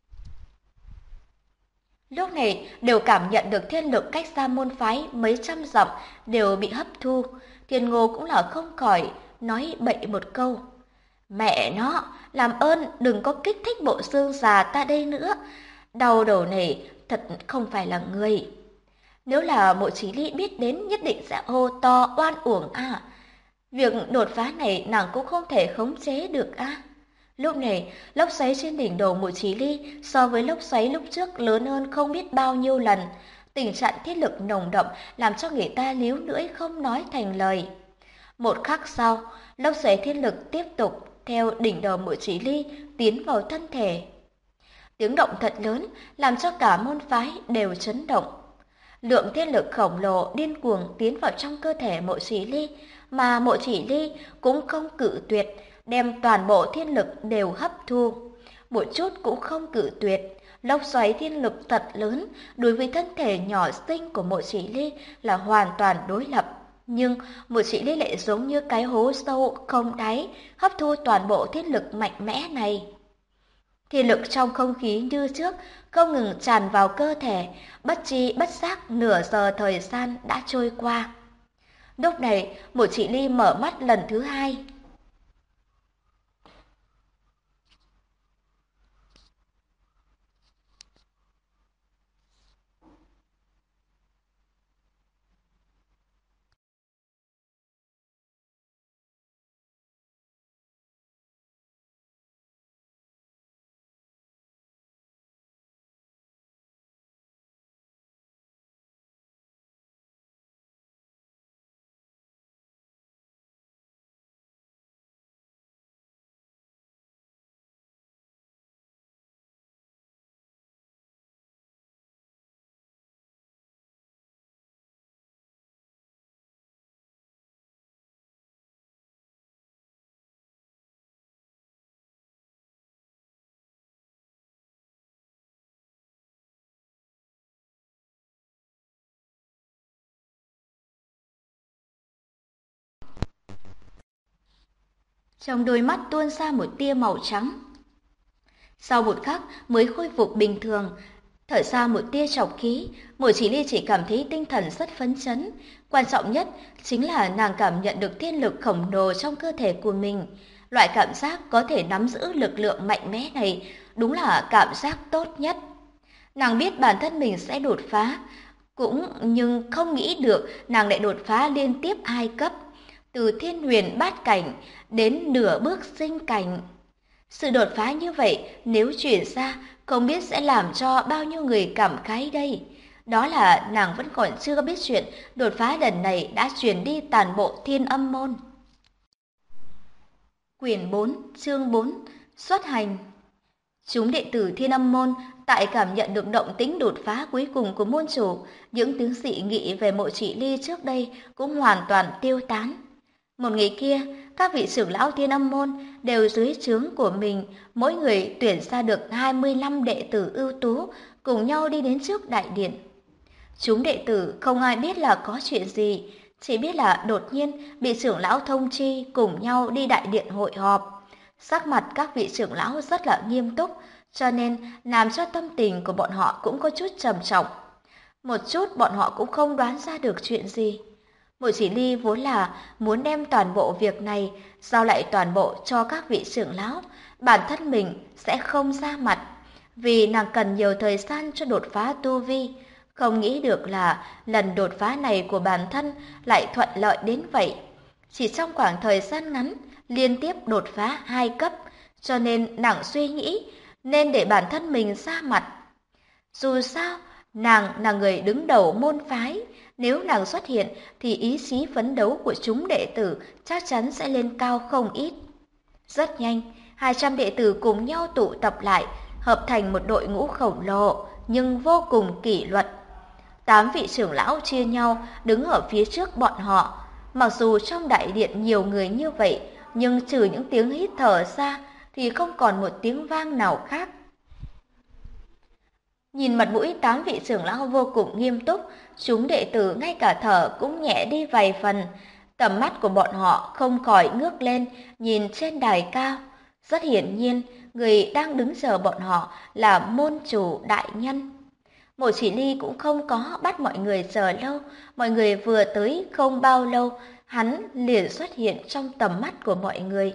Lúc này đều cảm nhận được thiên lực cách xa môn phái mấy trăm dặm đều bị hấp thu. Thiên Ngô cũng là không khỏi nói bậy một câu. Mẹ nó, làm ơn đừng có kích thích bộ xương già ta đây nữa. Đau đầu này thật không phải là người. Nếu là Mộ Chí Ly biết đến nhất định sẽ hô to oan uổng à. Việc đột phá này nàng cũng không thể khống chế được à. Lúc này, lốc xoáy trên đỉnh đầu Mộ Chí Ly so với lốc xoáy lúc trước lớn hơn không biết bao nhiêu lần. Tình trạng thiết lực nồng đậm làm cho người ta líu lưỡi không nói thành lời. Một khắc sau, lốc xoáy thiên lực tiếp tục theo đỉnh đầu Mộ Chí Ly tiến vào thân thể. Tiếng động thật lớn làm cho cả môn phái đều chấn động. Lượng thiên lực khổng lồ điên cuồng tiến vào trong cơ thể Mộ Chí Ly, mà Mộ Chí Ly cũng không cự tuyệt, đem toàn bộ thiên lực đều hấp thu. Một chút cũng không cự tuyệt, lốc xoáy thiên lực thật lớn đối với thân thể nhỏ xinh của Mộ Chí Ly là hoàn toàn đối lập. Nhưng Mộ Chí Ly lại giống như cái hố sâu không đáy, hấp thu toàn bộ thiên lực mạnh mẽ này. Thiên lực trong không khí như trước không ngừng tràn vào cơ thể, bất tri bất giác nửa giờ thời gian đã trôi qua. Lúc này, Mộ Chí Ly mở mắt lần thứ hai. Trong đôi mắt tuôn ra một tia màu trắng. Sau một khắc mới khôi phục bình thường, thở ra một tia trọc khí, Mộ Chỉ Ly chỉ cảm thấy tinh thần rất phấn chấn. Quan trọng nhất chính là nàng cảm nhận được thiên lực khổng lồ trong cơ thể của mình. Loại cảm giác có thể nắm giữ lực lượng mạnh mẽ này đúng là cảm giác tốt nhất. Nàng biết bản thân mình sẽ đột phá, nhưng không nghĩ được nàng lại đột phá liên tiếp 2 cấp, từ thiên huyền bát cảnh đến nửa bước sinh cảnh. Sự đột phá như vậy nếu truyền ra, không biết sẽ làm cho bao nhiêu người cảm khái đây. Đó là nàng vẫn còn chưa biết chuyện đột phá lần này đã truyền đi toàn bộ Thiên Âm môn. Quyển 4, chương 4, xuất hành. Chúng đệ tử Thiên Âm môn tại cảm nhận được động tĩnh đột phá cuối cùng của môn chủ, những tiếng dị nghị về Mộ Chỉ Ly trước đây cũng hoàn toàn tiêu tán. Một ngày kia, các vị trưởng lão Thiên Âm môn đều dưới trướng của mình, mỗi người tuyển ra được 25 đệ tử ưu tú, cùng nhau đi đến trước đại điện. Chúng đệ tử không ai biết là có chuyện gì, chỉ biết là đột nhiên bị trưởng lão thông chi cùng nhau đi đại điện hội họp. Sắc mặt các vị trưởng lão rất là nghiêm túc, cho nên làm cho tâm tình của bọn họ cũng có chút trầm trọng. Một chút bọn họ cũng không đoán ra được chuyện gì. Mộ Chỉ Ly vốn là muốn đem toàn bộ việc này giao lại toàn bộ cho các vị trưởng lão, bản thân mình sẽ không ra mặt, vì nàng cần nhiều thời gian cho đột phá tu vi. Không nghĩ được là lần đột phá này của bản thân lại thuận lợi đến vậy. Chỉ trong khoảng thời gian ngắn, liên tiếp đột phá 2 cấp, cho nên nàng suy nghĩ nên để bản thân mình ra mặt. Dù sao, nàng là người đứng đầu môn phái, nếu nàng xuất hiện thì ý chí phấn đấu của chúng đệ tử chắc chắn sẽ lên cao không ít. Rất nhanh, 200 đệ tử cùng nhau tụ tập lại, hợp thành một đội ngũ khổng lồ nhưng vô cùng kỷ luật. 8 vị trưởng lão chia nhau đứng ở phía trước bọn họ. Mặc dù trong đại điện nhiều người như vậy, nhưng trừ những tiếng hít thở ra thì không còn một tiếng vang nào khác. Nhìn mặt mũi 8 vị trưởng lão vô cùng nghiêm túc, chúng đệ tử ngay cả thở cũng nhẹ đi vài phần. Tầm mắt của bọn họ không khỏi ngước lên, nhìn trên đài cao. Rất hiển nhiên, người đang đứng chờ bọn họ là môn chủ đại nhân. Mộ Chỉ Ly cũng không có bắt mọi người chờ lâu, mọi người vừa tới không bao lâu, hắn liền xuất hiện trong tầm mắt của mọi người.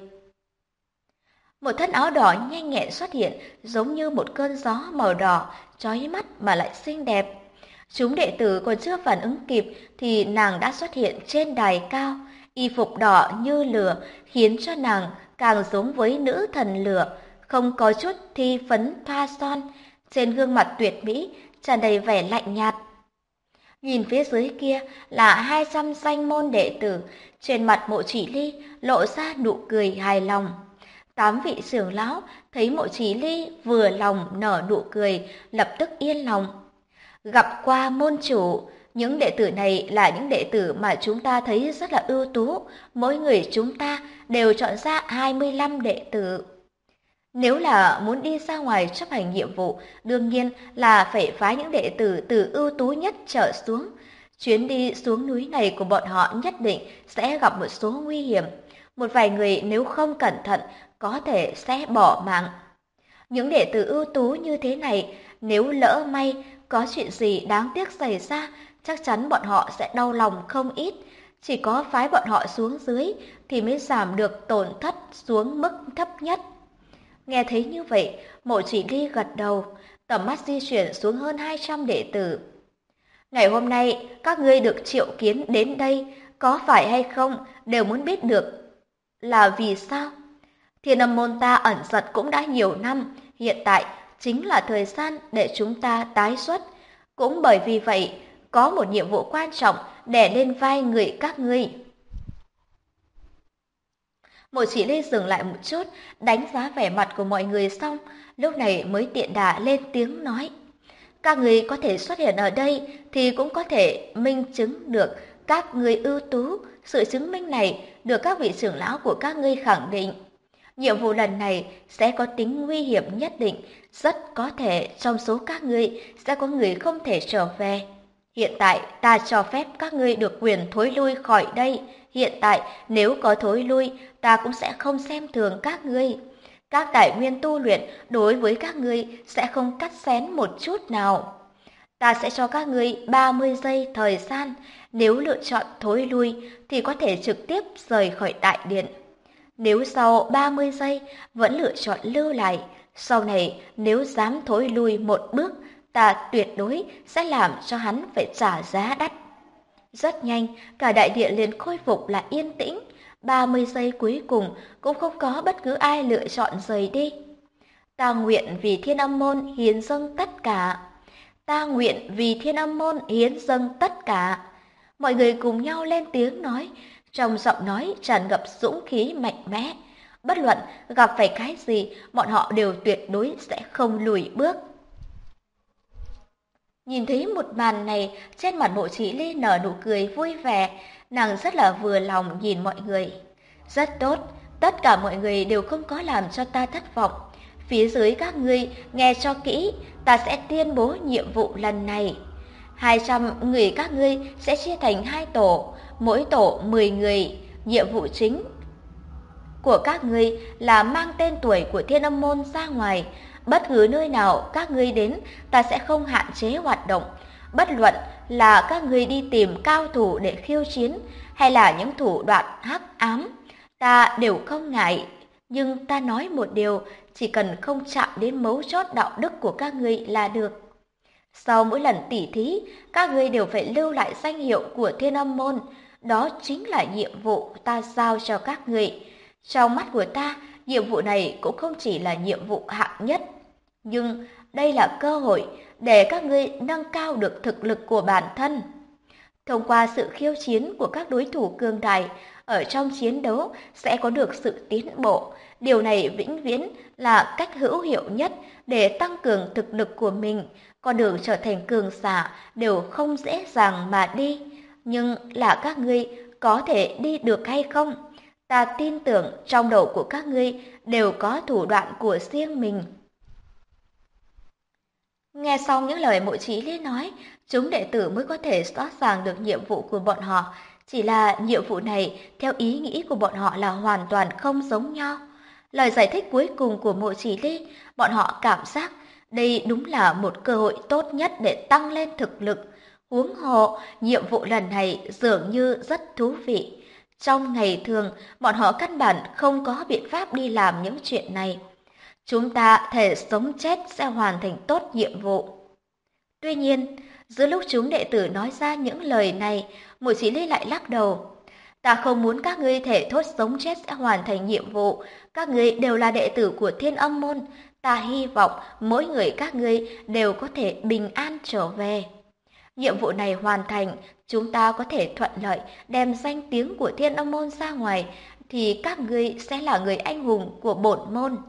Một thân áo đỏ nhanh nhẹn xuất hiện, giống như một cơn gió màu đỏ, chói mắt mà lại xinh đẹp. Chúng đệ tử còn chưa phản ứng kịp thì nàng đã xuất hiện trên đài cao, y phục đỏ như lửa khiến cho nàng càng giống với nữ thần lửa, không có chút thi phấn thoa son, trên gương mặt tuyệt mỹ tràn đầy vẻ lạnh nhạt. Nhìn phía dưới kia là 200 danh môn đệ tử, trên mặt Mộ Chỉ Ly lộ ra nụ cười hài lòng. 8 vị trưởng lão thấy Mộ Chỉ Ly vừa lòng nở nụ cười, lập tức yên lòng. Gặp qua môn chủ, những đệ tử này là những đệ tử mà chúng ta thấy rất là ưu tú, mỗi người chúng ta đều chọn ra 25 đệ tử. Nếu là muốn đi ra ngoài chấp hành nhiệm vụ, đương nhiên là phải phái những đệ tử từ ưu tú nhất trở xuống. Chuyến đi xuống núi này của bọn họ nhất định sẽ gặp một số nguy hiểm. Một vài người nếu không cẩn thận có thể sẽ bỏ mạng. Những đệ tử ưu tú như thế này, nếu lỡ may có chuyện gì đáng tiếc xảy ra, chắc chắn bọn họ sẽ đau lòng không ít. Chỉ có phái bọn họ xuống dưới thì mới giảm được tổn thất xuống mức thấp nhất. Nghe thấy như vậy, Mộ Chỉ Ly gật đầu, tầm mắt di chuyển xuống hơn 200 đệ tử. Ngày hôm nay, các ngươi được triệu kiến đến đây, có phải hay không, đều muốn biết được là vì sao? Thiên Âm môn ta ẩn giật cũng đã nhiều năm, hiện tại chính là thời gian để chúng ta tái xuất. Cũng bởi vì vậy, có một nhiệm vụ quan trọng đè lên vai người các ngươi. Mộ Chỉ Ly dừng lại một chút, đánh giá vẻ mặt của mọi người xong, lúc này mới tiện đà lên tiếng nói. Các người có thể xuất hiện ở đây thì cũng có thể minh chứng được các người ưu tú. Sự chứng minh này được các vị trưởng lão của các ngươi khẳng định. Nhiệm vụ lần này sẽ có tính nguy hiểm nhất định, rất có thể trong số các ngươi sẽ có người không thể trở về. Hiện tại ta cho phép các ngươi được quyền thối lui khỏi đây. Hiện tại nếu có thối lui, ta cũng sẽ không xem thường các ngươi. Các tài nguyên tu luyện đối với các ngươi sẽ không cắt xén một chút nào. Ta sẽ cho các ngươi 30 giây thời gian, nếu lựa chọn thối lui thì có thể trực tiếp rời khỏi đại điện. Nếu sau 30 giây vẫn lựa chọn lưu lại, sau này nếu dám thối lui một bước, ta tuyệt đối sẽ làm cho hắn phải trả giá đắt. Rất nhanh, cả đại điện liền khôi phục lại yên tĩnh. 30 giây cuối cùng cũng không có bất cứ ai lựa chọn rời đi. Ta nguyện vì Thiên Âm Môn hiến dâng tất cả. Ta nguyện vì Thiên Âm Môn hiến dâng tất cả. Mọi người cùng nhau lên tiếng nói, trong giọng nói tràn ngập dũng khí mạnh mẽ. Bất luận gặp phải cái gì, bọn họ đều tuyệt đối sẽ không lùi bước. Nhìn thấy một màn này, trên mặt Mộ Chỉ Ly nở nụ cười vui vẻ, nàng rất là vừa lòng nhìn mọi người. Rất tốt, tất cả mọi người đều không có làm cho ta thất vọng. Phía dưới các ngươi nghe cho kỹ, ta sẽ tuyên bố nhiệm vụ lần này. 200 người các ngươi sẽ chia thành 2 tổ, mỗi tổ 10 người. Nhiệm vụ chính của các ngươi là mang tên tuổi của Thiên Âm Môn ra ngoài. Bất cứ nơi nào các ngươi đến, ta sẽ không hạn chế hoạt động. Bất luận là các ngươi đi tìm cao thủ để khiêu chiến, hay là những thủ đoạn hắc ám, ta đều không ngại. Nhưng ta nói một điều, chỉ cần không chạm đến mấu chốt đạo đức của các ngươi là được. Sau mỗi lần tỉ thí, các ngươi đều phải lưu lại danh hiệu của Thiên Âm Môn. Đó chính là nhiệm vụ ta giao cho các ngươi. Trong mắt của ta, nhiệm vụ này cũng không chỉ là nhiệm vụ hạng nhất, nhưng đây là cơ hội để các ngươi nâng cao được thực lực của bản thân. Thông qua sự khiêu chiến của các đối thủ cường đại, ở trong chiến đấu sẽ có được sự tiến bộ. Điều này vĩnh viễn là cách hữu hiệu nhất để tăng cường thực lực của mình. Con đường trở thành cường giả đều không dễ dàng mà đi, nhưng là các ngươi có thể đi được hay không? Ta tin tưởng trong đầu của các ngươi đều có thủ đoạn của riêng mình. Nghe xong những lời Mộ Chí Ly nói, chúng đệ tử mới có thể rõ ràng được nhiệm vụ của bọn họ. Chỉ là nhiệm vụ này, theo ý nghĩ của bọn họ là hoàn toàn không giống nhau. Lời giải thích cuối cùng của Mộ Chí Ly, bọn họ cảm giác đây đúng là một cơ hội tốt nhất để tăng lên thực lực. Huống hồ, nhiệm vụ lần này dường như rất thú vị. Trong ngày thường, bọn họ căn bản không có biện pháp đi làm những chuyện này. Chúng ta thể sống chết sẽ hoàn thành tốt nhiệm vụ. Tuy nhiên, giữa lúc chúng đệ tử nói ra những lời này, Mộ Chí Ly lại lắc đầu. Ta không muốn các ngươi thể thốt sống chết sẽ hoàn thành nhiệm vụ. Các ngươi đều là đệ tử của Thiên Âm Môn. Ta hy vọng mỗi người các ngươi đều có thể bình an trở về. Nhiệm vụ này hoàn thành, chúng ta có thể thuận lợi đem danh tiếng của Thiên Âm Môn ra ngoài, thì các ngươi sẽ là người anh hùng của bổn môn.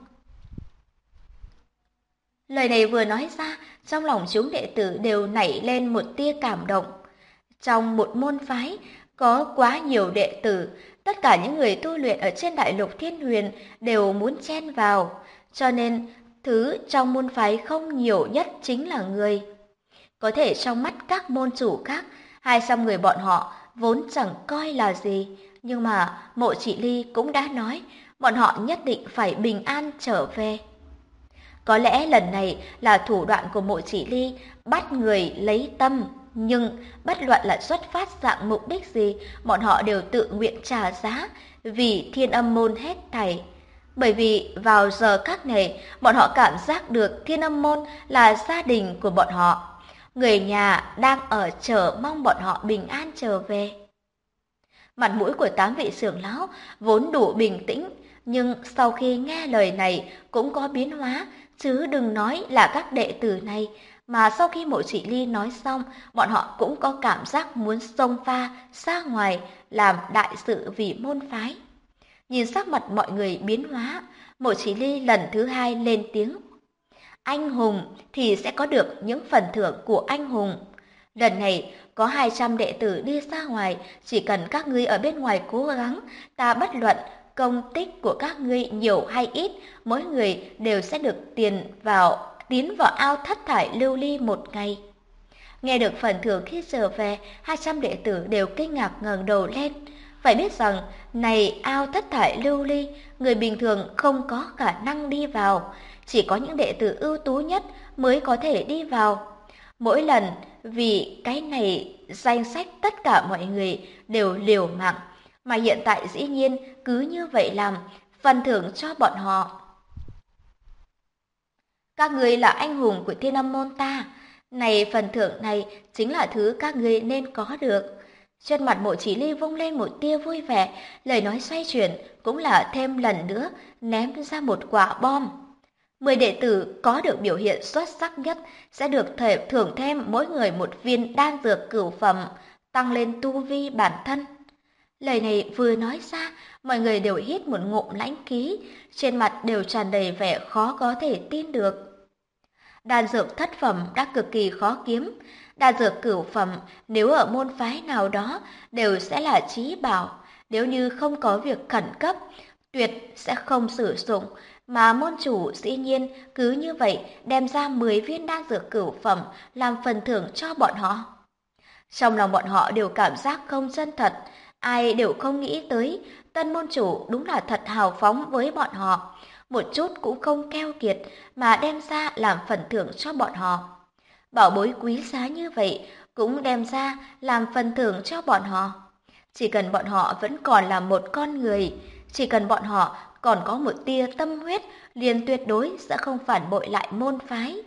Lời này vừa nói ra, trong lòng chúng đệ tử đều nảy lên một tia cảm động. Trong một môn phái, có quá nhiều đệ tử, tất cả những người tu luyện ở trên đại lục Thiên Huyền đều muốn chen vào, cho nên thứ trong môn phái không nhiều nhất chính là người. Có thể trong mắt các môn chủ khác, 200 người bọn họ vốn chẳng coi là gì, nhưng mà Mộ Chỉ Ly cũng đã nói, bọn họ nhất định phải bình an trở về. Có lẽ lần này là thủ đoạn của Mộ Chỉ Ly bắt người lấy tâm, nhưng bất luận là xuất phát dạng mục đích gì, bọn họ đều tự nguyện trả giá vì Thiên Âm Môn hết thảy. Bởi vì vào giờ khắc này, bọn họ cảm giác được Thiên Âm Môn là gia đình của bọn họ. Người nhà đang ở chờ mong bọn họ bình an trở về. Mặt mũi của 8 vị trưởng lão vốn đủ bình tĩnh, nhưng sau khi nghe lời này cũng có biến hóa, chứ đừng nói là các đệ tử này, mà sau khi Mộ Chỉ Ly nói xong, bọn họ cũng có cảm giác muốn xông pha ra ngoài làm đại sự vì môn phái. Nhìn sắc mặt mọi người biến hóa, Mộ Chỉ Ly lần thứ 2 lên tiếng. Anh hùng thì sẽ có được những phần thưởng của anh hùng. Lần này có 200 đệ tử đi ra ngoài, chỉ cần các ngươi ở bên ngoài cố gắng, ta bất luận công tích của các ngươi nhiều hay ít, mỗi người đều sẽ được tiến vào ao thất thải lưu ly một ngày. Nghe được phần thưởng khi trở về, 200 đệ tử đều kinh ngạc ngẩng đầu lên. Phải biết rằng, này ao thất thải lưu ly, người bình thường không có khả năng đi vào. Chỉ có những đệ tử ưu tú nhất mới có thể đi vào. Mỗi lần vì cái này danh sách tất cả mọi người đều liều mạng, mà hiện tại dĩ nhiên cứ như vậy làm, phần thưởng cho bọn họ. Các ngươi là anh hùng của Thiên Âm môn ta, này phần thưởng này chính là thứ các ngươi nên có được. Trên mặt Mộ Chỉ Ly vung lên một tia vui vẻ, lời nói xoay chuyển cũng là thêm lần nữa ném ra một quả bom. 10 đệ tử có được biểu hiện xuất sắc nhất sẽ được thưởng thêm mỗi người một viên đan dược cửu phẩm, tăng lên tu vi bản thân. Lời này vừa nói ra, mọi người đều hít một ngụm lãnh khí, trên mặt đều tràn đầy vẻ khó có thể tin được. Đan dược thất phẩm đã cực kỳ khó kiếm, đan dược cửu phẩm nếu ở môn phái nào đó đều sẽ là chí bảo, nếu như không có việc khẩn cấp, tuyệt sẽ không sử dụng, mà môn chủ dĩ nhiên cứ như vậy đem ra 10 viên đan dược cửu phẩm làm phần thưởng cho bọn họ. Trong lòng bọn họ đều cảm giác không chân thật, ai đều không nghĩ tới tân môn chủ đúng là thật hào phóng với bọn họ, một chút cũng không keo kiệt mà đem ra làm phần thưởng cho bọn họ. Bảo bối quý giá như vậy cũng đem ra làm phần thưởng cho bọn họ. Chỉ cần bọn họ vẫn còn là một con người, chỉ cần bọn họ còn có một tia tâm huyết, liền tuyệt đối sẽ không phản bội lại môn phái.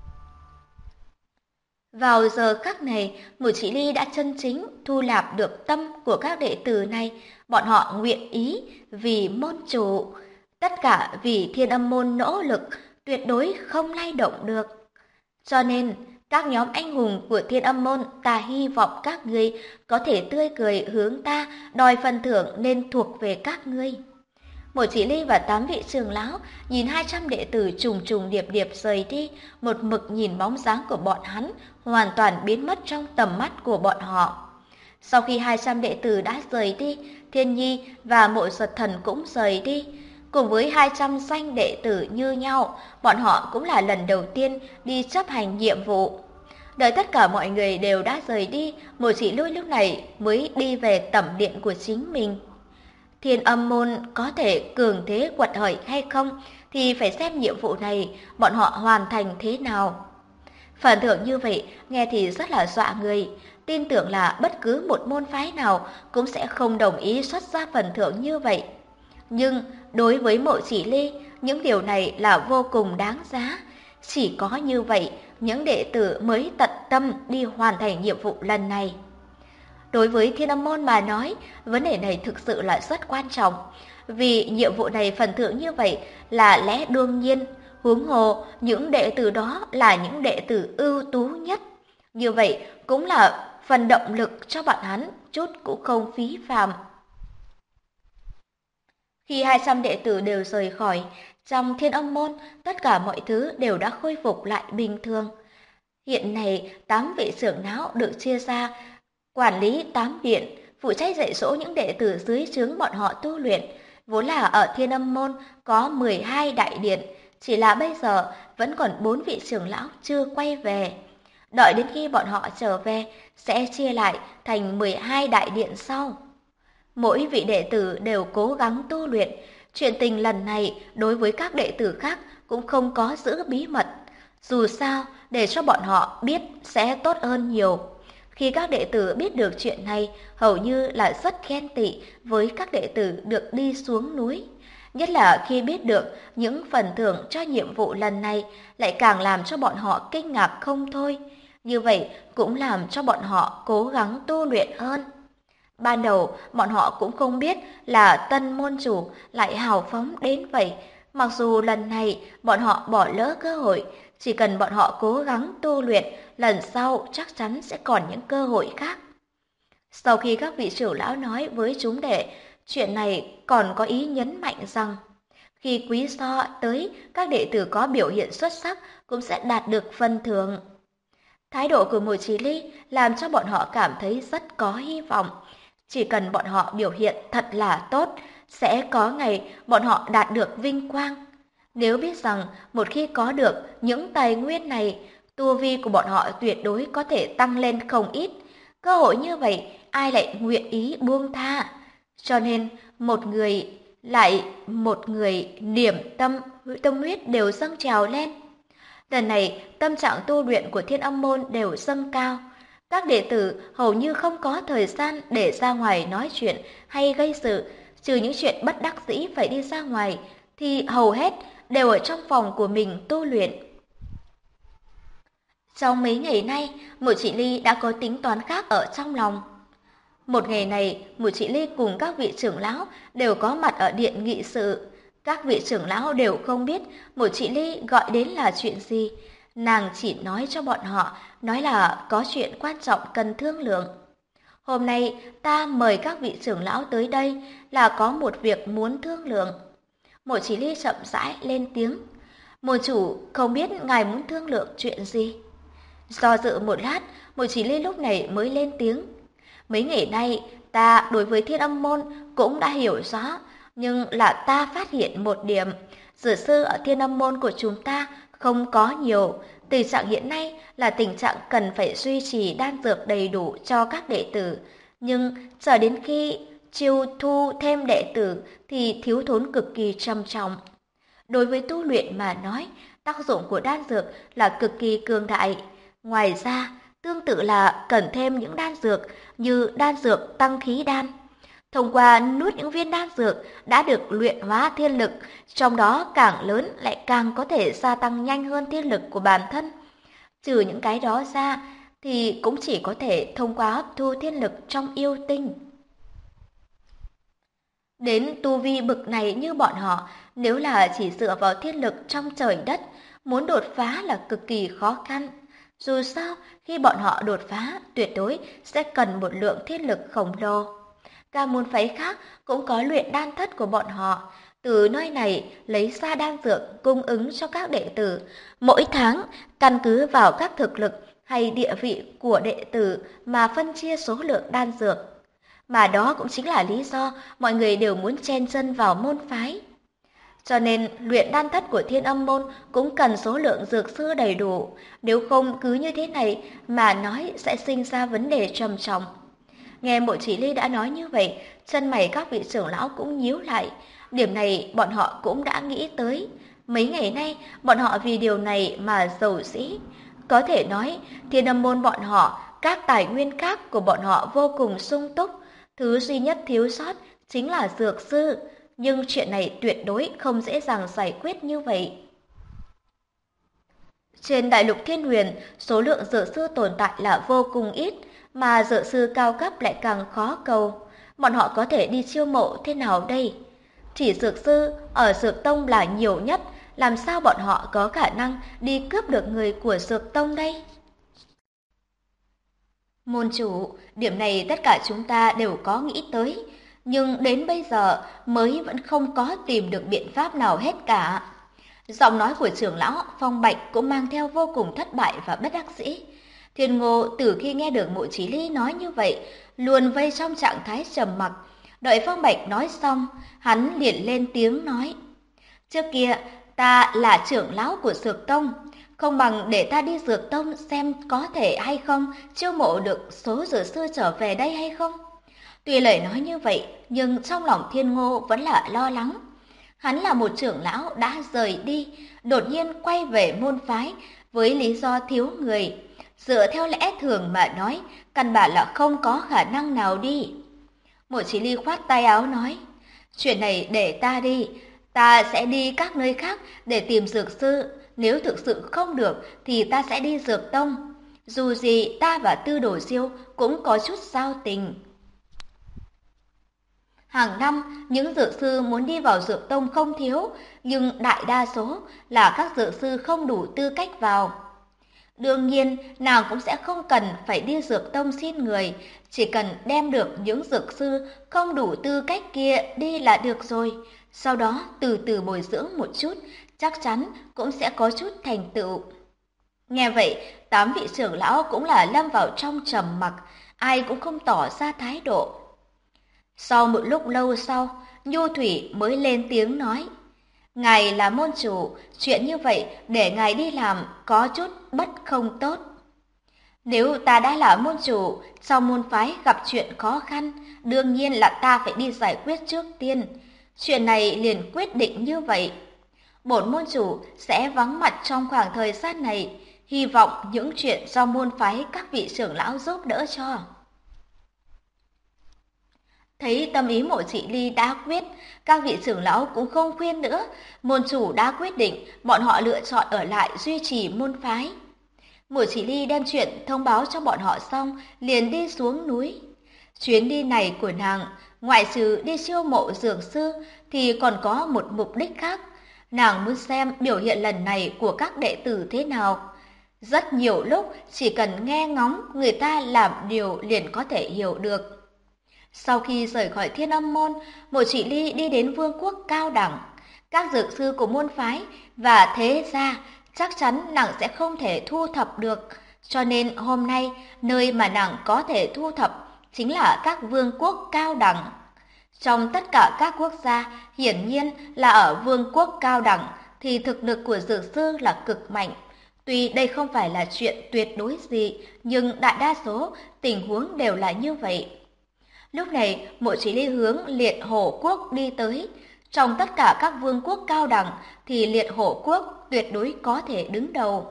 Vào giờ khắc này, Mộ Chỉ Ly đã chân chính thu nạp được tâm của các đệ tử này, bọn họ nguyện ý vì môn chủ, tất cả vì Thiên Âm môn nỗ lực, tuyệt đối không lay động được. Cho nên, các nhóm anh hùng của Thiên Âm môn, ta hy vọng các ngươi có thể tươi cười hướng ta đòi phần thưởng nên thuộc về các ngươi. Mộ Chỉ Ly và 8 vị trưởng lão nhìn 200 đệ tử trùng trùng điệp điệp rời đi, một mực nhìn bóng dáng của bọn hắn hoàn toàn biến mất trong tầm mắt của bọn họ. Sau khi 200 đệ tử đã rời đi, Thiên Nhi và Mộ Giật Thần cũng rời đi. Cùng với 200 danh đệ tử như nhau, bọn họ cũng là lần đầu tiên đi chấp hành nhiệm vụ. Đợi tất cả mọi người đều đã rời đi, Mộ Chỉ Ly lúc này mới đi về tẩm điện của chính mình. Thiên Âm môn có thể cường thế quật khởi hay không thì phải xem nhiệm vụ này bọn họ hoàn thành thế nào. Phần thưởng như vậy nghe thì rất là dọa người, tin tưởng là bất cứ một môn phái nào cũng sẽ không đồng ý xuất ra phần thưởng như vậy. Nhưng đối với Mộ Chỉ Ly, những điều này là vô cùng đáng giá. Chỉ có như vậy, những đệ tử mới tận tâm đi hoàn thành nhiệm vụ lần này. Đối với Thiên Âm môn mà nói, vấn đề này thực sự là rất quan trọng. Vì nhiệm vụ này phần thưởng như vậy là lẽ đương nhiên, huống hồ những đệ tử đó là những đệ tử ưu tú nhất. Như vậy cũng là phần động lực cho bọn hắn, chút cũng không phí phàm. Khi 200 đệ tử đều rời khỏi, trong Thiên Âm môn tất cả mọi thứ đều đã khôi phục lại bình thường. Hiện nay 8 vị trưởng lão được chia ra quản lý 8 điện, phụ trách dạy dỗ những đệ tử dưới trướng bọn họ tu luyện. Vốn là ở Thiên Âm môn có 12 đại điện, chỉ là bây giờ vẫn còn 4 vị trưởng lão chưa quay về. Đợi đến khi bọn họ trở về, sẽ chia lại thành 12 đại điện sau. Mỗi vị đệ tử đều cố gắng tu luyện. Chuyện tình lần này đối với các đệ tử khác cũng không có giữ bí mật. Dù sao, để cho bọn họ biết sẽ tốt hơn nhiều. Khi các đệ tử biết được chuyện này, hầu như là rất ghen tị với các đệ tử được đi xuống núi. Nhất là khi biết được những phần thưởng cho nhiệm vụ lần này lại càng làm cho bọn họ kinh ngạc không thôi. Như vậy cũng làm cho bọn họ cố gắng tu luyện hơn. Ban đầu, bọn họ cũng không biết là tân môn chủ lại hào phóng đến vậy. Mặc dù lần này bọn họ bỏ lỡ cơ hội, chỉ cần bọn họ cố gắng tu luyện, lần sau chắc chắn sẽ còn những cơ hội khác. Sau khi các vị trưởng lão nói với chúng đệ, chuyện này còn có ý nhấn mạnh rằng, khi quý so tới, các đệ tử có biểu hiện xuất sắc cũng sẽ đạt được phần thưởng. Thái độ của Mộ Chí Ly làm cho bọn họ cảm thấy rất có hy vọng. Chỉ cần bọn họ biểu hiện thật là tốt, sẽ có ngày bọn họ đạt được vinh quang. Nếu biết rằng một khi có được những tài nguyên này, tu vi của bọn họ tuyệt đối có thể tăng lên không ít. Cơ hội như vậy, ai lại nguyện ý buông tha? Cho nên, một người niệm tâm huyết đều dâng trào lên. Lần này, tâm trạng tu luyện của Thiên Âm môn đều dâng cao. Các đệ tử hầu như không có thời gian để ra ngoài nói chuyện hay gây sự, trừ những chuyện bất đắc dĩ phải đi ra ngoài, thì hầu hết đều ở trong phòng của mình tu luyện. Trong mấy ngày nay, Mộ Chỉ Ly đã có tính toán khác ở trong lòng. Một ngày này, Mộ Chỉ Ly cùng các vị trưởng lão đều có mặt ở điện nghị sự. Các vị trưởng lão đều không biết Mộ Chỉ Ly gọi đến là chuyện gì. Nàng chỉ nói cho bọn họ, nói là có chuyện quan trọng cần thương lượng. Hôm nay ta mời các vị trưởng lão tới đây là có một việc muốn thương lượng. Mộ Chỉ Ly chậm rãi lên tiếng. Môn chủ không biết ngài muốn thương lượng chuyện gì? Do dự một lát, Mộ Chỉ Ly lúc này mới lên tiếng. Mấy ngày nay, ta đối với Thiên Âm môn cũng đã hiểu rõ, nhưng là ta phát hiện một điểm, dược sư ở Thiên Âm môn của chúng ta không có nhiều. Tình trạng hiện nay là tình trạng cần phải duy trì đan dược đầy đủ cho các đệ tử, nhưng chờ đến khi chiêu thu thêm đệ tử thì thiếu thốn cực kỳ trầm trọng. Đối với tu luyện mà nói, tác dụng của đan dược là cực kỳ cường đại. Ngoài ra, tương tự là cần thêm những đan dược như đan dược tăng khí đan. Thông qua nuốt những viên đan dược đã được luyện hóa thiên lực, trong đó càng lớn lại càng có thể gia tăng nhanh hơn thiên lực của bản thân. Trừ những cái đó ra thì cũng chỉ có thể thông qua hấp thu thiên lực trong yêu tinh. Đến tu vi bực này như bọn họ, nếu là chỉ dựa vào thiên lực trong trời đất, muốn đột phá là cực kỳ khó khăn. Dù sao, khi bọn họ đột phá, tuyệt đối sẽ cần một lượng thiên lực khổng lồ. Các môn phái khác cũng có luyện đan thất của bọn họ, từ nơi này lấy ra đan dược cung ứng cho các đệ tử. Mỗi tháng, căn cứ vào các thực lực hay địa vị của đệ tử mà phân chia số lượng đan dược. Mà đó cũng chính là lý do mọi người đều muốn chen chân vào môn phái. Cho nên luyện đan thất của Thiên Âm môn cũng cần số lượng dược sư đầy đủ, nếu không cứ như thế này mà nói sẽ sinh ra vấn đề trầm trọng. Nghe Mộ Chỉ Ly đã nói như vậy, chân mày các vị trưởng lão cũng nhíu lại, điểm này bọn họ cũng đã nghĩ tới. Mấy ngày nay, bọn họ vì điều này mà rầu rĩ. Có thể nói, Thiên Âm môn bọn họ, các tài nguyên khác của bọn họ vô cùng sung túc, thứ duy nhất thiếu sót chính là dược sư. Nhưng chuyện này tuyệt đối không dễ dàng giải quyết như vậy. Trên đại lục Thiên Huyền, số lượng dược sư tồn tại là vô cùng ít, mà dược sư cao cấp lại càng khó cầu. Bọn họ có thể đi chiêu mộ thế nào đây? Chỉ dược sư ở Dược Tông là nhiều nhất, làm sao bọn họ có khả năng đi cướp được người của Dược Tông đây? Môn chủ, điểm này tất cả chúng ta đều có nghĩ tới, nhưng đến bây giờ mới vẫn không có tìm được biện pháp nào hết cả. Giọng nói của trưởng lão Phong Bạch cũng mang theo vô cùng thất bại và bất đắc dĩ. Thiên Ngô từ khi nghe được Mộ Chí Ly nói như vậy, luôn vây trong trạng thái trầm mặc. Đợi Phong Bạch nói xong, hắn liền lên tiếng nói: Trước kia ta là trưởng lão của Dược Tông, không bằng để ta đi Dược Tông xem có thể hay không chiêu mộ được số dược sư trở về đây hay không. Tuy lời nói như vậy, nhưng trong lòng Thiên Ngô vẫn là lo lắng. Hắn là một trưởng lão đã rời đi, đột nhiên quay về môn phái với lý do thiếu người. Dựa theo lẽ thường mà nói, căn bản là không có khả năng nào đi. Mộ Chí Ly khoát tay áo nói: Chuyện này để ta đi, ta sẽ đi các nơi khác để tìm dược sư. Nếu thực sự không được thì ta sẽ đi Dược Tông. Dù gì ta và Tư Đồ Diêu cũng có chút giao tình. Hàng năm, những dược sư muốn đi vào Dược Tông không thiếu, nhưng đại đa số là các dược sư không đủ tư cách vào. Đương nhiên, nàng cũng sẽ không cần phải đi Dược Tông xin người, chỉ cần đem được những dược sư không đủ tư cách kia đi là được rồi. Sau đó từ từ bồi dưỡng một chút, chắc chắn cũng sẽ có chút thành tựu. Nghe vậy, 8 vị trưởng lão cũng là lâm vào trong trầm mặc, ai cũng không tỏ ra thái độ. Sau một lúc lâu sau, Nhu Thủy mới lên tiếng nói: Ngài là môn chủ, chuyện như vậy để ngài đi làm có chút bất không tốt. Nếu ta đã là môn chủ, trong môn phái gặp chuyện khó khăn, đương nhiên là ta phải đi giải quyết trước tiên. Chuyện này liền quyết định như vậy. Bổn môn chủ sẽ vắng mặt trong khoảng thời gian này, hy vọng những chuyện do môn phái các vị trưởng lão giúp đỡ cho. Thấy tâm ý Mộ Chỉ Ly đã quyết, các vị trưởng lão cũng không khuyên nữa, môn chủ đã quyết định, bọn họ lựa chọn ở lại duy trì môn phái. Mộ Chỉ Ly đem chuyện thông báo cho bọn họ xong, liền đi xuống núi. Chuyến đi này của nàng, ngoại trừ đi chiêu mộ dược sư, thì còn có một mục đích khác. Nàng muốn xem biểu hiện lần này của các đệ tử thế nào. Rất nhiều lúc chỉ cần nghe ngóng người ta làm điều liền có thể hiểu được. Sau khi rời khỏi Thiên Âm môn, Mộ Chỉ Ly đi đến Vương quốc Cao Đẳng. Các dược sư của môn phái và thế gia chắc chắn nàng sẽ không thể thu thập được, cho nên hôm nay nơi mà nàng có thể thu thập chính là các vương quốc Cao Đẳng. Trong tất cả các quốc gia, hiển nhiên là ở Vương quốc Cao Đẳng thì thực lực của dược sư là cực mạnh. Tuy đây không phải là chuyện tuyệt đối gì, nhưng đại đa số tình huống đều là như vậy. Lúc này, Mộ Chỉ Ly hướng Liệt Hổ quốc đi tới. Trong tất cả các vương quốc cao đẳng thì Liệt Hổ quốc tuyệt đối có thể đứng đầu.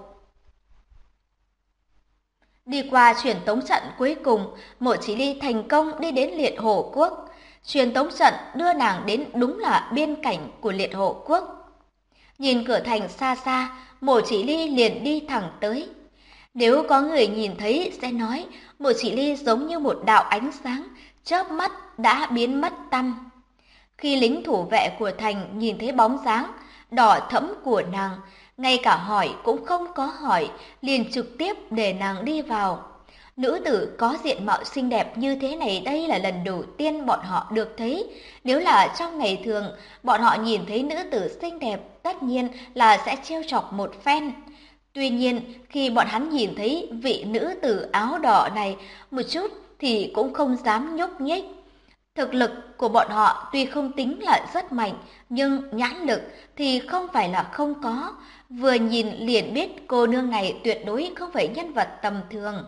Đi qua truyền tống trận cuối cùng, Mộ Chỉ Ly thành công đi đến Liệt Hổ quốc. Truyền tống trận đưa nàng đến đúng là biên cảnh của Liệt Hổ quốc. Nhìn cửa thành xa xa, Mộ Chỉ Ly liền đi thẳng tới. Nếu có người nhìn thấy sẽ nói Mộ Chỉ Ly giống như một đạo ánh sáng, chớp mắt đã biến mất tăm. Khi lính thủ vệ của thành nhìn thấy bóng dáng đỏ thẫm của nàng, ngay cả hỏi cũng không có hỏi, liền trực tiếp để nàng đi vào. Nữ tử có diện mạo xinh đẹp như thế này đây là lần đầu tiên bọn họ được thấy. Nếu là trong ngày thường, bọn họ nhìn thấy nữ tử xinh đẹp tất nhiên là sẽ trêu chọc một phen. Tuy nhiên, khi bọn hắn nhìn thấy vị nữ tử áo đỏ này một chút thì cũng không dám nhúc nhích. Thực lực của bọn họ tuy không tính là rất mạnh, nhưng nhãn lực thì không phải là không có. Vừa nhìn liền biết cô nương này tuyệt đối không phải nhân vật tầm thường.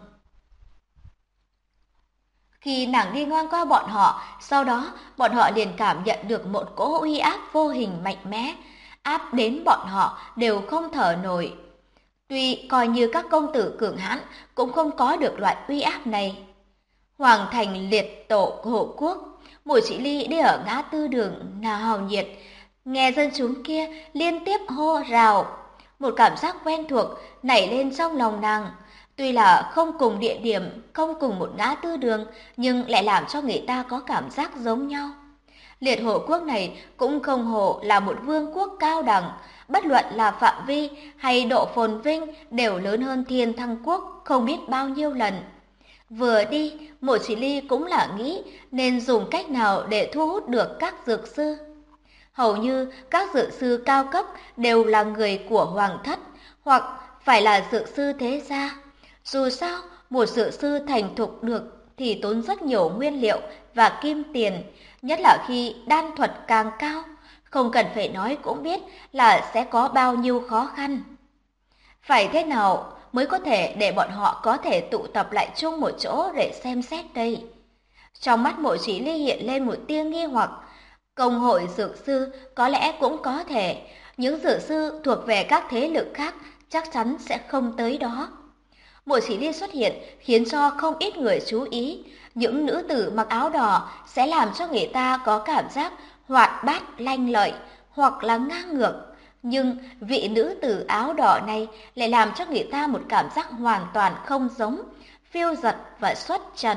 Khi nàng đi ngang qua bọn họ, sau đó bọn họ liền cảm nhận được một cỗ uy áp vô hình mạnh mẽ, áp đến bọn họ đều không thở nổi. Tuy coi như các công tử cường hãn cũng không có được loại uy áp này. Hoàng thành Liệt Hổ quốc, Mộ Chỉ Ly đi ở ngã tư đường nào hào nhiệt, nghe dân chúng kia liên tiếp hô rào. Một cảm giác quen thuộc nảy lên trong lòng nàng. Tuy là không cùng địa điểm, không cùng một ngã tư đường, nhưng lại làm cho người ta có cảm giác giống nhau. Liệt Hổ quốc này cũng không hổ là một vương quốc cao đẳng, bất luận là phạm vi hay độ phồn vinh đều lớn hơn Thiên Thăng quốc không biết bao nhiêu lần. Vừa đi, Mộ Chỉ Ly cũng là nghĩ nên dùng cách nào để thu hút được các dược sư. Hầu như các dược sư cao cấp đều là người của hoàng thất hoặc phải là dược sư thế gia. Dù sao, một dược sư thành thục được thì tốn rất nhiều nguyên liệu và kim tiền, nhất là khi đan thuật càng cao, không cần phải nói cũng biết là sẽ có bao nhiêu khó khăn. Phải thế nào mới có thể để bọn họ có thể tụ tập lại chung một chỗ để xem xét đây? Trong mắt Mộ Chỉ Ly hiện lên một tia nghi hoặc. Công hội dược sư có lẽ cũng có thể, những dược sư thuộc về các thế lực khác chắc chắn sẽ không tới đó. Mộ Chỉ Ly xuất hiện khiến cho không ít người chú ý. Những nữ tử mặc áo đỏ sẽ làm cho người ta có cảm giác hoạt bát lanh lợi hoặc là ngang ngược. Nhưng vị nữ tử áo đỏ này lại làm cho người ta một cảm giác hoàn toàn không giống, phiêu dật và xuất trần.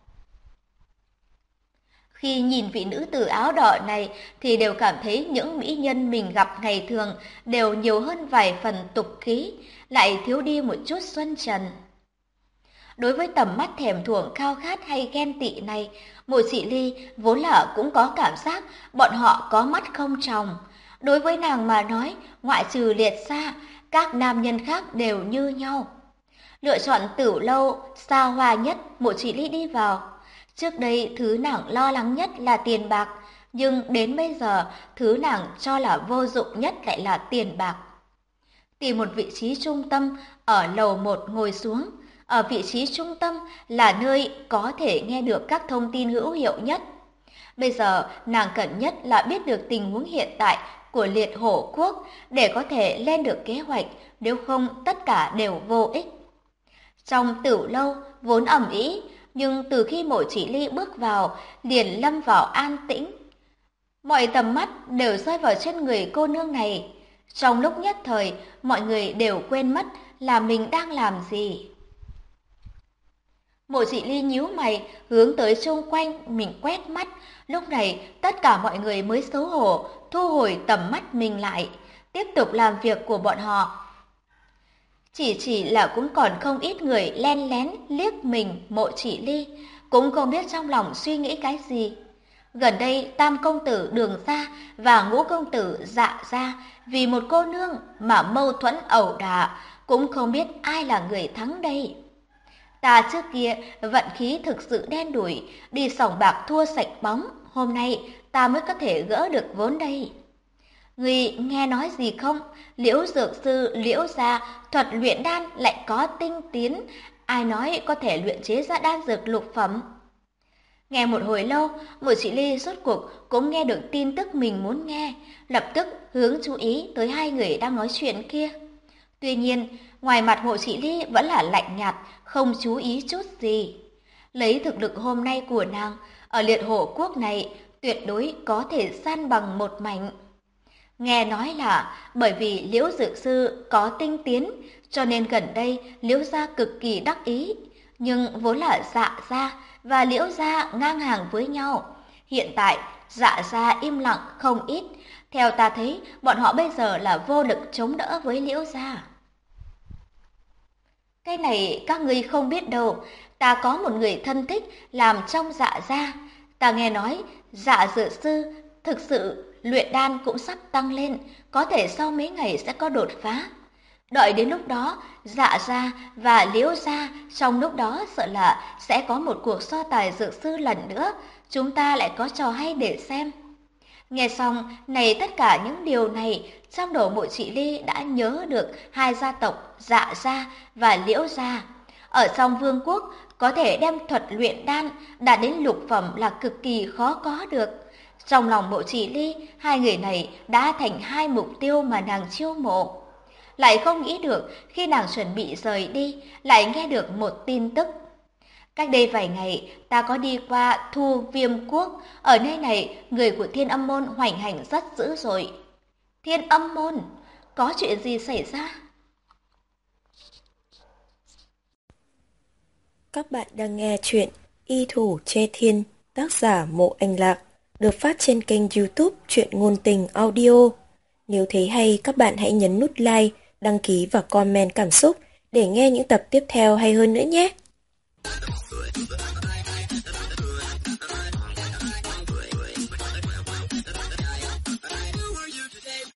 Khi nhìn vị nữ tử áo đỏ này thì đều cảm thấy những mỹ nhân mình gặp ngày thường đều nhiều hơn vài phần tục khí, lại thiếu đi một chút xuân trần. Đối với tầm mắt thèm thuồng khao khát hay ghen tị này, Mộ Chỉ Ly vốn là cũng có cảm giác bọn họ có mắt không tròng. Đối với nàng mà nói, ngoại trừ Liệt gia, các nam nhân khác đều như nhau. Lựa chọn tử lâu xa hoa nhất, Mộ Chỉ Ly đi vào. Trước đây thứ nàng lo lắng nhất là tiền bạc, nhưng đến bây giờ thứ nàng cho là vô dụng nhất lại là tiền bạc. Tìm một vị trí trung tâm ở lầu 1 ngồi xuống. Ở vị trí trung tâm là nơi có thể nghe được các thông tin hữu hiệu nhất. Bây giờ nàng cần nhất là biết được tình huống hiện tại của Liệt Hổ Quốc để có thể lên được kế hoạch, nếu không tất cả đều vô ích. Trong Tửu lâu vốn ầm ĩ, nhưng từ khi Mộ Chỉ Ly bước vào liền lâm vào an tĩnh. Mọi tầm mắt đều rơi vào trên người cô nương này. Trong lúc nhất thời, mọi người đều quên mất là mình đang làm gì. Mộ Chỉ Ly nhíu mày, hướng tới xung quanh mình quét mắt. Lúc này, tất cả mọi người mới xấu hổ, thu hồi tầm mắt mình lại, tiếp tục làm việc của bọn họ. Chỉ là cũng còn không ít người len lén liếc mình Mộ Chỉ Ly, cũng không biết trong lòng suy nghĩ cái gì. Gần đây Tam công tử Đường gia và Ngũ công tử Dạ gia vì một cô nương mà mâu thuẫn ẩu đả, cũng không biết ai là người thắng đây. Ta trước kia vận khí thực sự đen đủi, đi sòng bạc thua sạch bóng, hôm nay ta mới có thể gỡ được vốn đây. Ngươi nghe nói gì không? Liễu dược sư Liễu gia thuật luyện đan lại có tinh tiến, ai nói có thể luyện chế ra đan dược lục phẩm? Nghe một hồi lâu, Mộ Chỉ Ly rốt cuộc cũng nghe được tin tức mình muốn nghe, lập tức hướng chú ý tới hai người đang nói chuyện kia. Tuy nhiên, ngoài mặt Mộ Chỉ Ly vẫn là lạnh nhạt, không chú ý chút gì. Lấy thực lực hôm nay của nàng, ở Liệt Hổ Quốc này tuyệt đối có thể san bằng một mảnh. Nghe nói là bởi vì Liễu dược sư có tinh tiến, cho nên gần đây Liễu gia cực kỳ đắc ý, nhưng vốn là Dạ gia và Liễu gia ngang hàng với nhau. Hiện tại Dạ gia im lặng không ít, theo ta thấy bọn họ bây giờ là vô lực chống đỡ với Liễu gia. Cái này các ngươi không biết đâu, ta có một người thân thích làm trong Dạ gia. Ta nghe nói Dạ dược sư thực sự luyện đan cũng sắp tăng lên, có thể sau mấy ngày sẽ có đột phá. Đợi đến lúc đó, Dạ gia và Liễu gia trong lúc đó sợ là sẽ có một cuộc so tài dược sư lần nữa, chúng ta lại có trò hay để xem. Nghe xong, này tất cả những điều này, trong đầu Mộ Chỉ Ly đã nhớ được hai gia tộc Dạ gia và Liễu gia. Ở trong vương quốc, có thể đem thuật luyện đan đạt đến lục phẩm là cực kỳ khó có được. Trong lòng Mộ Chỉ Ly, hai người này đã thành hai mục tiêu mà nàng chiêu mộ. Lại không nghĩ được khi nàng chuẩn bị rời đi, lại nghe được một tin tức. Cách đây vài ngày, ta có đi qua Thu Viêm Quốc, ở nơi này người của Thiên Âm Môn hoành hành rất dữ dội. Thiên Âm Môn, có chuyện gì xảy ra? Các bạn đang nghe chuyện Y Thủ Chê Thiên, tác giả Mộ Anh Lạc, được phát trên kênh YouTube Truyện Ngôn Tình Audio. Nếu thấy hay, các bạn hãy nhấn nút like, đăng ký và comment cảm xúc để nghe những tập tiếp theo hay hơn nữa nhé.